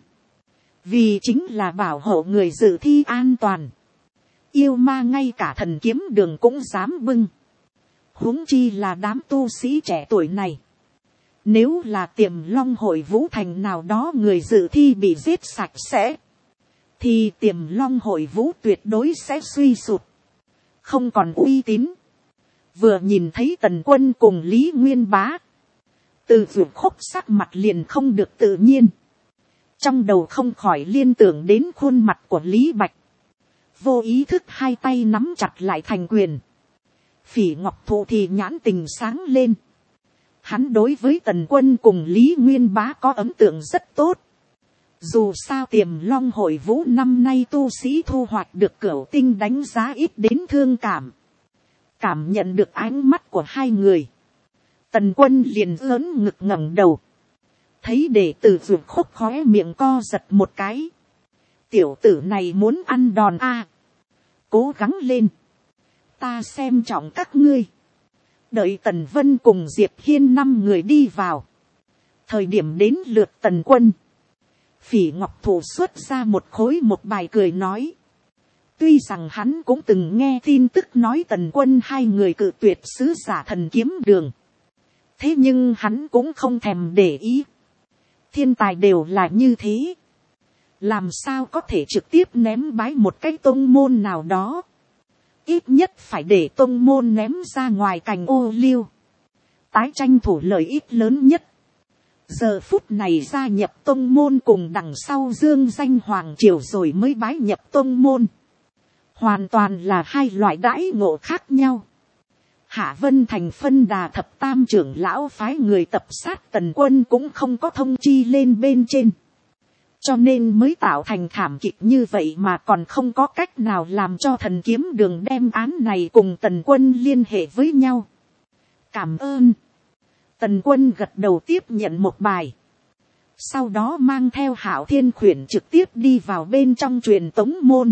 Vì chính là bảo hộ người dự thi an toàn. Yêu ma ngay cả Thần Kiếm Đường cũng dám bưng. Huống chi là đám tu sĩ trẻ tuổi này. Nếu là Tiềm Long hội vũ thành nào đó người dự thi bị giết sạch sẽ. Thì Tiềm Long hội vũ tuyệt đối sẽ suy sụp. Không còn uy tín. Vừa nhìn thấy Tần Quân cùng Lý Nguyên Bá. Từ Dược Khốc sắc mặt liền không được tự nhiên. Trong đầu không khỏi liên tưởng đến khuôn mặt của Lý Bạch. Vô ý thức hai tay nắm chặt lại thành quyền. Phỉ Ngọc Thụ thì nhãn tình sáng lên. Hắn đối với Tần Quân cùng Lý Nguyên Bá có ấn tượng rất tốt. Dù sao Tiềm Long hội vũ năm nay tu sĩ thu hoạch được Cửu Tinh đánh giá ít đến thương cảm. Cảm nhận được ánh mắt của hai người. Tần Quân liền lớn ngực ngẩng đầu. Thấy đệ tử Dược Khúc khóe miệng co giật một cái. Tiểu tử này muốn ăn đòn a. Cố gắng lên. Ta xem trọng các ngươi. Đợi Tần Vân cùng Diệp Hiên 5 người đi vào. Thời điểm đến lượt Tần Quân. Phỉ Ngọc Thụ xuất ra một khối một bài cười nói. Tuy rằng hắn cũng từng nghe tin tức nói Tần Quân 2 người cự tuyệt sứ giả Thần Kiếm Đường. Thế nhưng hắn cũng không thèm để ý. Thiên tài đều là như thế. Làm sao có thể trực tiếp ném bái một cái tông môn nào đó. Ít nhất phải để tông môn ném ra ngoài cành ô liu. Tái tranh thủ lợi ích lớn nhất. Giờ phút này gia nhập tông môn cùng đằng sau dương danh hoàng triều rồi mới bái nhập tông môn. Hoàn toàn là hai loại đãi ngộ khác nhau. Hạ Vân Thành phân đà thập tam trưởng lão phái người tập sát Tần Quân cũng không có thông chi lên bên trên. Cho nên mới tạo thành thảm kịch như vậy mà còn không có cách nào làm cho Thần Kiếm Đường đem án này cùng Tần Quân liên hệ với nhau. Cảm ơn. Tần Quân gật đầu tiếp nhận một bài. Sau đó mang theo Hạo Thiên Khuyển trực tiếp đi vào bên trong truyền tống môn.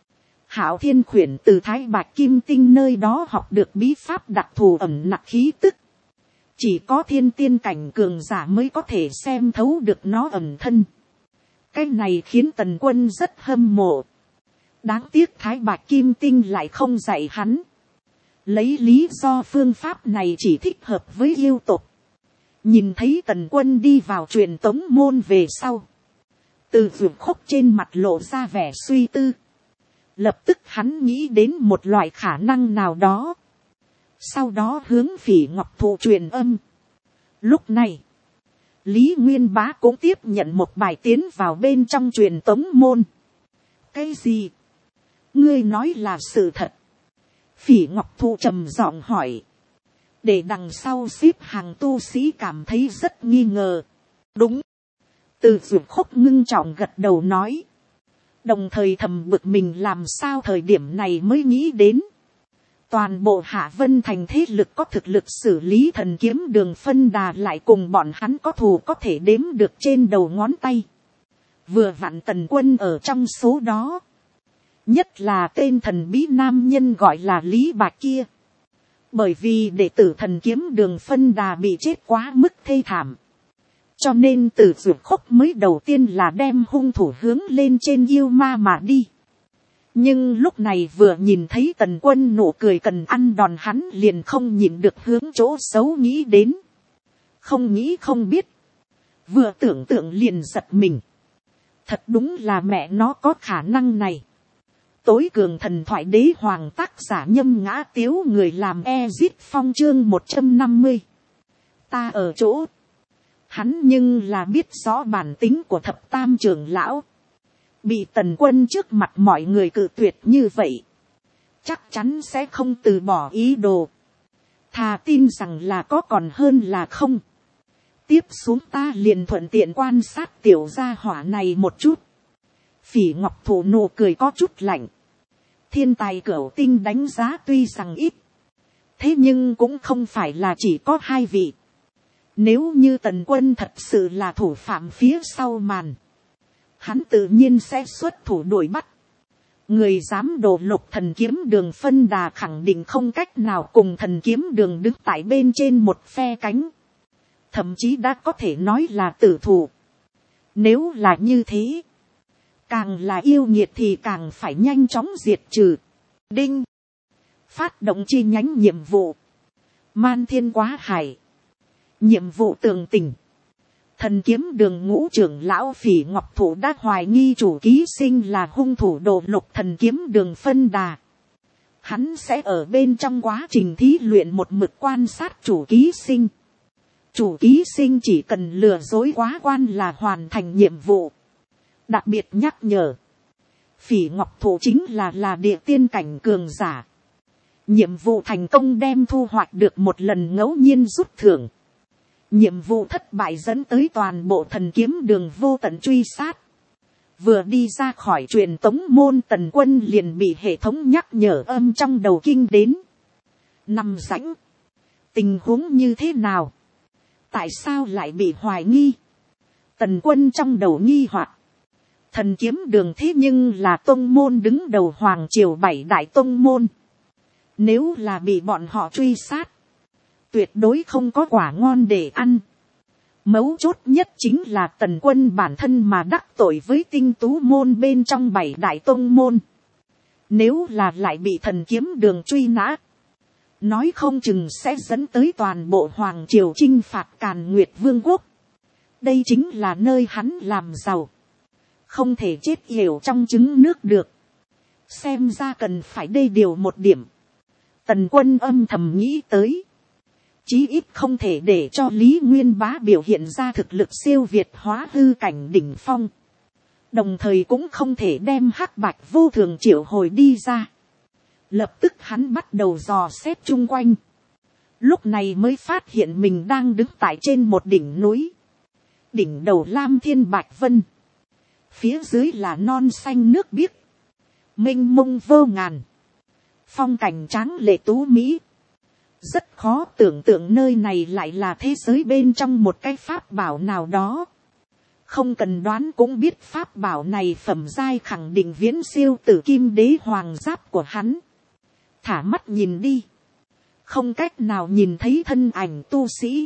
Hạo Thiên Khuyển từ Thái Bạch Kim Tinh nơi đó học được bí pháp đặc thù ẩn nặc khí tức. Chỉ có thiên tiên cảnh cường giả mới có thể xem thấu được nó ẩn thân. Cái này khiến Tần Quân rất hâm mộ. Đáng tiếc Thái Bạch Kim Tinh lại không dạy hắn. Lấy lý do phương pháp này chỉ thích hợp với yêu tộc. Nhìn thấy Tần Quân đi vào truyền tống môn về sau. Từ Dược Khúc trên mặt lộ ra vẻ suy tư. Lập tức hắn nghĩ đến một loại khả năng nào đó. Sau đó hướng Phỉ Ngọc Thụ truyền âm. Lúc này, Lý Nguyên Bá cũng tiếp nhận một bài tiến vào bên trong truyền tống môn. Cái gì? Ngươi nói là sự thật. Phỉ Ngọc Thụ trầm giọng hỏi. Để đằng sau xếp hàng tu sĩ cảm thấy rất nghi ngờ. Đúng. Từ Dược Khúc ngưng trọng gật đầu nói. Đồng thời thầm bực mình làm sao thời điểm này mới nghĩ đến. Toàn bộ Hạ Vân Thành thế lực có thực lực xử lý Thần Kiếm Đường phân đà lại cùng bọn hắn có thù có thể đếm được trên đầu ngón tay. Vừa vặn Tần Quân ở trong số đó. Nhất là tên thần bí nam nhân gọi là Lý Bạch kia. Bởi vì đệ tử Thần Kiếm Đường phân đà bị chết quá mức thê thảm. Cho nên Từ Dược Khúc mới đầu tiên là đem hung thủ hướng lên trên yêu ma mà đi. Nhưng lúc này vừa nhìn thấy Tần Quân nụ cười cần ăn đòn hắn liền không nhìn được hướng chỗ xấu nghĩ đến. Không nghĩ không biết. Vừa tưởng tượng liền giật mình. Thật đúng là mẹ nó có khả năng này. Tối cường thần thoại đế hoàng tác giả Nhâm Ngã Tiếu người làm Ezit Phong chương 150. Ta ở chỗ. Hắn nhưng là biết rõ bản tính của thập tam trưởng lão. Bị Tần Quân trước mặt mọi người cự tuyệt như vậy. Chắc chắn sẽ không từ bỏ ý đồ. Thà tin rằng là có còn hơn là không. Tiếp xuống ta liền thuận tiện quan sát tiểu gia hỏa này một chút. Phỉ Ngọc Thụ nụ cười có chút lạnh. Thiên tài cửu tinh đánh giá tuy rằng ít. Thế nhưng cũng không phải là chỉ có 2 vị. Nếu như Tần Quân thật sự là thủ phạm phía sau màn. Hắn tự nhiên sẽ xuất thủ đuổi bắt. Người dám đổ Lục Thần Kiếm Đường phân đà khẳng định không cách nào cùng Thần Kiếm Đường đứng tại bên trên một phe cánh. Thậm chí đã có thể nói là tử thủ. Nếu là như thế. Càng là yêu nghiệt thì càng phải nhanh chóng diệt trừ. Đinh. Phát động chi nhánh nhiệm vụ. Man Thiên Quá Hải. Nhiệm vụ tường tình. Thần Kiếm Đường ngũ trưởng lão Phỉ Ngọc Thụ đã hoài nghi chủ ký sinh là hung thủ đổ Lục Thần Kiếm Đường phân đà. Hắn sẽ ở bên trong quá trình thí luyện một mực quan sát chủ ký sinh. Chủ ký sinh chỉ cần lừa dối quá quan là hoàn thành nhiệm vụ. Đặc biệt nhắc nhở. Phỉ Ngọc Thụ chính là địa tiên cảnh cường giả. Nhiệm vụ thành công đem thu hoạch được một lần ngẫu nhiên rút thưởng. Nhiệm vụ thất bại dẫn tới toàn bộ Thần Kiếm Đường vô tận truy sát. Vừa đi ra khỏi truyền tống môn Tần Quân liền bị hệ thống nhắc nhở âm trong đầu kinh đến. Nằm rãnh. Tình huống như thế nào? Tại sao lại bị hoài nghi? Tần Quân trong đầu nghi hoặc. Thần kiếm đường thế nhưng là tông môn đứng đầu hoàng triều 7 đại tông môn. Nếu là bị bọn họ truy sát, tuyệt đối không có quả ngon để ăn. Mấu chốt nhất chính là Tần Quân bản thân mà đắc tội với tinh tú môn bên trong 7 đại tông môn. Nếu là lại bị thần kiếm đường truy nã, nói không chừng sẽ dẫn tới toàn bộ hoàng triều chinh phạt Càn Nguyệt Vương quốc. Đây chính là nơi hắn làm giàu. Không thể chết yểu trong trứng nước được. Xem ra cần phải đê điều một điểm. Tần Quân âm thầm nghĩ tới. Chí ít không thể để cho Lý Nguyên Bá biểu hiện ra thực lực siêu việt hóa hư cảnh đỉnh phong. Đồng thời cũng không thể đem Hắc Bạch vô thường triệu hồi đi ra. Lập tức hắn bắt đầu dò xét chung quanh. Lúc này mới phát hiện mình đang đứng tại trên một đỉnh núi. Đỉnh đầu lam thiên bạch vân. Phía dưới là non xanh nước biếc. Mênh mông vô ngàn. Phong cảnh tráng lệ tú mỹ. Rất khó tưởng tượng nơi này lại là thế giới bên trong một cái pháp bảo nào đó. Không cần đoán cũng biết pháp bảo này phẩm giai khẳng định viễn siêu tử kim đế hoàng giáp của hắn. Thả mắt nhìn đi. Không cách nào nhìn thấy thân ảnh tu sĩ.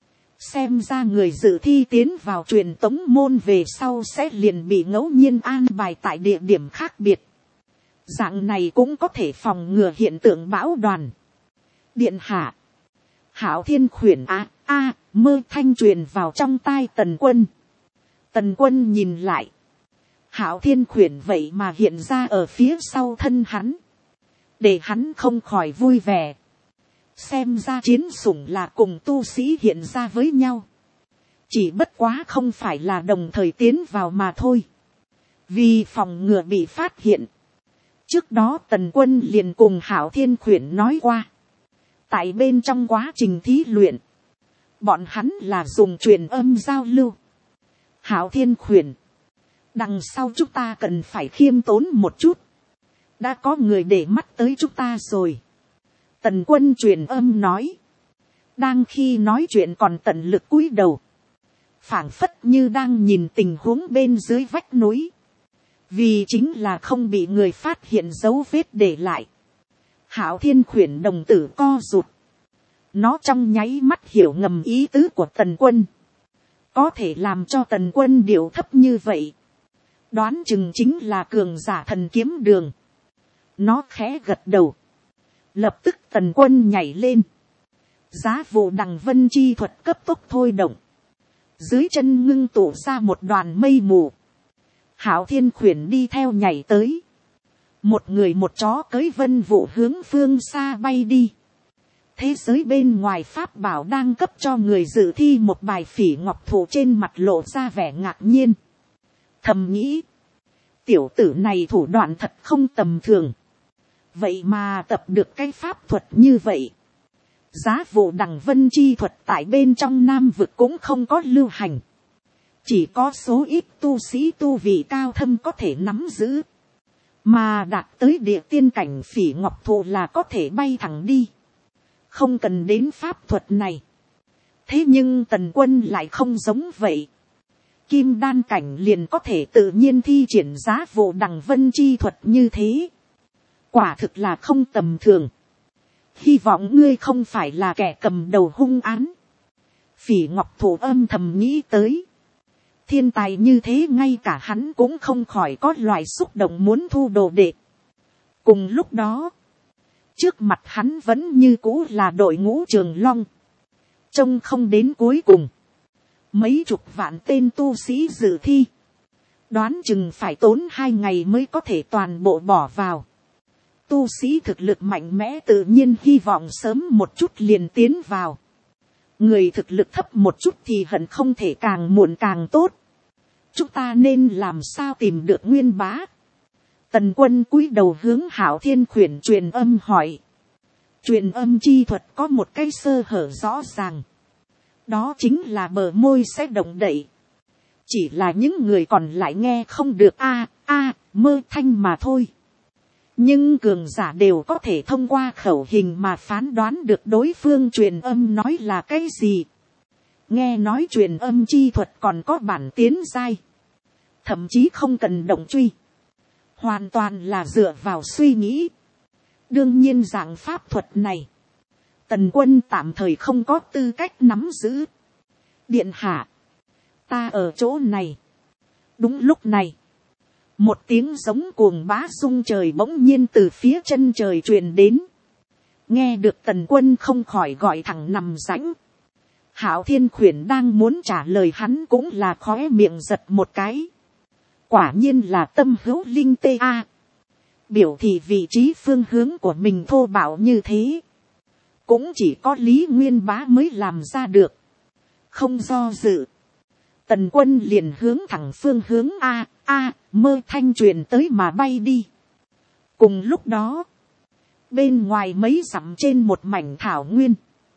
Xem ra người dự thi tiến vào truyền tống môn về sau sẽ liền bị ngẫu nhiên an bài tại địa điểm khác biệt. Dạng này cũng có thể phòng ngừa hiện tượng bão đoàn. Điện hạ. Hảo Thiên khuyển mơ thanh truyền vào trong tai Tần Quân. Tần Quân nhìn lại. Hảo Thiên khuyển vậy mà hiện ra ở phía sau thân hắn. Để hắn không khỏi vui vẻ. Xem ra chiến sủng là cùng tu sĩ hiện ra với nhau. Chỉ bất quá không phải là đồng thời tiến vào mà thôi. Vì phòng ngừa bị phát hiện. Trước đó Tần Quân liền cùng Hảo Thiên khuyển nói qua. Tại bên trong quá trình thí luyện. Bọn hắn là dùng truyền âm giao lưu. Hảo Thiên khuyển. Đằng sau chúng ta cần phải khiêm tốn một chút. Đã có người để mắt tới chúng ta rồi. Tần Quân truyền âm nói. Đang khi nói chuyện còn tận lực cúi đầu. Phảng phất như đang nhìn tình huống bên dưới vách núi. Vì chính là không bị người phát hiện dấu vết để lại. Hảo Thiên khuyển đồng tử co rụt. Nó trong nháy mắt hiểu ngầm ý tứ của Tần Quân. Có thể làm cho Tần Quân điệu thấp như vậy. Đoán chừng chính là cường giả thần kiếm đường. Nó khẽ gật đầu. Lập tức Tần Quân nhảy lên. Giá vụ đằng vân chi thuật cấp tốc thôi động. Dưới chân ngưng tụ ra một đoàn mây mù. Hảo Thiên khuyển đi theo nhảy tới. Một người một chó cưỡi vân vụ hướng phương xa bay đi. Thế giới bên ngoài pháp bảo đang cấp cho người dự thi một bài phỉ ngọc thụ, trên mặt lộ ra vẻ ngạc nhiên. Thầm nghĩ. Tiểu tử này thủ đoạn thật không tầm thường. Vậy mà tập được cái pháp thuật như vậy. Giá vụ đằng vân chi thuật tại bên trong Nam vực cũng không có lưu hành. Chỉ có số ít tu sĩ tu vị cao thâm có thể nắm giữ. Mà đạt tới địa tiên cảnh phỉ ngọc thụ là có thể bay thẳng đi. Không cần đến pháp thuật này. Thế nhưng Tần Quân lại không giống vậy. Kim đan cảnh liền có thể tự nhiên thi triển giá vụ đằng vân chi thuật như thế. Quả thực là không tầm thường. Hy vọng ngươi không phải là kẻ cầm đầu hung án. Phỉ ngọc thụ âm thầm nghĩ tới. Thiên tài như thế ngay cả hắn cũng không khỏi có loại xúc động muốn thu đồ đệ. Cùng lúc đó, trước mặt hắn vẫn như cũ là đội ngũ Trường Long. Trông không đến cuối cùng. Mấy chục vạn tên tu sĩ dự thi. Đoán chừng phải tốn 2 ngày mới có thể toàn bộ bỏ vào. Tu sĩ thực lực mạnh mẽ tự nhiên hy vọng sớm một chút liền tiến vào. Người thực lực thấp một chút thì hận không thể càng muộn càng tốt. Chúng ta nên làm sao tìm được Nguyên Bá? Tần Quân cúi đầu hướng Hảo Thiên khuyển truyền âm hỏi. Truyền âm chi thuật có một cái sơ hở rõ ràng. Đó chính là bờ môi sẽ động đậy. Chỉ là những người còn lại nghe không được mơ thanh mà thôi. nhưng cường giả đều có thể thông qua khẩu hình mà phán đoán được đối phương truyền âm nói là cái gì. Nghe nói truyền âm chi thuật còn có bản tiến giai, thậm chí không cần động truy, hoàn toàn là dựa vào suy nghĩ. đương nhiên dạng pháp thuật này, Tần Quân tạm thời không có tư cách nắm giữ. Điện hạ, ta ở chỗ này. Đúng lúc này, một tiếng giống cuồng bá rung trời bỗng nhiên từ phía chân trời truyền đến. Nghe được Tần Quân không khỏi gọi thẳng nằm rãnh. Hạo Thiên Khuyển đang muốn trả lời, hắn cũng là khóe miệng giật một cái. Quả nhiên là tâm hữu linh tê a. Biểu thị vị trí phương hướng của mình thô bạo như thế, cũng chỉ có Lý Nguyên Bá mới làm ra được. Không do dự, Tần Quân liền hướng thẳng phương hướng mơ thanh truyền tới mà bay đi. Cùng lúc đó, bên ngoài mấy dặm trên một mảnh thảo nguyên,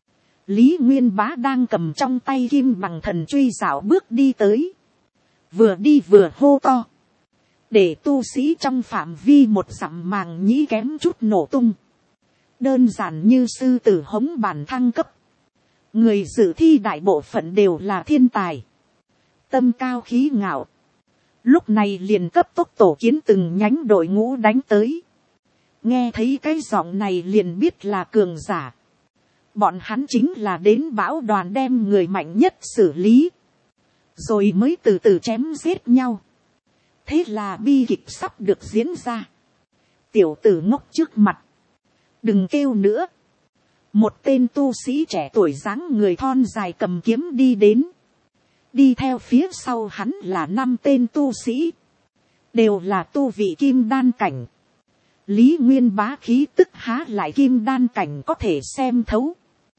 Lý Nguyên Bá đang cầm trong tay kim bằng thần truy dạo bước đi tới. Vừa đi vừa hô to, để tu sĩ trong phạm vi một dặm màng nhĩ kém chút nổ tung. Đơn giản như sư tử hống bản thăng cấp. Người dự thi đại bộ phận đều là thiên tài, tâm cao khí ngạo. Lúc này liền cấp tốc tổ kiến từng nhánh đội ngũ đánh tới. Nghe thấy cái giọng này liền biết là cường giả. Bọn hắn chính là đến bão đoàn đem người mạnh nhất xử lý, rồi mới từ từ chém giết nhau. Thế là bi kịch sắp được diễn ra. Tiểu tử ngốc trước mặt, đừng kêu nữa. Một tên tu sĩ trẻ tuổi dáng người thon dài cầm kiếm đi đến. Đi theo phía sau hắn là 5 tên tu sĩ, đều là tu vị kim đan cảnh. Lý Nguyên Bá khí tức há lại kim đan cảnh có thể xem thấu.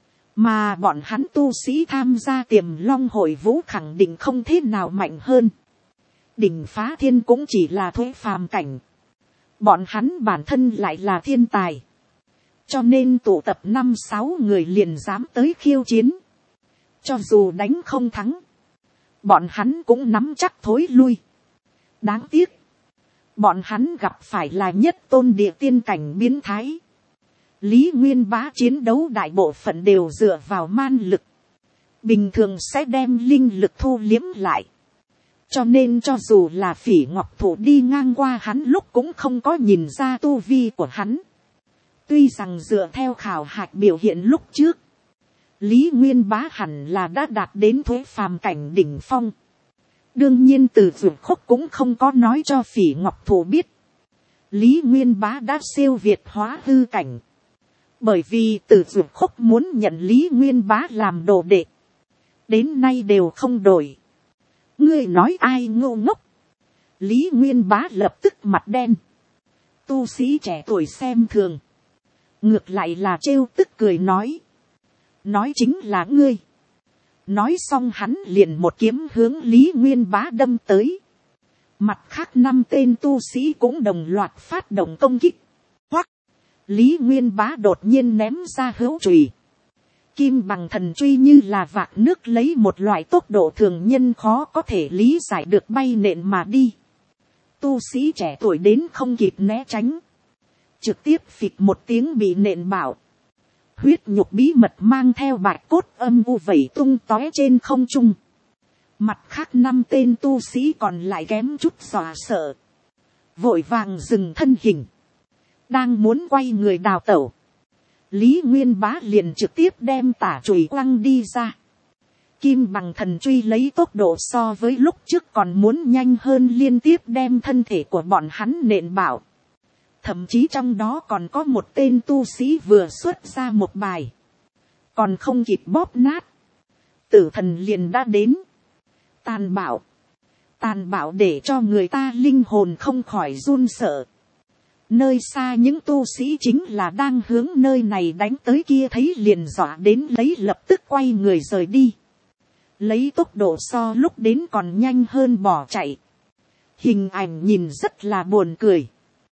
Mà bọn hắn tu sĩ tham gia Tiềm Long hội vũ khẳng định không thế nào mạnh hơn. Đỉnh Phá Thiên cũng chỉ là thuế phàm cảnh. Bọn hắn bản thân lại là thiên tài. Cho nên tụ tập 5-6 người liền dám tới khiêu chiến. Cho dù đánh không thắng, bọn hắn cũng nắm chắc thối lui. Đáng tiếc, bọn hắn gặp phải là nhất tôn địa tiên cảnh biến thái. Lý Nguyên Bá chiến đấu đại bộ phận đều dựa vào man lực, bình thường sẽ đem linh lực thu liếm lại. Cho nên cho dù là Phỉ Ngọc Thụ đi ngang qua hắn lúc cũng không có nhìn ra tu vi của hắn. Tuy rằng dựa theo khảo hạch biểu hiện lúc trước, Lý Nguyên Bá hẳn là đã đạt đến thuế phàm cảnh đỉnh phong. Đương nhiên từ Dược Khúc cũng không có nói cho Phỉ Ngọc Thụ biết Lý Nguyên Bá đã siêu việt hóa hư cảnh. Bởi vì từ Dược Khúc muốn nhận Lý Nguyên Bá làm đồ đệ, đến nay đều không đổi. Ngươi nói ai ngô ngốc? Lý Nguyên Bá lập tức mặt đen. Tu sĩ trẻ tuổi xem thường, ngược lại là trêu tức cười nói. Nói chính là ngươi. Nói xong hắn liền một kiếm hướng Lý Nguyên Bá đâm tới. Mặt khác 5 tên tu sĩ cũng đồng loạt phát động công kích. Hoặc Lý Nguyên Bá đột nhiên ném ra hữu chùy. Kim bằng thần truy như là vạc nước lấy một loại tốc độ thường nhân khó có thể lý giải được bay nện mà đi. Tu sĩ trẻ tuổi đến không kịp né tránh, trực tiếp phịch một tiếng bị nện bảo. Huyết nhục bí mật mang theo bạch cốt âm u vẩy tung tóe trên không trung. Mặt khác 5 tên tu sĩ còn lại kém chút dọa sợ, vội vàng dừng thân hình, đang muốn quay người đào tẩu. Lý Nguyên Bá liền trực tiếp đem tả chùy quăng đi ra. Kim bằng thần truy lấy tốc độ so với lúc trước còn muốn nhanh hơn, liên tiếp đem thân thể của bọn hắn nện bảo. Thậm chí trong đó còn có một tên tu sĩ vừa xuất ra một bài, còn không kịp bóp nát, tử thần liền đã đến. Tàn bạo để cho người ta linh hồn không khỏi run sợ. Nơi xa những tu sĩ chính là đang hướng nơi này đánh tới kia thấy liền dọa đến lấy lập tức quay người rời đi. Lấy tốc độ so lúc đến còn nhanh hơn bỏ chạy. Hình ảnh nhìn rất là buồn cười.